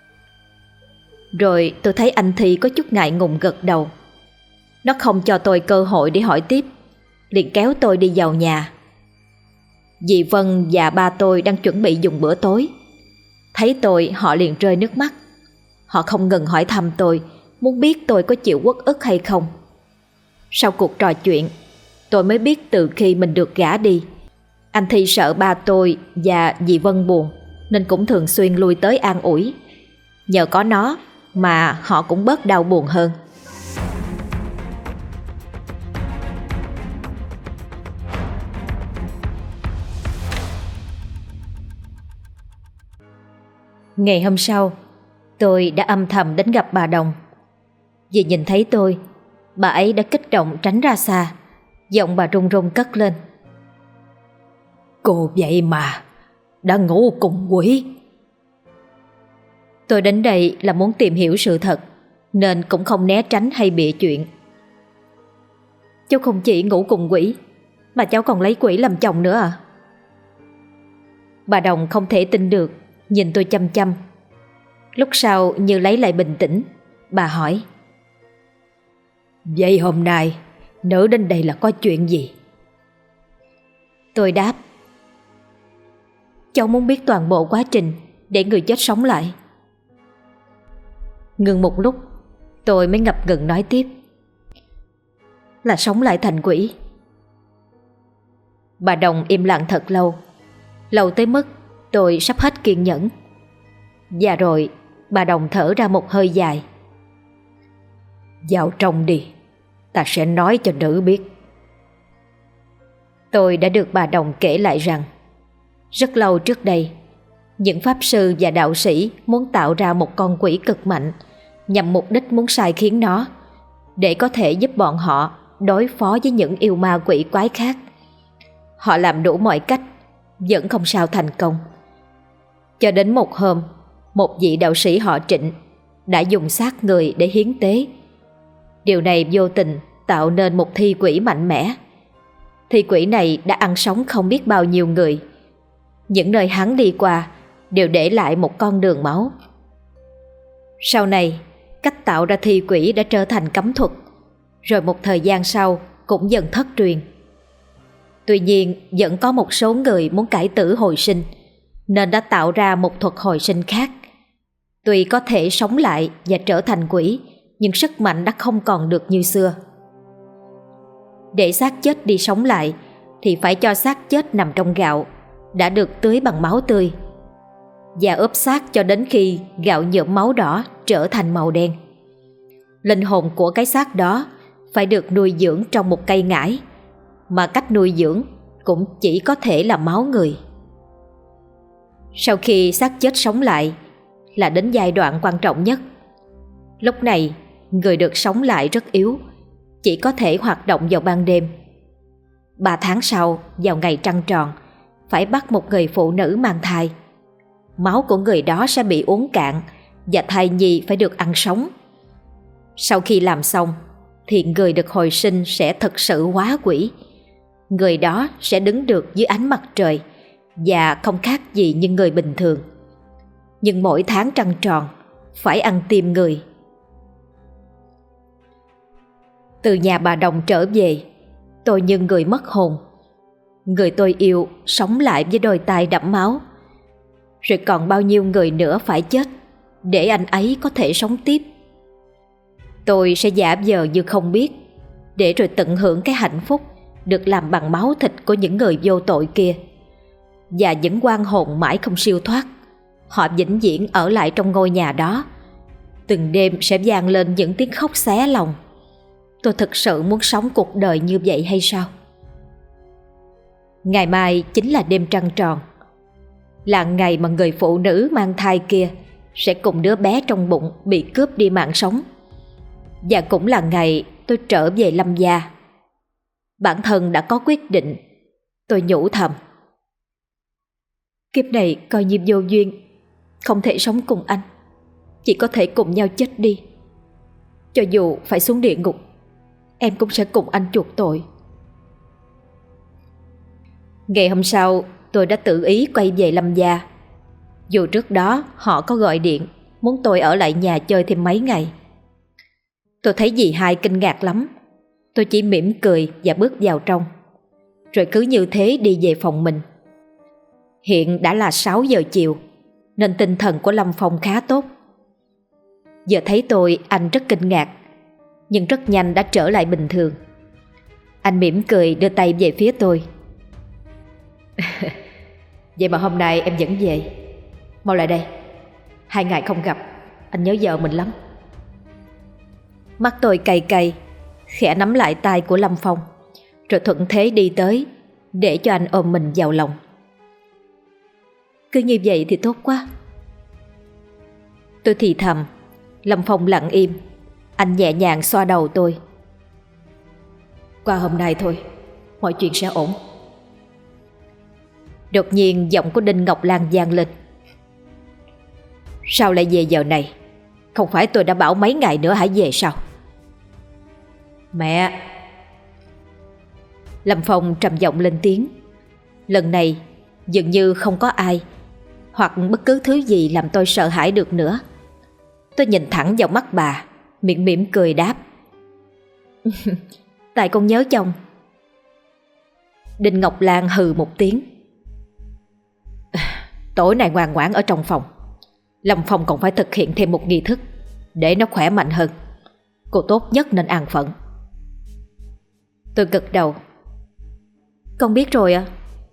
S1: Rồi tôi thấy anh Thi có chút ngại ngùng gật đầu. Nó không cho tôi cơ hội để hỏi tiếp, liền kéo tôi đi vào nhà. Dì Vân và ba tôi đang chuẩn bị dùng bữa tối. Thấy tôi họ liền rơi nước mắt. Họ không ngừng hỏi thăm tôi, muốn biết tôi có chịu uất ức hay không. Sau cuộc trò chuyện, tôi mới biết từ khi mình được gả đi, anh Thi sợ ba tôi và dì Vân buồn, nên cũng thường xuyên lui tới an ủi. Nhờ có nó mà họ cũng bớt đau buồn hơn. Ngày hôm sau, tôi đã âm thầm đến gặp bà Đồng. Vì nhìn thấy tôi, bà ấy đã kích động tránh ra xa. Giọng bà run run cất lên. Cô vậy mà đã ngủ cùng quỷ. Tôi đến đây là muốn tìm hiểu sự thật, nên cũng không né tránh hay bịa chuyện. Cháu không chỉ ngủ cùng quỷ, mà cháu còn lấy quỷ làm chồng nữa à? Bà Đồng không thể tin được, nhìn tôi chăm chăm. Lúc sau như lấy lại bình tĩnh, bà hỏi. Vậy hôm nay nữ đến đây là có chuyện gì? Tôi đáp. Cháu muốn biết toàn bộ quá trình để người chết sống lại. Ngừng một lúc, tôi mới ngập ngừng nói tiếp. Là sống lại thành quỷ. Bà Đồng im lặng thật lâu, lâu tới mức tôi sắp hết kiên nhẫn. Và rồi bà Đồng thở ra một hơi dài. Vào trong đi, ta sẽ nói cho nữ biết. Tôi đã được bà Đồng kể lại rằng rất lâu trước đây, những pháp sư và đạo sĩ muốn tạo ra một con quỷ cực mạnh, nhằm mục đích muốn sai khiến nó, để có thể giúp bọn họ đối phó với những yêu ma quỷ quái khác. Họ làm đủ mọi cách, vẫn không sao thành công. Cho đến một hôm, một vị đạo sĩ họ Trịnh đã dùng xác người để hiến tế. Điều này vô tình tạo nên một thi quỷ mạnh mẽ. Thi quỷ này đã ăn sống không biết bao nhiêu người. Những nơi hắn đi qua đều để lại một con đường máu. Sau này, cách tạo ra thi quỷ đã trở thành cấm thuật, rồi một thời gian sau cũng dần thất truyền. Tuy nhiên, vẫn có một số người muốn cải tử hồi sinh, nên đã tạo ra một thuật hồi sinh khác. Tuy có thể sống lại và trở thành quỷ, nhưng sức mạnh đã không còn được như xưa. Để xác chết đi sống lại thì phải cho xác chết nằm trong gạo đã được tưới bằng máu tươi, và ướp xác cho đến khi gạo nhuộm máu đỏ trở thành màu đen. Linh hồn của cái xác đó phải được nuôi dưỡng trong một cây ngải, mà cách nuôi dưỡng cũng chỉ có thể là máu người. Sau khi xác chết sống lại là đến giai đoạn quan trọng nhất. Lúc này, người được sống lại rất yếu, chỉ có thể hoạt động vào ban đêm. Ba tháng sau, vào ngày trăng tròn, phải bắt một người phụ nữ mang thai. Máu của người đó sẽ bị uống cạn và thai nhi phải được ăn sống. Sau khi làm xong thì người được hồi sinh sẽ thực sự hóa quỷ. Người đó sẽ đứng được dưới ánh mặt trời và không khác gì như người bình thường. Nhưng mỗi tháng trăng tròn phải ăn tim người. Từ nhà bà Đồng trở về, tôi như người mất hồn. Người tôi yêu sống lại với đôi tay đẫm máu. Rồi còn bao nhiêu người nữa phải chết để anh ấy có thể sống tiếp. Tôi sẽ giả vờ như không biết, để rồi tận hưởng cái hạnh phúc được làm bằng máu thịt của những người vô tội kia. Và những oan hồn mãi không siêu thoát, họ vĩnh viễn ở lại trong ngôi nhà đó. Từng đêm sẽ vang lên những tiếng khóc xé lòng. Tôi thực sự muốn sống cuộc đời như vậy hay sao? Ngày mai chính là đêm trăng tròn, là ngày mà người phụ nữ mang thai kia sẽ cùng đứa bé trong bụng bị cướp đi mạng sống. Và cũng là ngày tôi trở về Lâm gia. Bản thân đã có quyết định. Tôi nhủ thầm, kiếp này coi như vô duyên, không thể sống cùng anh, chỉ có thể cùng nhau chết đi. Cho dù phải xuống địa ngục, em cũng sẽ cùng anh chuộc tội. Ngày hôm sau, tôi đã tự ý quay về Lâm gia. Dù trước đó họ có gọi điện muốn tôi ở lại nhà chơi thêm mấy ngày. Tôi thấy dì hai kinh ngạc lắm. Tôi chỉ mỉm cười và bước vào trong, rồi cứ như thế đi về phòng mình. Hiện đã là sáu giờ chiều, nên tinh thần của Lâm Phong khá tốt. Giờ thấy tôi, anh rất kinh ngạc, nhưng rất nhanh đã trở lại bình thường. Anh mỉm cười đưa tay về phía tôi. Vậy mà hôm nay em vẫn về. Mau lại đây, hai ngày không gặp, anh nhớ vợ mình lắm. Mắt tôi cay cay, khẽ nắm lại tay của Lâm Phong, rồi thuận thế đi tới để cho anh ôm mình vào lòng. Cứ như vậy thì tốt quá. Tôi thì thầm. Lâm Phong lặng im. Anh nhẹ nhàng xoa đầu tôi. Qua hôm nay thôi, mọi chuyện sẽ ổn. Đột nhiên giọng của Đinh Ngọc Lan vang lên. Sao lại về giờ này? Không phải tôi đã bảo mấy ngày nữa hãy về sao? Mẹ! Lâm Phong trầm giọng lên tiếng. Lần này dường như không có ai hoặc bất cứ thứ gì làm tôi sợ hãi được nữa. Tôi nhìn thẳng vào mắt bà, miệng mỉm cười đáp. Tại con nhớ chồng. Đinh Ngọc Lan hừ một tiếng. Tối nay ngoan ngoãn ở trong phòng. Lâm Phong còn phải thực hiện thêm một nghi thức để nó khỏe mạnh hơn. Cô tốt nhất nên an phận. Tôi gật đầu. Con biết rồi ạ. À?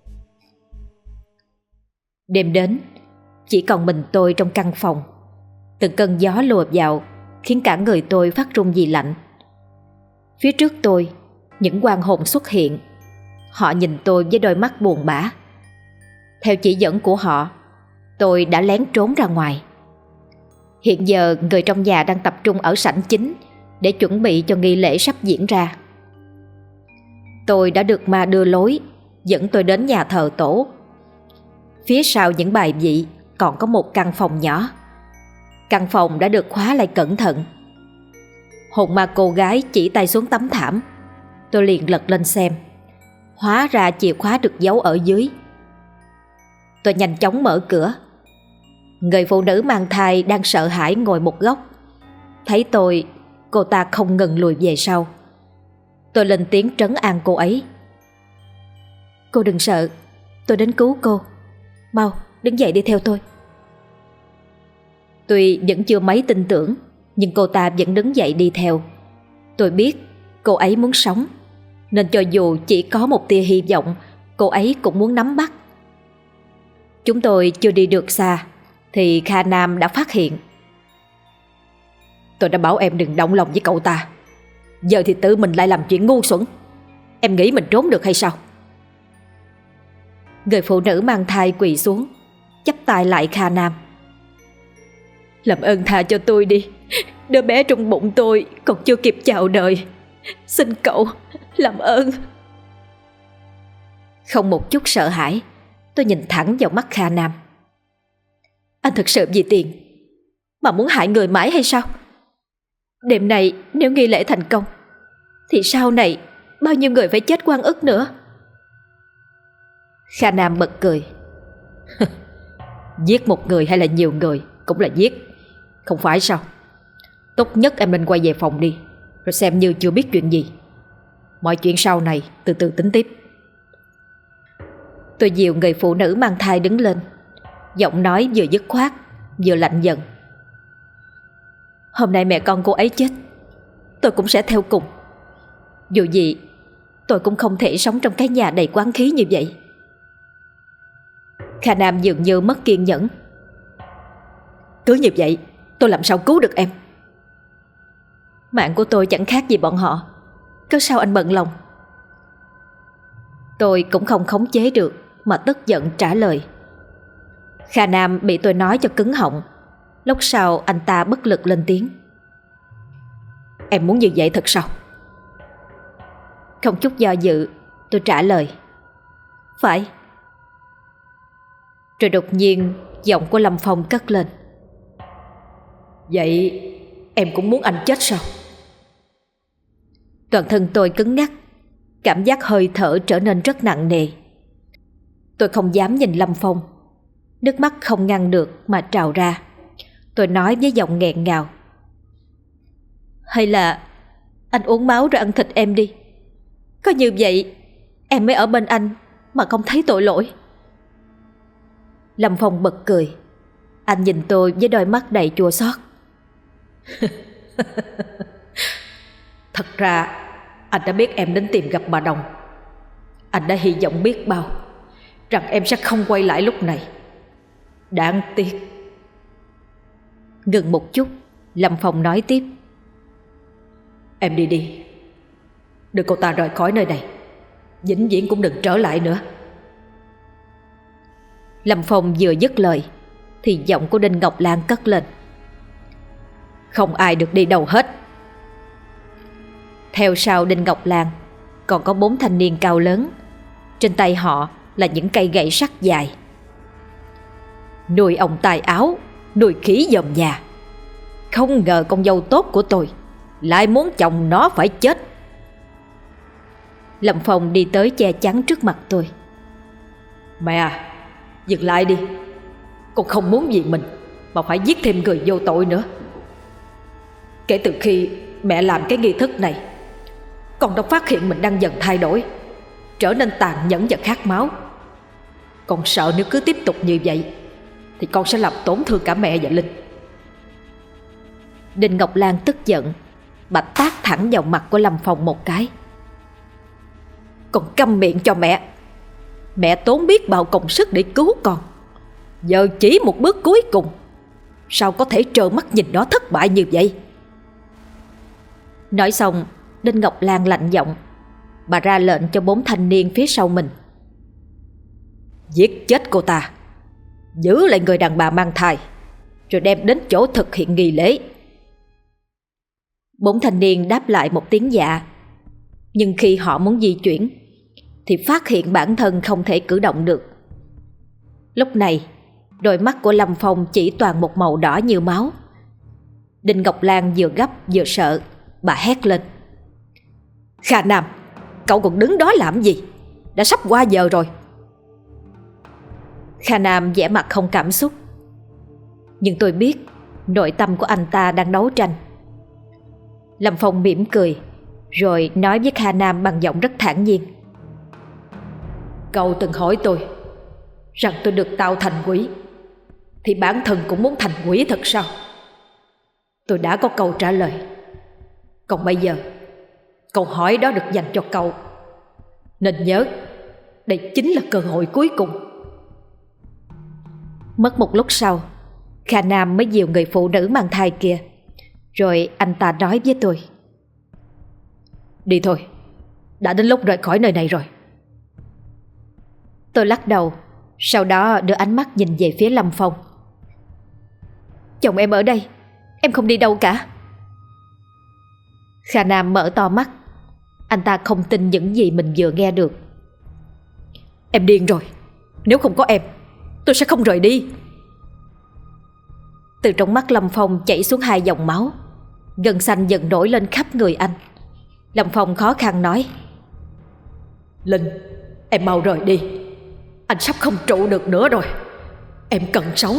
S1: Đêm đến, chỉ còn mình tôi trong căn phòng. Từng cơn gió lùa vào khiến cả người tôi phát run vì lạnh. Phía trước tôi, những oan hồn xuất hiện. Họ nhìn tôi với đôi mắt buồn bã. Theo chỉ dẫn của họ, tôi đã lén trốn ra ngoài. Hiện giờ người trong nhà đang tập trung ở sảnh chính để chuẩn bị cho nghi lễ sắp diễn ra. Tôi đã được ma đưa lối, dẫn tôi đến nhà thờ tổ. Phía sau những bài vị còn có một căn phòng nhỏ. Căn phòng đã được khóa lại cẩn thận. Hồn ma cô gái chỉ tay xuống tấm thảm. Tôi liền lật lên xem. Hóa ra chìa khóa được giấu ở dưới. Tôi nhanh chóng mở cửa. Người phụ nữ mang thai đang sợ hãi ngồi một góc. Thấy tôi, cô ta không ngừng lùi về sau. Tôi lên tiếng trấn an cô ấy. Cô đừng sợ, tôi đến cứu cô. Mau, đứng dậy đi theo tôi. Tuy vẫn chưa mấy tin tưởng, nhưng cô ta vẫn đứng dậy đi theo. Tôi biết cô ấy muốn sống, nên cho dù chỉ có một tia hy vọng, cô ấy cũng muốn nắm bắt. Chúng tôi chưa đi được xa thì Kha Nam đã phát hiện. Tôi đã bảo em đừng động lòng với cậu ta, giờ thì tự mình lại làm chuyện ngu xuẩn. Em nghĩ mình trốn được hay sao? Người phụ nữ mang thai quỳ xuống, chắp tay lại Kha Nam. Làm ơn tha cho tôi đi. Đứa bé trong bụng tôi còn chưa kịp chào đời. Xin cậu, làm ơn. Không một chút sợ hãi, tôi nhìn thẳng vào mắt Kha Nam. Anh thực sự vì tiền mà muốn hại người mãi hay sao? Đêm nay nếu nghi lễ thành công thì sau này bao nhiêu người phải chết oan ức nữa. Kha Nam bật cười. Giết một người hay là nhiều người cũng là giết, không phải sao? Tốt nhất em nên quay về phòng đi, rồi xem như chưa biết chuyện gì. Mọi chuyện sau này từ từ tính tiếp. Tôi dìu người phụ nữ mang thai đứng lên, giọng nói vừa dứt khoát vừa lạnh dần. Hôm nay mẹ con cô ấy chết, tôi cũng sẽ theo cùng. Dù gì tôi cũng không thể sống trong cái nhà đầy quán khí như vậy. Kha Nam dường như mất kiên nhẫn. Cứ như vậy tôi làm sao cứu được em? Mạng của tôi chẳng khác gì bọn họ, cớ sao anh bận lòng? Tôi cũng không khống chế được mà tức giận trả lời. Kha Nam bị tôi nói cho cứng họng. Lúc sau anh ta bất lực lên tiếng. Em muốn như vậy thật sao? Không chút do dự, tôi trả lời. Phải. Rồi đột nhiên giọng của Lâm Phong cất lên. Vậy em cũng muốn anh chết sao? Toàn thân tôi cứng ngắc, cảm giác hơi thở trở nên rất nặng nề. Tôi không dám nhìn Lâm Phong, nước mắt không ngăn được mà trào ra. Tôi nói với giọng nghẹn ngào. Hay là anh uống máu rồi ăn thịt em đi. Có như vậy em mới ở bên anh mà không thấy tội lỗi. Lâm Phong bật cười. Anh nhìn tôi với đôi mắt đầy chua xót. Thật ra anh đã biết em đến tìm gặp bà Đồng. Anh đã hy vọng biết bao rằng em sẽ không quay lại lúc này. Đáng tiếc. Ngừng một chút, Lâm Phong nói tiếp. Em đi đi, đưa cô ta rời khỏi nơi này, vĩnh viễn cũng đừng trở lại nữa. Lâm Phong vừa dứt lời thì giọng của Đinh Ngọc Lan cất lên. Không ai được đi đâu hết. Theo sau Đinh Ngọc Lan còn có bốn thanh niên cao lớn. Trên tay họ là những cây gậy sắt dài. Nuôi ông tài áo, nuôi khỉ dòm nhà. Không ngờ con dâu tốt của tôi lại muốn chồng nó phải chết. Lâm Phong đi tới che chắn trước mặt tôi. Mẹ à, dừng lại đi. Con không muốn vì mình mà phải giết thêm người vô tội nữa. Kể từ khi mẹ làm cái nghi thức này, con đã phát hiện mình đang dần thay đổi, trở nên tàn nhẫn và khát máu. Con sợ nếu cứ tiếp tục như vậy thì con sẽ làm tổn thương cả mẹ và Linh. Đinh Ngọc Lan tức giận, bà tát thẳng vào mặt của Lâm Phong một cái. Con câm miệng cho mẹ. Mẹ tốn biết bao công sức để cứu con, giờ chỉ một bước cuối cùng, sao có thể trơ mắt nhìn nó thất bại như vậy? Nói xong, Đinh Ngọc Lan lạnh giọng. Bà ra lệnh cho bốn thanh niên phía sau mình. Giết chết cô ta, giữ lại người đàn bà mang thai, rồi đem đến chỗ thực hiện nghi lễ. Bốn thanh niên đáp lại một tiếng dạ. Nhưng khi họ muốn di chuyển thì phát hiện bản thân không thể cử động được. Lúc này, đôi mắt của Lâm Phong chỉ toàn một màu đỏ như máu. Đinh Ngọc Lan vừa gấp vừa sợ. Bà hét lên. Kha Nam, cậu còn đứng đó làm gì? Đã sắp qua giờ rồi. Kha Nam vẻ mặt không cảm xúc. Nhưng tôi biết nội tâm của anh ta đang đấu tranh. Lâm Phong mỉm cười, rồi nói với Kha Nam bằng giọng rất thản nhiên. Cậu từng hỏi tôi rằng tôi được tạo thành quỷ, thì bản thân cũng muốn thành quỷ thật sao? Tôi đã có câu trả lời. Còn bây giờ, câu hỏi đó được dành cho cậu. Nên nhớ, đây chính là cơ hội cuối cùng. Mất một lúc sau, Kha Nam mới dìu người phụ nữ mang thai kia. Rồi anh ta nói với tôi. Đi thôi, đã đến lúc rời khỏi nơi này rồi. Tôi lắc đầu, sau đó đưa ánh mắt nhìn về phía Lâm Phong. Chồng em ở đây, em không đi đâu cả. Kha Nam mở to mắt. Anh ta không tin những gì mình vừa nghe được. Em điên rồi. Nếu không có em, tôi sẽ không rời đi. Từ trong mắt Lâm Phong chảy xuống hai dòng máu. Gân xanh dần nổi lên khắp người anh. Lâm Phong khó khăn nói. Linh, em mau rời đi. Anh sắp không trụ được nữa rồi. Em cần sống.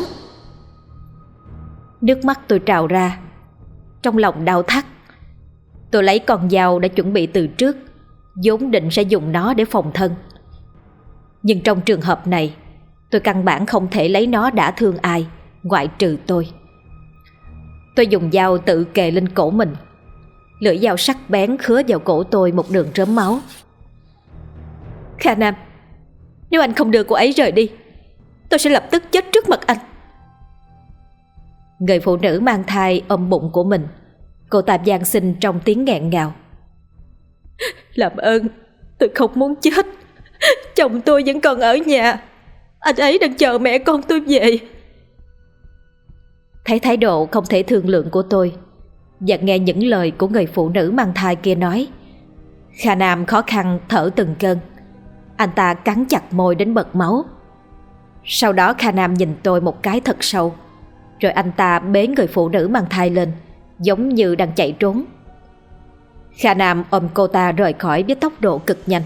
S1: Nước mắt tôi trào ra. Trong lòng đau thắt. Tôi lấy con dao đã chuẩn bị từ trước, vốn định sẽ dùng nó để phòng thân. Nhưng trong trường hợp này, tôi căn bản không thể lấy nó đả thương ai ngoại trừ tôi. Tôi dùng dao tự kề lên cổ mình. Lưỡi dao sắc bén khứa vào cổ tôi một đường rớm máu. Kha Nam, nếu anh không đưa cô ấy rời đi, tôi sẽ lập tức chết trước mặt anh. Người phụ nữ mang thai ôm bụng của mình. Cô ta van xin trong tiếng nghẹn ngào. Làm ơn, tôi không muốn chết. chồng tôi vẫn còn ở nhà. Anh ấy đang chờ mẹ con tôi về. Thấy thái độ không thể thương lượng của tôi và nghe những lời của người phụ nữ mang thai kia nói, Kha Nam khó khăn thở từng cơn. Anh ta cắn chặt môi đến bật máu. Sau đó Kha Nam nhìn tôi một cái thật sâu, rồi anh ta bế người phụ nữ mang thai lên, giống như đang chạy trốn. Kha Nam ôm cô ta rời khỏi với tốc độ cực nhanh.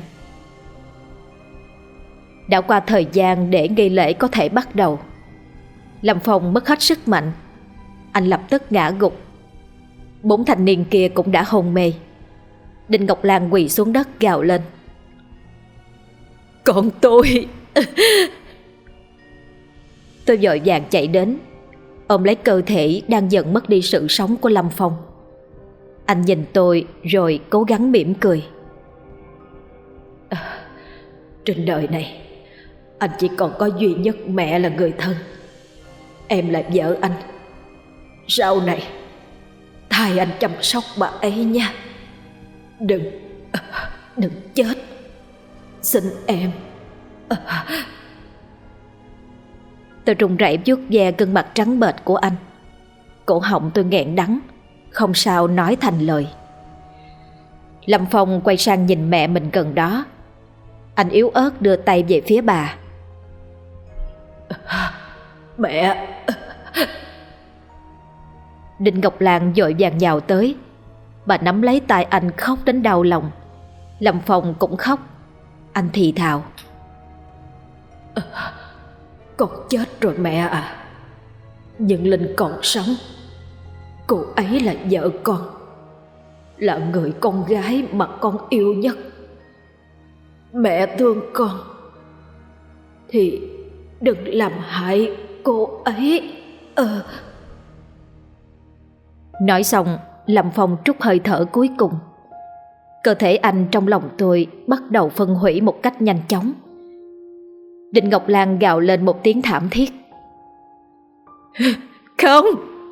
S1: Đã qua thời gian để nghi lễ có thể bắt đầu, Lâm Phong mất hết sức mạnh. Anh lập tức ngã gục. Bốn thanh niên kia cũng đã hôn mê. Đinh Ngọc Lan quỳ xuống đất gào lên: "Còn tôi!" Tôi vội vàng chạy đến, ôm lấy cơ thể đang dần mất đi sự sống của Lâm Phong. Anh nhìn tôi rồi cố gắng mỉm cười. À, trên đời này anh chỉ còn có duy nhất mẹ là người thân. Em là vợ anh. Sau này thay anh chăm sóc bà ấy nha. Đừng Đừng chết. Xin em. Tôi run rẩy vuốt ve gương mặt trắng bệch của anh. Cổ họng tôi nghẹn đắng, không sao nói thành lời. Lâm Phong quay sang nhìn mẹ mình gần đó. Anh yếu ớt đưa tay về phía bà. Mẹ. Đinh Ngọc Lan vội vàng nhào tới. Bà nắm lấy tay anh khóc đến đau lòng. Lâm Phong cũng khóc. Anh thì thào: Con chết rồi mẹ à, nhưng Linh còn sống. Cô ấy là vợ con, là người con gái mà con yêu nhất. Mẹ thương con thì đừng làm hại cô ấy. Ờ. Nói xong, Lâm Phong trút hơi thở cuối cùng. Cơ thể anh trong lòng tôi bắt đầu phân hủy một cách nhanh chóng. Đinh Ngọc Lan gào lên một tiếng thảm thiết. Không!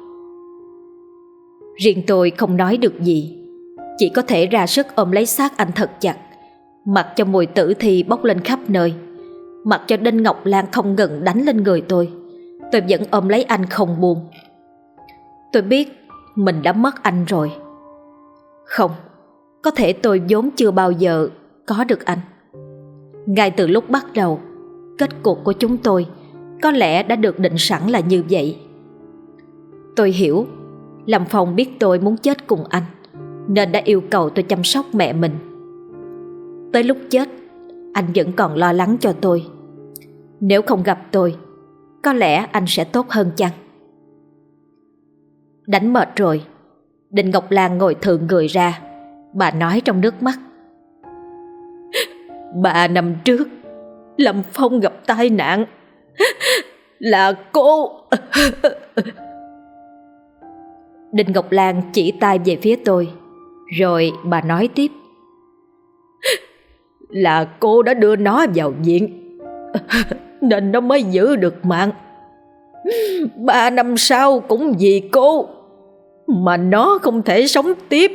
S1: Riêng tôi không nói được gì, chỉ có thể ra sức ôm lấy xác anh thật chặt, mặc cho mùi tử thi bốc lên khắp nơi, mặc cho Đinh Ngọc Lan không ngừng đánh lên người tôi. Tôi vẫn ôm lấy anh không buông. Tôi biết mình đã mất anh rồi. Không, có thể tôi vốn chưa bao giờ có được anh. Ngay từ lúc bắt đầu, kết cục của chúng tôi có lẽ đã được định sẵn là như vậy. Tôi hiểu Lâm Phong biết tôi muốn chết cùng anh, nên đã yêu cầu tôi chăm sóc mẹ mình. Tới lúc chết, anh vẫn còn lo lắng cho tôi. Nếu không gặp tôi, có lẽ anh sẽ tốt hơn chăng? Đánh mệt rồi, Đinh Ngọc Lan ngồi thượng người ra. Bà nói trong nước mắt: Ba năm trước Lâm Phong gặp tai nạn. Là cô. Đinh Ngọc Lan chỉ tay về phía tôi, rồi bà nói tiếp: Là cô đã đưa nó vào viện, nên nó mới giữ được mạng. Ba năm sau cũng vì cô mà nó không thể sống tiếp.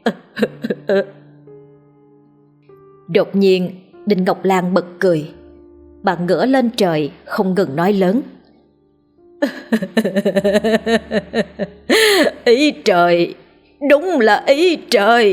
S1: Đột nhiên Đinh Ngọc Lan bật cười. Bà ngửa lên trời không ngừng nói lớn: Ý trời, đúng là ý trời.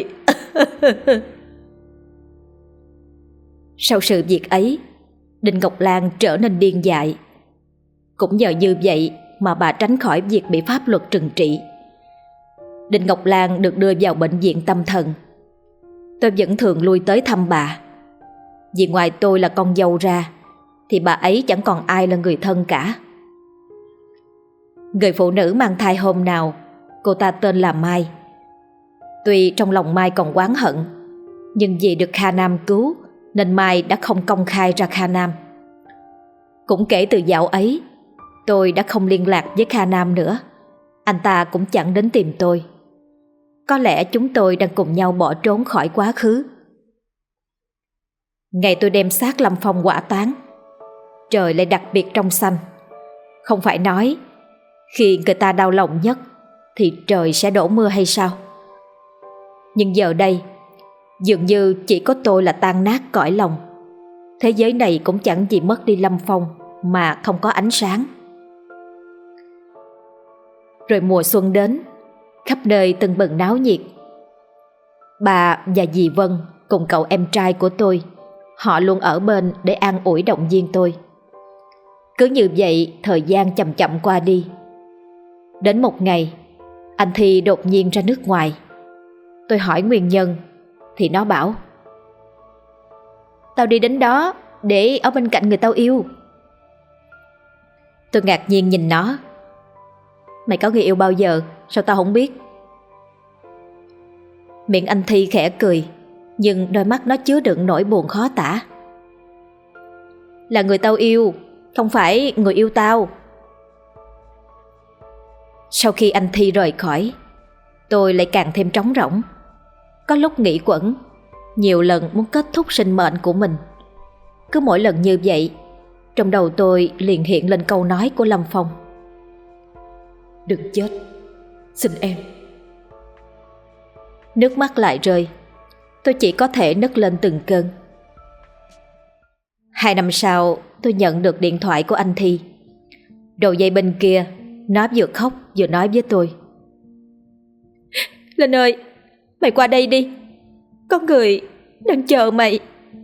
S1: Sau sự việc ấy, Đinh Ngọc Lan trở nên điên dại. Cũng nhờ như vậy mà bà tránh khỏi việc bị pháp luật trừng trị. Đinh Ngọc Lan được đưa vào bệnh viện tâm thần. Tôi vẫn thường lui tới thăm bà, vì ngoài tôi là con dâu ra thì bà ấy chẳng còn ai là người thân cả. Người phụ nữ mang thai hôm nào, cô ta tên là Mai. Tuy trong lòng Mai còn oán hận, nhưng vì được Kha Nam cứu nên Mai đã không công khai ra Kha Nam. Cũng kể từ dạo ấy, tôi đã không liên lạc với Kha Nam nữa. Anh ta cũng chẳng đến tìm tôi. Có lẽ chúng tôi đang cùng nhau bỏ trốn khỏi quá khứ. Ngày tôi đem xác Lâm Phong hỏa táng, trời lại đặc biệt trong xanh. Không phải nói khi người ta đau lòng nhất thì trời sẽ đổ mưa hay sao? Nhưng giờ đây dường như chỉ có tôi là tan nát cõi lòng. Thế giới này cũng chẳng gì mất đi Lâm Phong mà không có ánh sáng. Rồi mùa xuân đến, khắp nơi tưng bừng náo nhiệt. Bà và dì Vân cùng cậu em trai của tôi, họ luôn ở bên để an ủi động viên tôi. Cứ như vậy thời gian chậm chậm qua đi. Đến một ngày, anh Thi đột nhiên ra nước ngoài. Tôi hỏi nguyên nhân thì nó bảo: "Tao đi đến đó để ở bên cạnh người tao yêu." Tôi ngạc nhiên nhìn nó: "Mày có người yêu bao giờ? Sao tao không biết?" Miệng anh Thi khẽ cười, nhưng đôi mắt nó chứa đựng nỗi buồn khó tả. "Là người tao yêu, không phải người yêu tao." Sau khi anh Thi rời khỏi, tôi lại càng thêm trống rỗng. Có lúc nghĩ quẩn, nhiều lần muốn kết thúc sinh mệnh của mình. Cứ mỗi lần như vậy, trong đầu tôi liền hiện lên câu nói của Lâm Phong: "Đừng chết, xin em." Nước mắt lại rơi, tôi chỉ có thể nấc lên từng cơn. Hai năm sau, tôi nhận được điện thoại của anh Thi. Đầu dây bên kia, nó vừa khóc vừa nói với tôi: "Linh ơi, mày qua đây đi, có người đang chờ mày."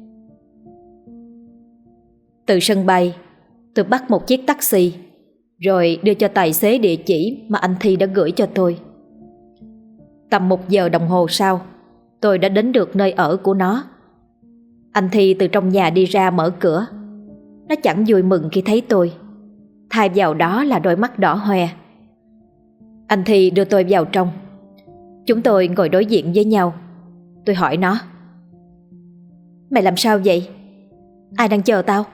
S1: Từ sân bay, tôi bắt một chiếc taxi, rồi đưa cho tài xế địa chỉ mà anh Thi đã gửi cho tôi. Tầm một giờ đồng hồ sau, tôi đã đến được nơi ở của nó. Anh Thi từ trong nhà đi ra mở cửa. Nó chẳng vui mừng khi thấy tôi, thay vào đó là đôi mắt đỏ hoe. Anh Thi đưa tôi vào trong. Chúng tôi ngồi đối diện với nhau. Tôi hỏi nó: "Mày làm sao vậy? Ai đang chờ tao?"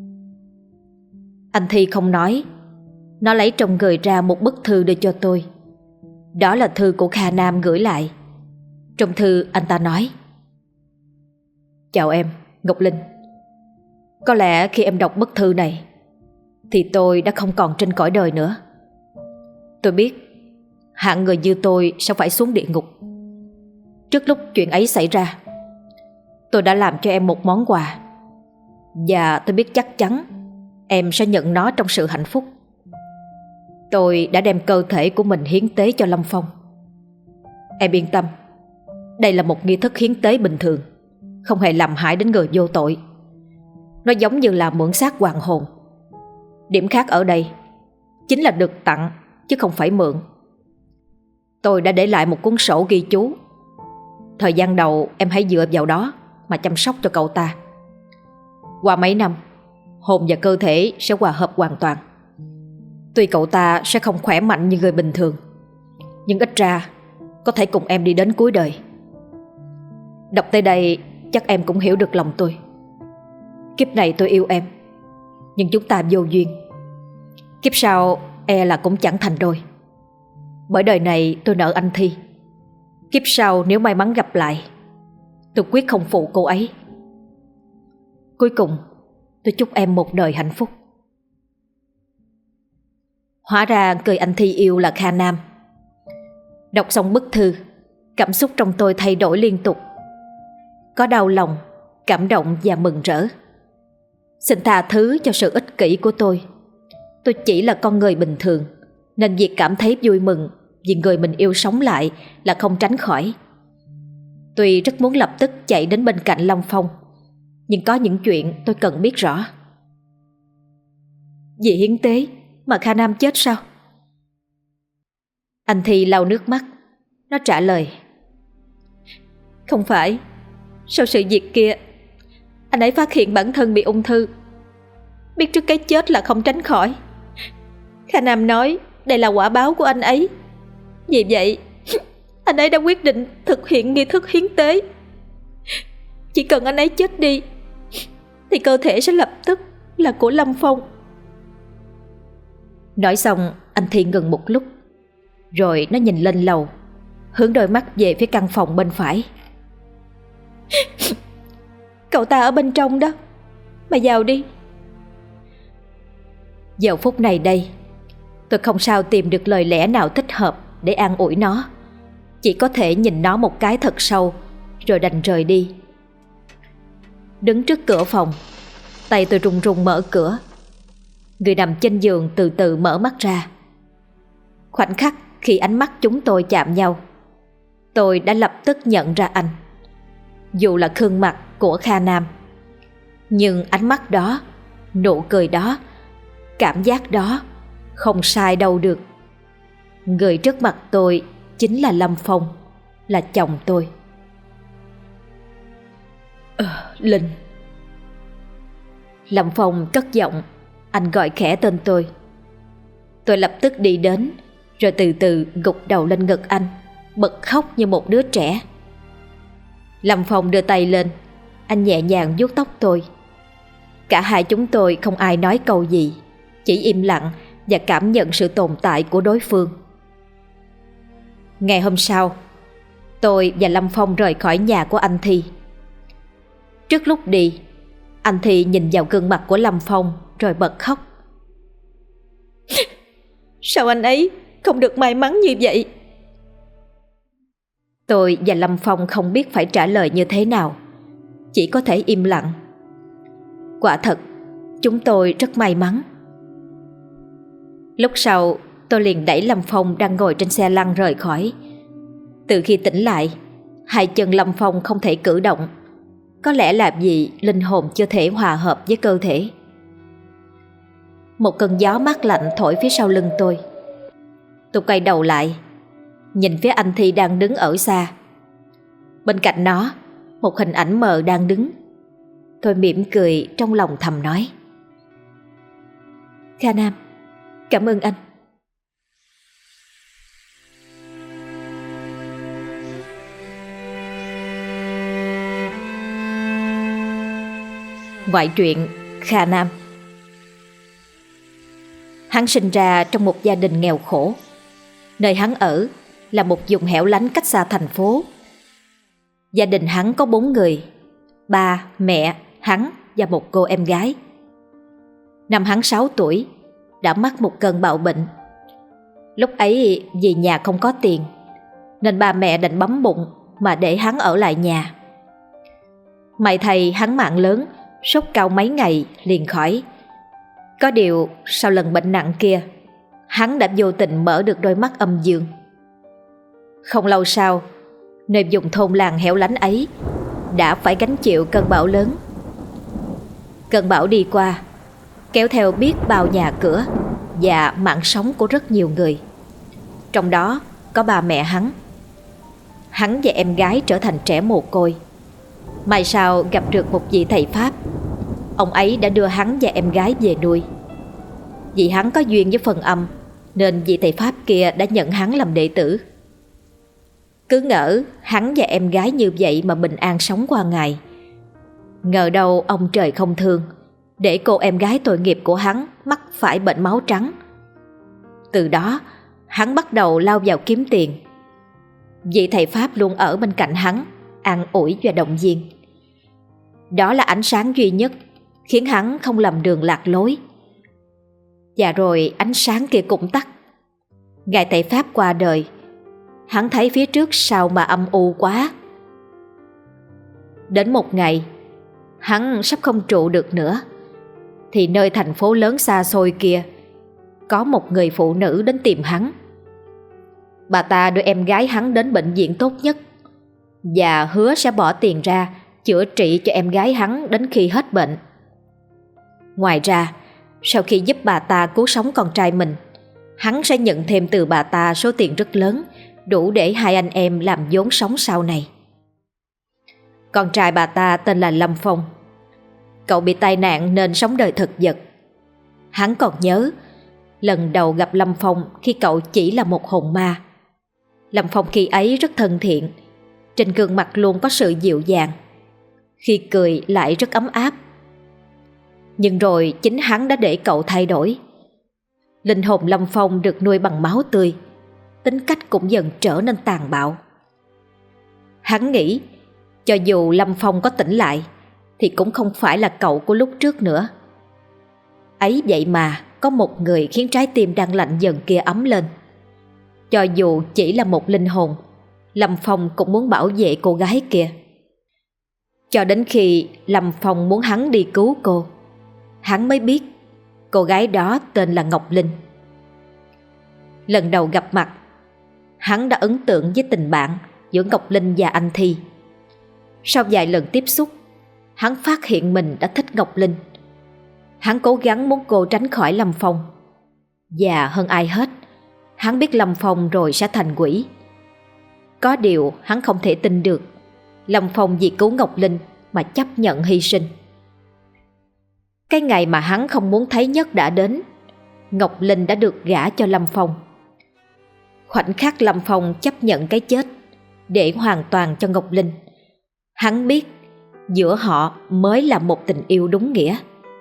S1: Anh Thi không nói. Nó lấy trong người ra một bức thư đưa cho tôi. Đó là thư của Kha Nam gửi lại. Trong thư anh ta nói: "Chào em, Ngọc Linh. Có lẽ khi em đọc bức thư này thì tôi đã không còn trên cõi đời nữa. Tôi biết hạng người như tôi sẽ phải xuống địa ngục. Trước lúc chuyện ấy xảy ra, tôi đã làm cho em một món quà, và tôi biết chắc chắn em sẽ nhận nó trong sự hạnh phúc. Tôi đã đem cơ thể của mình hiến tế cho Lâm Phong. Em yên tâm, đây là một nghi thức hiến tế bình thường, không hề làm hại đến người vô tội. Nó giống như là mượn xác hoàn hồn. Điểm khác ở đây chính là được tặng chứ không phải mượn. Tôi đã để lại một cuốn sổ ghi chú. Thời gian đầu em hãy dựa vào đó mà chăm sóc cho cậu ta. Qua mấy năm, hồn và cơ thể sẽ hòa hợp hoàn toàn. Tuy cậu ta sẽ không khỏe mạnh như người bình thường, nhưng ít ra có thể cùng em đi đến cuối đời." Đọc tới đây chắc em cũng hiểu được lòng tôi. Kiếp này tôi yêu em, nhưng chúng ta vô duyên. Kiếp sau e là cũng chẳng thành đôi. Bởi đời này tôi nợ anh Thi. Kiếp sau nếu may mắn gặp lại, tôi quyết không phụ cô ấy. Cuối cùng tôi chúc em một đời hạnh phúc. Hóa ra người anh Thi yêu là Kha Nam. Đọc xong bức thư, cảm xúc trong tôi thay đổi liên tục. Có đau lòng, cảm động và mừng rỡ. Xin tha thứ cho sự ích kỷ của tôi. Tôi chỉ là con người bình thường, nên việc cảm thấy vui mừng vì người mình yêu sống lại là không tránh khỏi. Tuy rất muốn lập tức chạy đến bên cạnh Lâm Phong, nhưng có những chuyện tôi cần biết rõ. Vì hiến tế mà Kha Nam chết sao? Anh Thi lau nước mắt. Nó trả lời: "Không phải. Sau sự việc kia, anh ấy phát hiện bản thân bị ung thư. Biết trước cái chết là không tránh khỏi. Kha Nam nói đây là quả báo của anh ấy. Vì vậy, anh ấy đã quyết định thực hiện nghi thức hiến tế. Chỉ cần anh ấy chết đi thì cơ thể sẽ lập tức là của Lâm Phong." Nói xong, anh Thi ngừng một lúc, rồi nó nhìn lên lầu, hướng đôi mắt về phía căn phòng bên phải. "Cậu ta ở bên trong đó, mày vào đi." Giờ phút này đây, tôi không sao tìm được lời lẽ nào thích hợp để an ủi nó. Chỉ có thể nhìn nó một cái thật sâu, rồi đành rời đi. Đứng trước cửa phòng, Tay tôi run run mở cửa. Người nằm trên giường từ từ mở mắt ra. Khoảnh khắc khi ánh mắt chúng tôi chạm nhau, tôi đã lập tức nhận ra anh. Dù là gương mặt của Kha Nam, nhưng ánh mắt đó, nụ cười đó, cảm giác đó không sai đâu được. Người trước mặt tôi chính là Lâm Phong, là chồng tôi. Ờ, Linh. Lâm Phong cất giọng, anh gọi khẽ tên tôi. Tôi lập tức đi đến, rồi từ từ gục đầu lên ngực anh, bật khóc như một đứa trẻ. Lâm Phong đưa tay lên, anh nhẹ nhàng vuốt tóc tôi. Cả hai chúng tôi không ai nói câu gì, chỉ im lặng và cảm nhận sự tồn tại của đối phương. Ngày hôm sau, tôi và Lâm Phong rời khỏi nhà của anh Thi. Trước lúc đi, anh Thi nhìn vào gương mặt của Lâm Phong rồi bật khóc. Sao anh ấy không được may mắn như vậy? Tôi và Lâm Phong không biết phải trả lời như thế nào, chỉ có thể im lặng. Quả thật, chúng tôi rất may mắn. Lúc sau, tôi liền đẩy Lâm Phong đang ngồi trên xe lăn rời khỏi. Từ khi tỉnh lại, hai chân Lâm Phong không thể cử động. Có lẽ là vì linh hồn chưa thể hòa hợp với cơ thể. Một cơn gió mát lạnh thổi phía sau lưng tôi. Tôi quay đầu lại, nhìn phía anh Thi đang đứng ở xa. Bên cạnh nó, một hình ảnh mờ đang đứng. Tôi mỉm cười trong lòng thầm nói: Kha Nam, cảm ơn anh. Ngoại truyện Kha Nam. Hắn sinh ra trong một gia đình nghèo khổ. Nơi hắn ở là một vùng hẻo lánh cách xa thành phố. Gia đình hắn có bốn người: ba, mẹ, hắn và một cô em gái. Năm hắn sáu tuổi đã mắc một cơn bạo bệnh. Lúc ấy vì nhà không có tiền nên ba mẹ đành bấm bụng mà để hắn ở lại nhà. May thay hắn mạng lớn, sốt cao mấy ngày liền khỏi. Có điều sau lần bệnh nặng kia, hắn đã vô tình mở được đôi mắt âm dương. Không lâu sau, nơi vùng thôn làng hẻo lánh ấy đã phải gánh chịu cơn bão lớn. Cơn bão đi qua, kéo theo biết bao nhà cửa và mạng sống của rất nhiều người. Trong đó có ba mẹ hắn. Hắn và em gái trở thành trẻ mồ côi. Mai sau gặp được một vị thầy Pháp. Ông ấy đã đưa hắn và em gái về nuôi. Vì hắn có duyên với phần âm nên vị thầy Pháp kia đã nhận hắn làm đệ tử. Cứ ngỡ hắn và em gái như vậy mà bình an sống qua ngày. Ngờ đâu ông trời không thương, để cô em gái tội nghiệp của hắn mắc phải bệnh máu trắng. Từ đó hắn bắt đầu lao vào kiếm tiền. Vị thầy Pháp luôn ở bên cạnh hắn, an ủi và động viên. Đó là ánh sáng duy nhất khiến hắn không lầm đường lạc lối. Và rồi ánh sáng kia cũng tắt. Ngày thầy Pháp qua đời, hắn thấy phía trước sao mà âm u quá. Đến một ngày, hắn sắp không trụ được nữa, thì nơi thành phố lớn xa xôi kia có một người phụ nữ đến tìm hắn. Bà ta đưa em gái hắn đến bệnh viện tốt nhất và hứa sẽ bỏ tiền ra chữa trị cho em gái hắn đến khi hết bệnh. Ngoài ra, sau khi giúp bà ta cứu sống con trai mình, hắn sẽ nhận thêm từ bà ta số tiền rất lớn, đủ để hai anh em làm vốn sống sau này. Con trai bà ta tên là Lâm Phong. Cậu bị tai nạn nên sống đời thực vật. Hắn còn nhớ lần đầu gặp Lâm Phong khi cậu chỉ là một hồn ma. Lâm Phong khi ấy rất thân thiện, trên gương mặt luôn có sự dịu dàng, khi cười lại rất ấm áp. Nhưng rồi chính hắn đã để cậu thay đổi. Linh hồn Lâm Phong được nuôi bằng máu tươi, tính cách cũng dần trở nên tàn bạo. Hắn nghĩ cho dù Lâm Phong có tỉnh lại thì cũng không phải là cậu của lúc trước nữa. Ấy vậy mà có một người khiến trái tim đang lạnh dần kia ấm lên. Cho dù chỉ là một linh hồn, Lâm Phong cũng muốn bảo vệ cô gái kia. Cho đến khi Lâm Phong muốn hắn đi cứu cô, hắn mới biết cô gái đó tên là Ngọc Linh. Lần đầu gặp mặt, hắn đã ấn tượng với tình bạn giữa Ngọc Linh và anh Thi. Sau vài lần tiếp xúc, hắn phát hiện mình đã thích Ngọc Linh. Hắn cố gắng muốn cô tránh khỏi Lâm Phong. Và hơn ai hết, hắn biết Lâm Phong rồi sẽ thành quỷ. Có điều hắn không thể tin được Lâm Phong vì cứu Ngọc Linh mà chấp nhận hy sinh. Cái ngày mà hắn không muốn thấy nhất đã đến. Ngọc Linh đã được gả cho Lâm Phong. Khoảnh khắc Lâm Phong chấp nhận cái chết để hoàn toàn cho Ngọc Linh, hắn biết giữa họ mới là một tình yêu đúng nghĩa.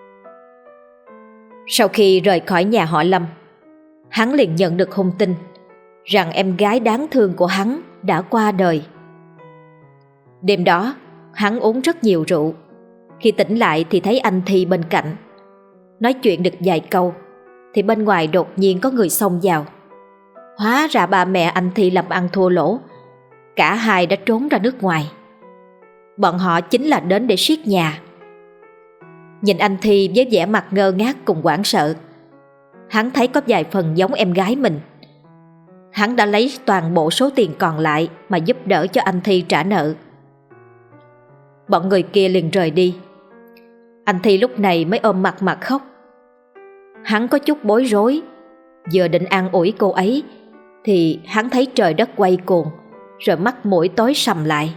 S1: Sau khi rời khỏi nhà họ Lâm, hắn liền nhận được thông tin rằng em gái đáng thương của hắn đã qua đời. Đêm đó, hắn uống rất nhiều rượu. Khi tỉnh lại thì thấy anh Thi bên cạnh. Nói chuyện được vài câu thì bên ngoài đột nhiên có người xông vào. Hóa ra ba mẹ anh Thi làm ăn thua lỗ, cả hai đã trốn ra nước ngoài. Bọn họ chính là đến để siết nhà. Nhìn anh Thi với vẻ mặt ngơ ngác cùng hoảng sợ, hắn thấy có vài phần giống em gái mình. Hắn đã lấy toàn bộ số tiền còn lại mà giúp đỡ cho anh Thi trả nợ. Bọn người kia liền rời đi. Anh Thi lúc này mới ôm mặt mà khóc. Hắn có chút bối rối. Vừa định an ủi cô ấy thì hắn thấy trời đất quay cuồng, rồi mắt mũi tối sầm lại.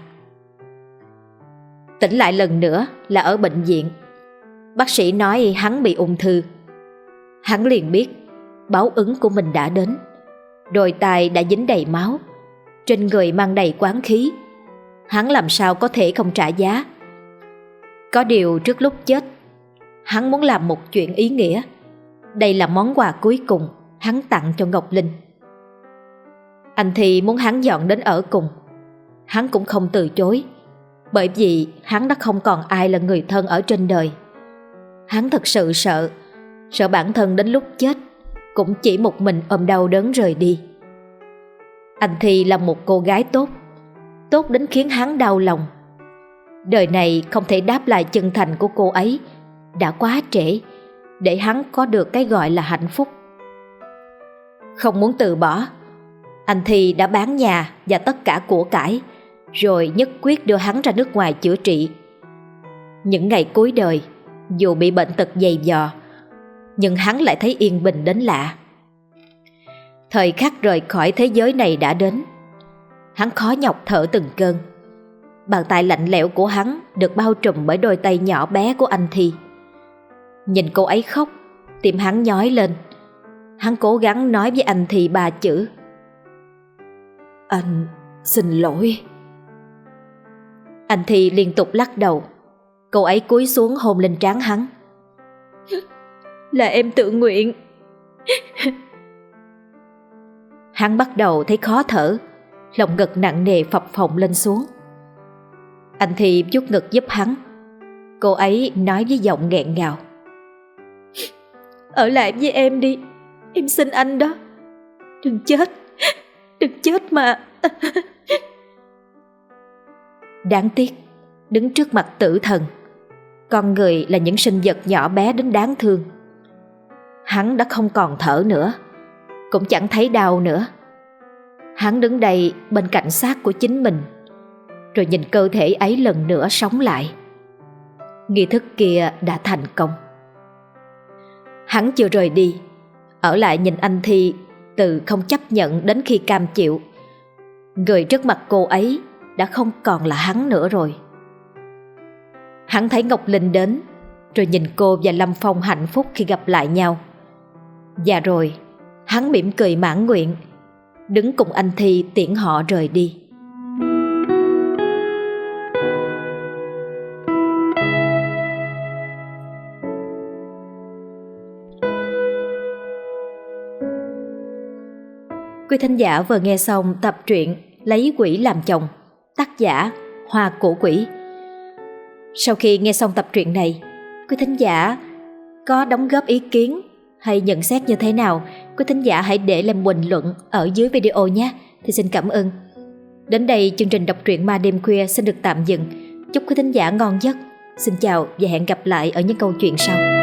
S1: Tỉnh lại lần nữa là ở bệnh viện. Bác sĩ nói hắn bị ung thư. Hắn liền biết báo ứng của mình đã đến. Đôi tai đã dính đầy máu, trên người mang đầy quán khí. Hắn làm sao có thể không trả giá. Có điều trước lúc chết, hắn muốn làm một chuyện ý nghĩa. Đây là món quà cuối cùng hắn tặng cho Ngọc Linh. Anh Thi muốn hắn dọn đến ở cùng. Hắn cũng không từ chối, bởi vì hắn đã không còn ai là người thân ở trên đời. Hắn thật sự sợ, sợ bản thân đến lúc chết cũng chỉ một mình ôm đau đớn rời đi. Anh Thi là một cô gái tốt, tốt đến khiến hắn đau lòng. Đời này không thể đáp lại chân thành của cô ấy, đã quá trễ để hắn có được cái gọi là hạnh phúc. Không muốn từ bỏ, anh Thi đã bán nhà và tất cả của cải, rồi nhất quyết đưa hắn ra nước ngoài chữa trị. Những ngày cuối đời, dù bị bệnh tật dày dò, nhưng hắn lại thấy yên bình đến lạ. Thời khắc rời khỏi thế giới này đã đến. Hắn khó nhọc thở từng cơn. Bàn tay lạnh lẽo của hắn được bao trùm bởi đôi tay nhỏ bé của anh Thi. Nhìn cô ấy khóc, tim hắn nhói lên. Hắn cố gắng nói với anh Thi ba chữ: "Anh xin lỗi." Anh Thi liên tục lắc đầu. Cô ấy cúi xuống hôn lên trán hắn. "Là em tự nguyện." Hắn bắt đầu thấy khó thở, lòng ngực nặng nề phập phồng lên xuống. Anh Thi vuốt ngực giúp hắn. Cô ấy nói với giọng nghẹn ngào: "Ở lại với em đi, em xin anh đó. Đừng chết, đừng chết mà." Đáng tiếc, đứng trước mặt tử thần, con người là những sinh vật nhỏ bé đến đáng thương. Hắn đã không còn thở nữa, cũng chẳng thấy đau nữa. Hắn đứng đây bên cạnh xác của chính mình, rồi nhìn cơ thể ấy lần nữa sống lại. Nghi thức kia đã thành công. Hắn chưa rời đi, ở lại nhìn anh Thi từ không chấp nhận đến khi cam chịu. Người trước mặt cô ấy đã không còn là hắn nữa rồi. Hắn thấy Ngọc Linh đến, rồi nhìn cô và Lâm Phong hạnh phúc khi gặp lại nhau. Và rồi hắn mỉm cười mãn nguyện, đứng cùng anh Thi tiễn họ rời đi. Quý thính giả vừa nghe xong tập truyện Lấy Quỷ Làm Chồng, tác giả Hoa Cổ Quỷ. Sau khi nghe xong tập truyện này, quý thính giả có đóng góp ý kiến hay nhận xét như thế nào, quý thính giả hãy để lại bình luận ở dưới video nhé. Thì xin cảm ơn. Đến đây chương trình đọc truyện ma đêm khuya xin được tạm dừng. Chúc quý thính giả ngon giấc. Xin chào và hẹn gặp lại ở những câu chuyện sau.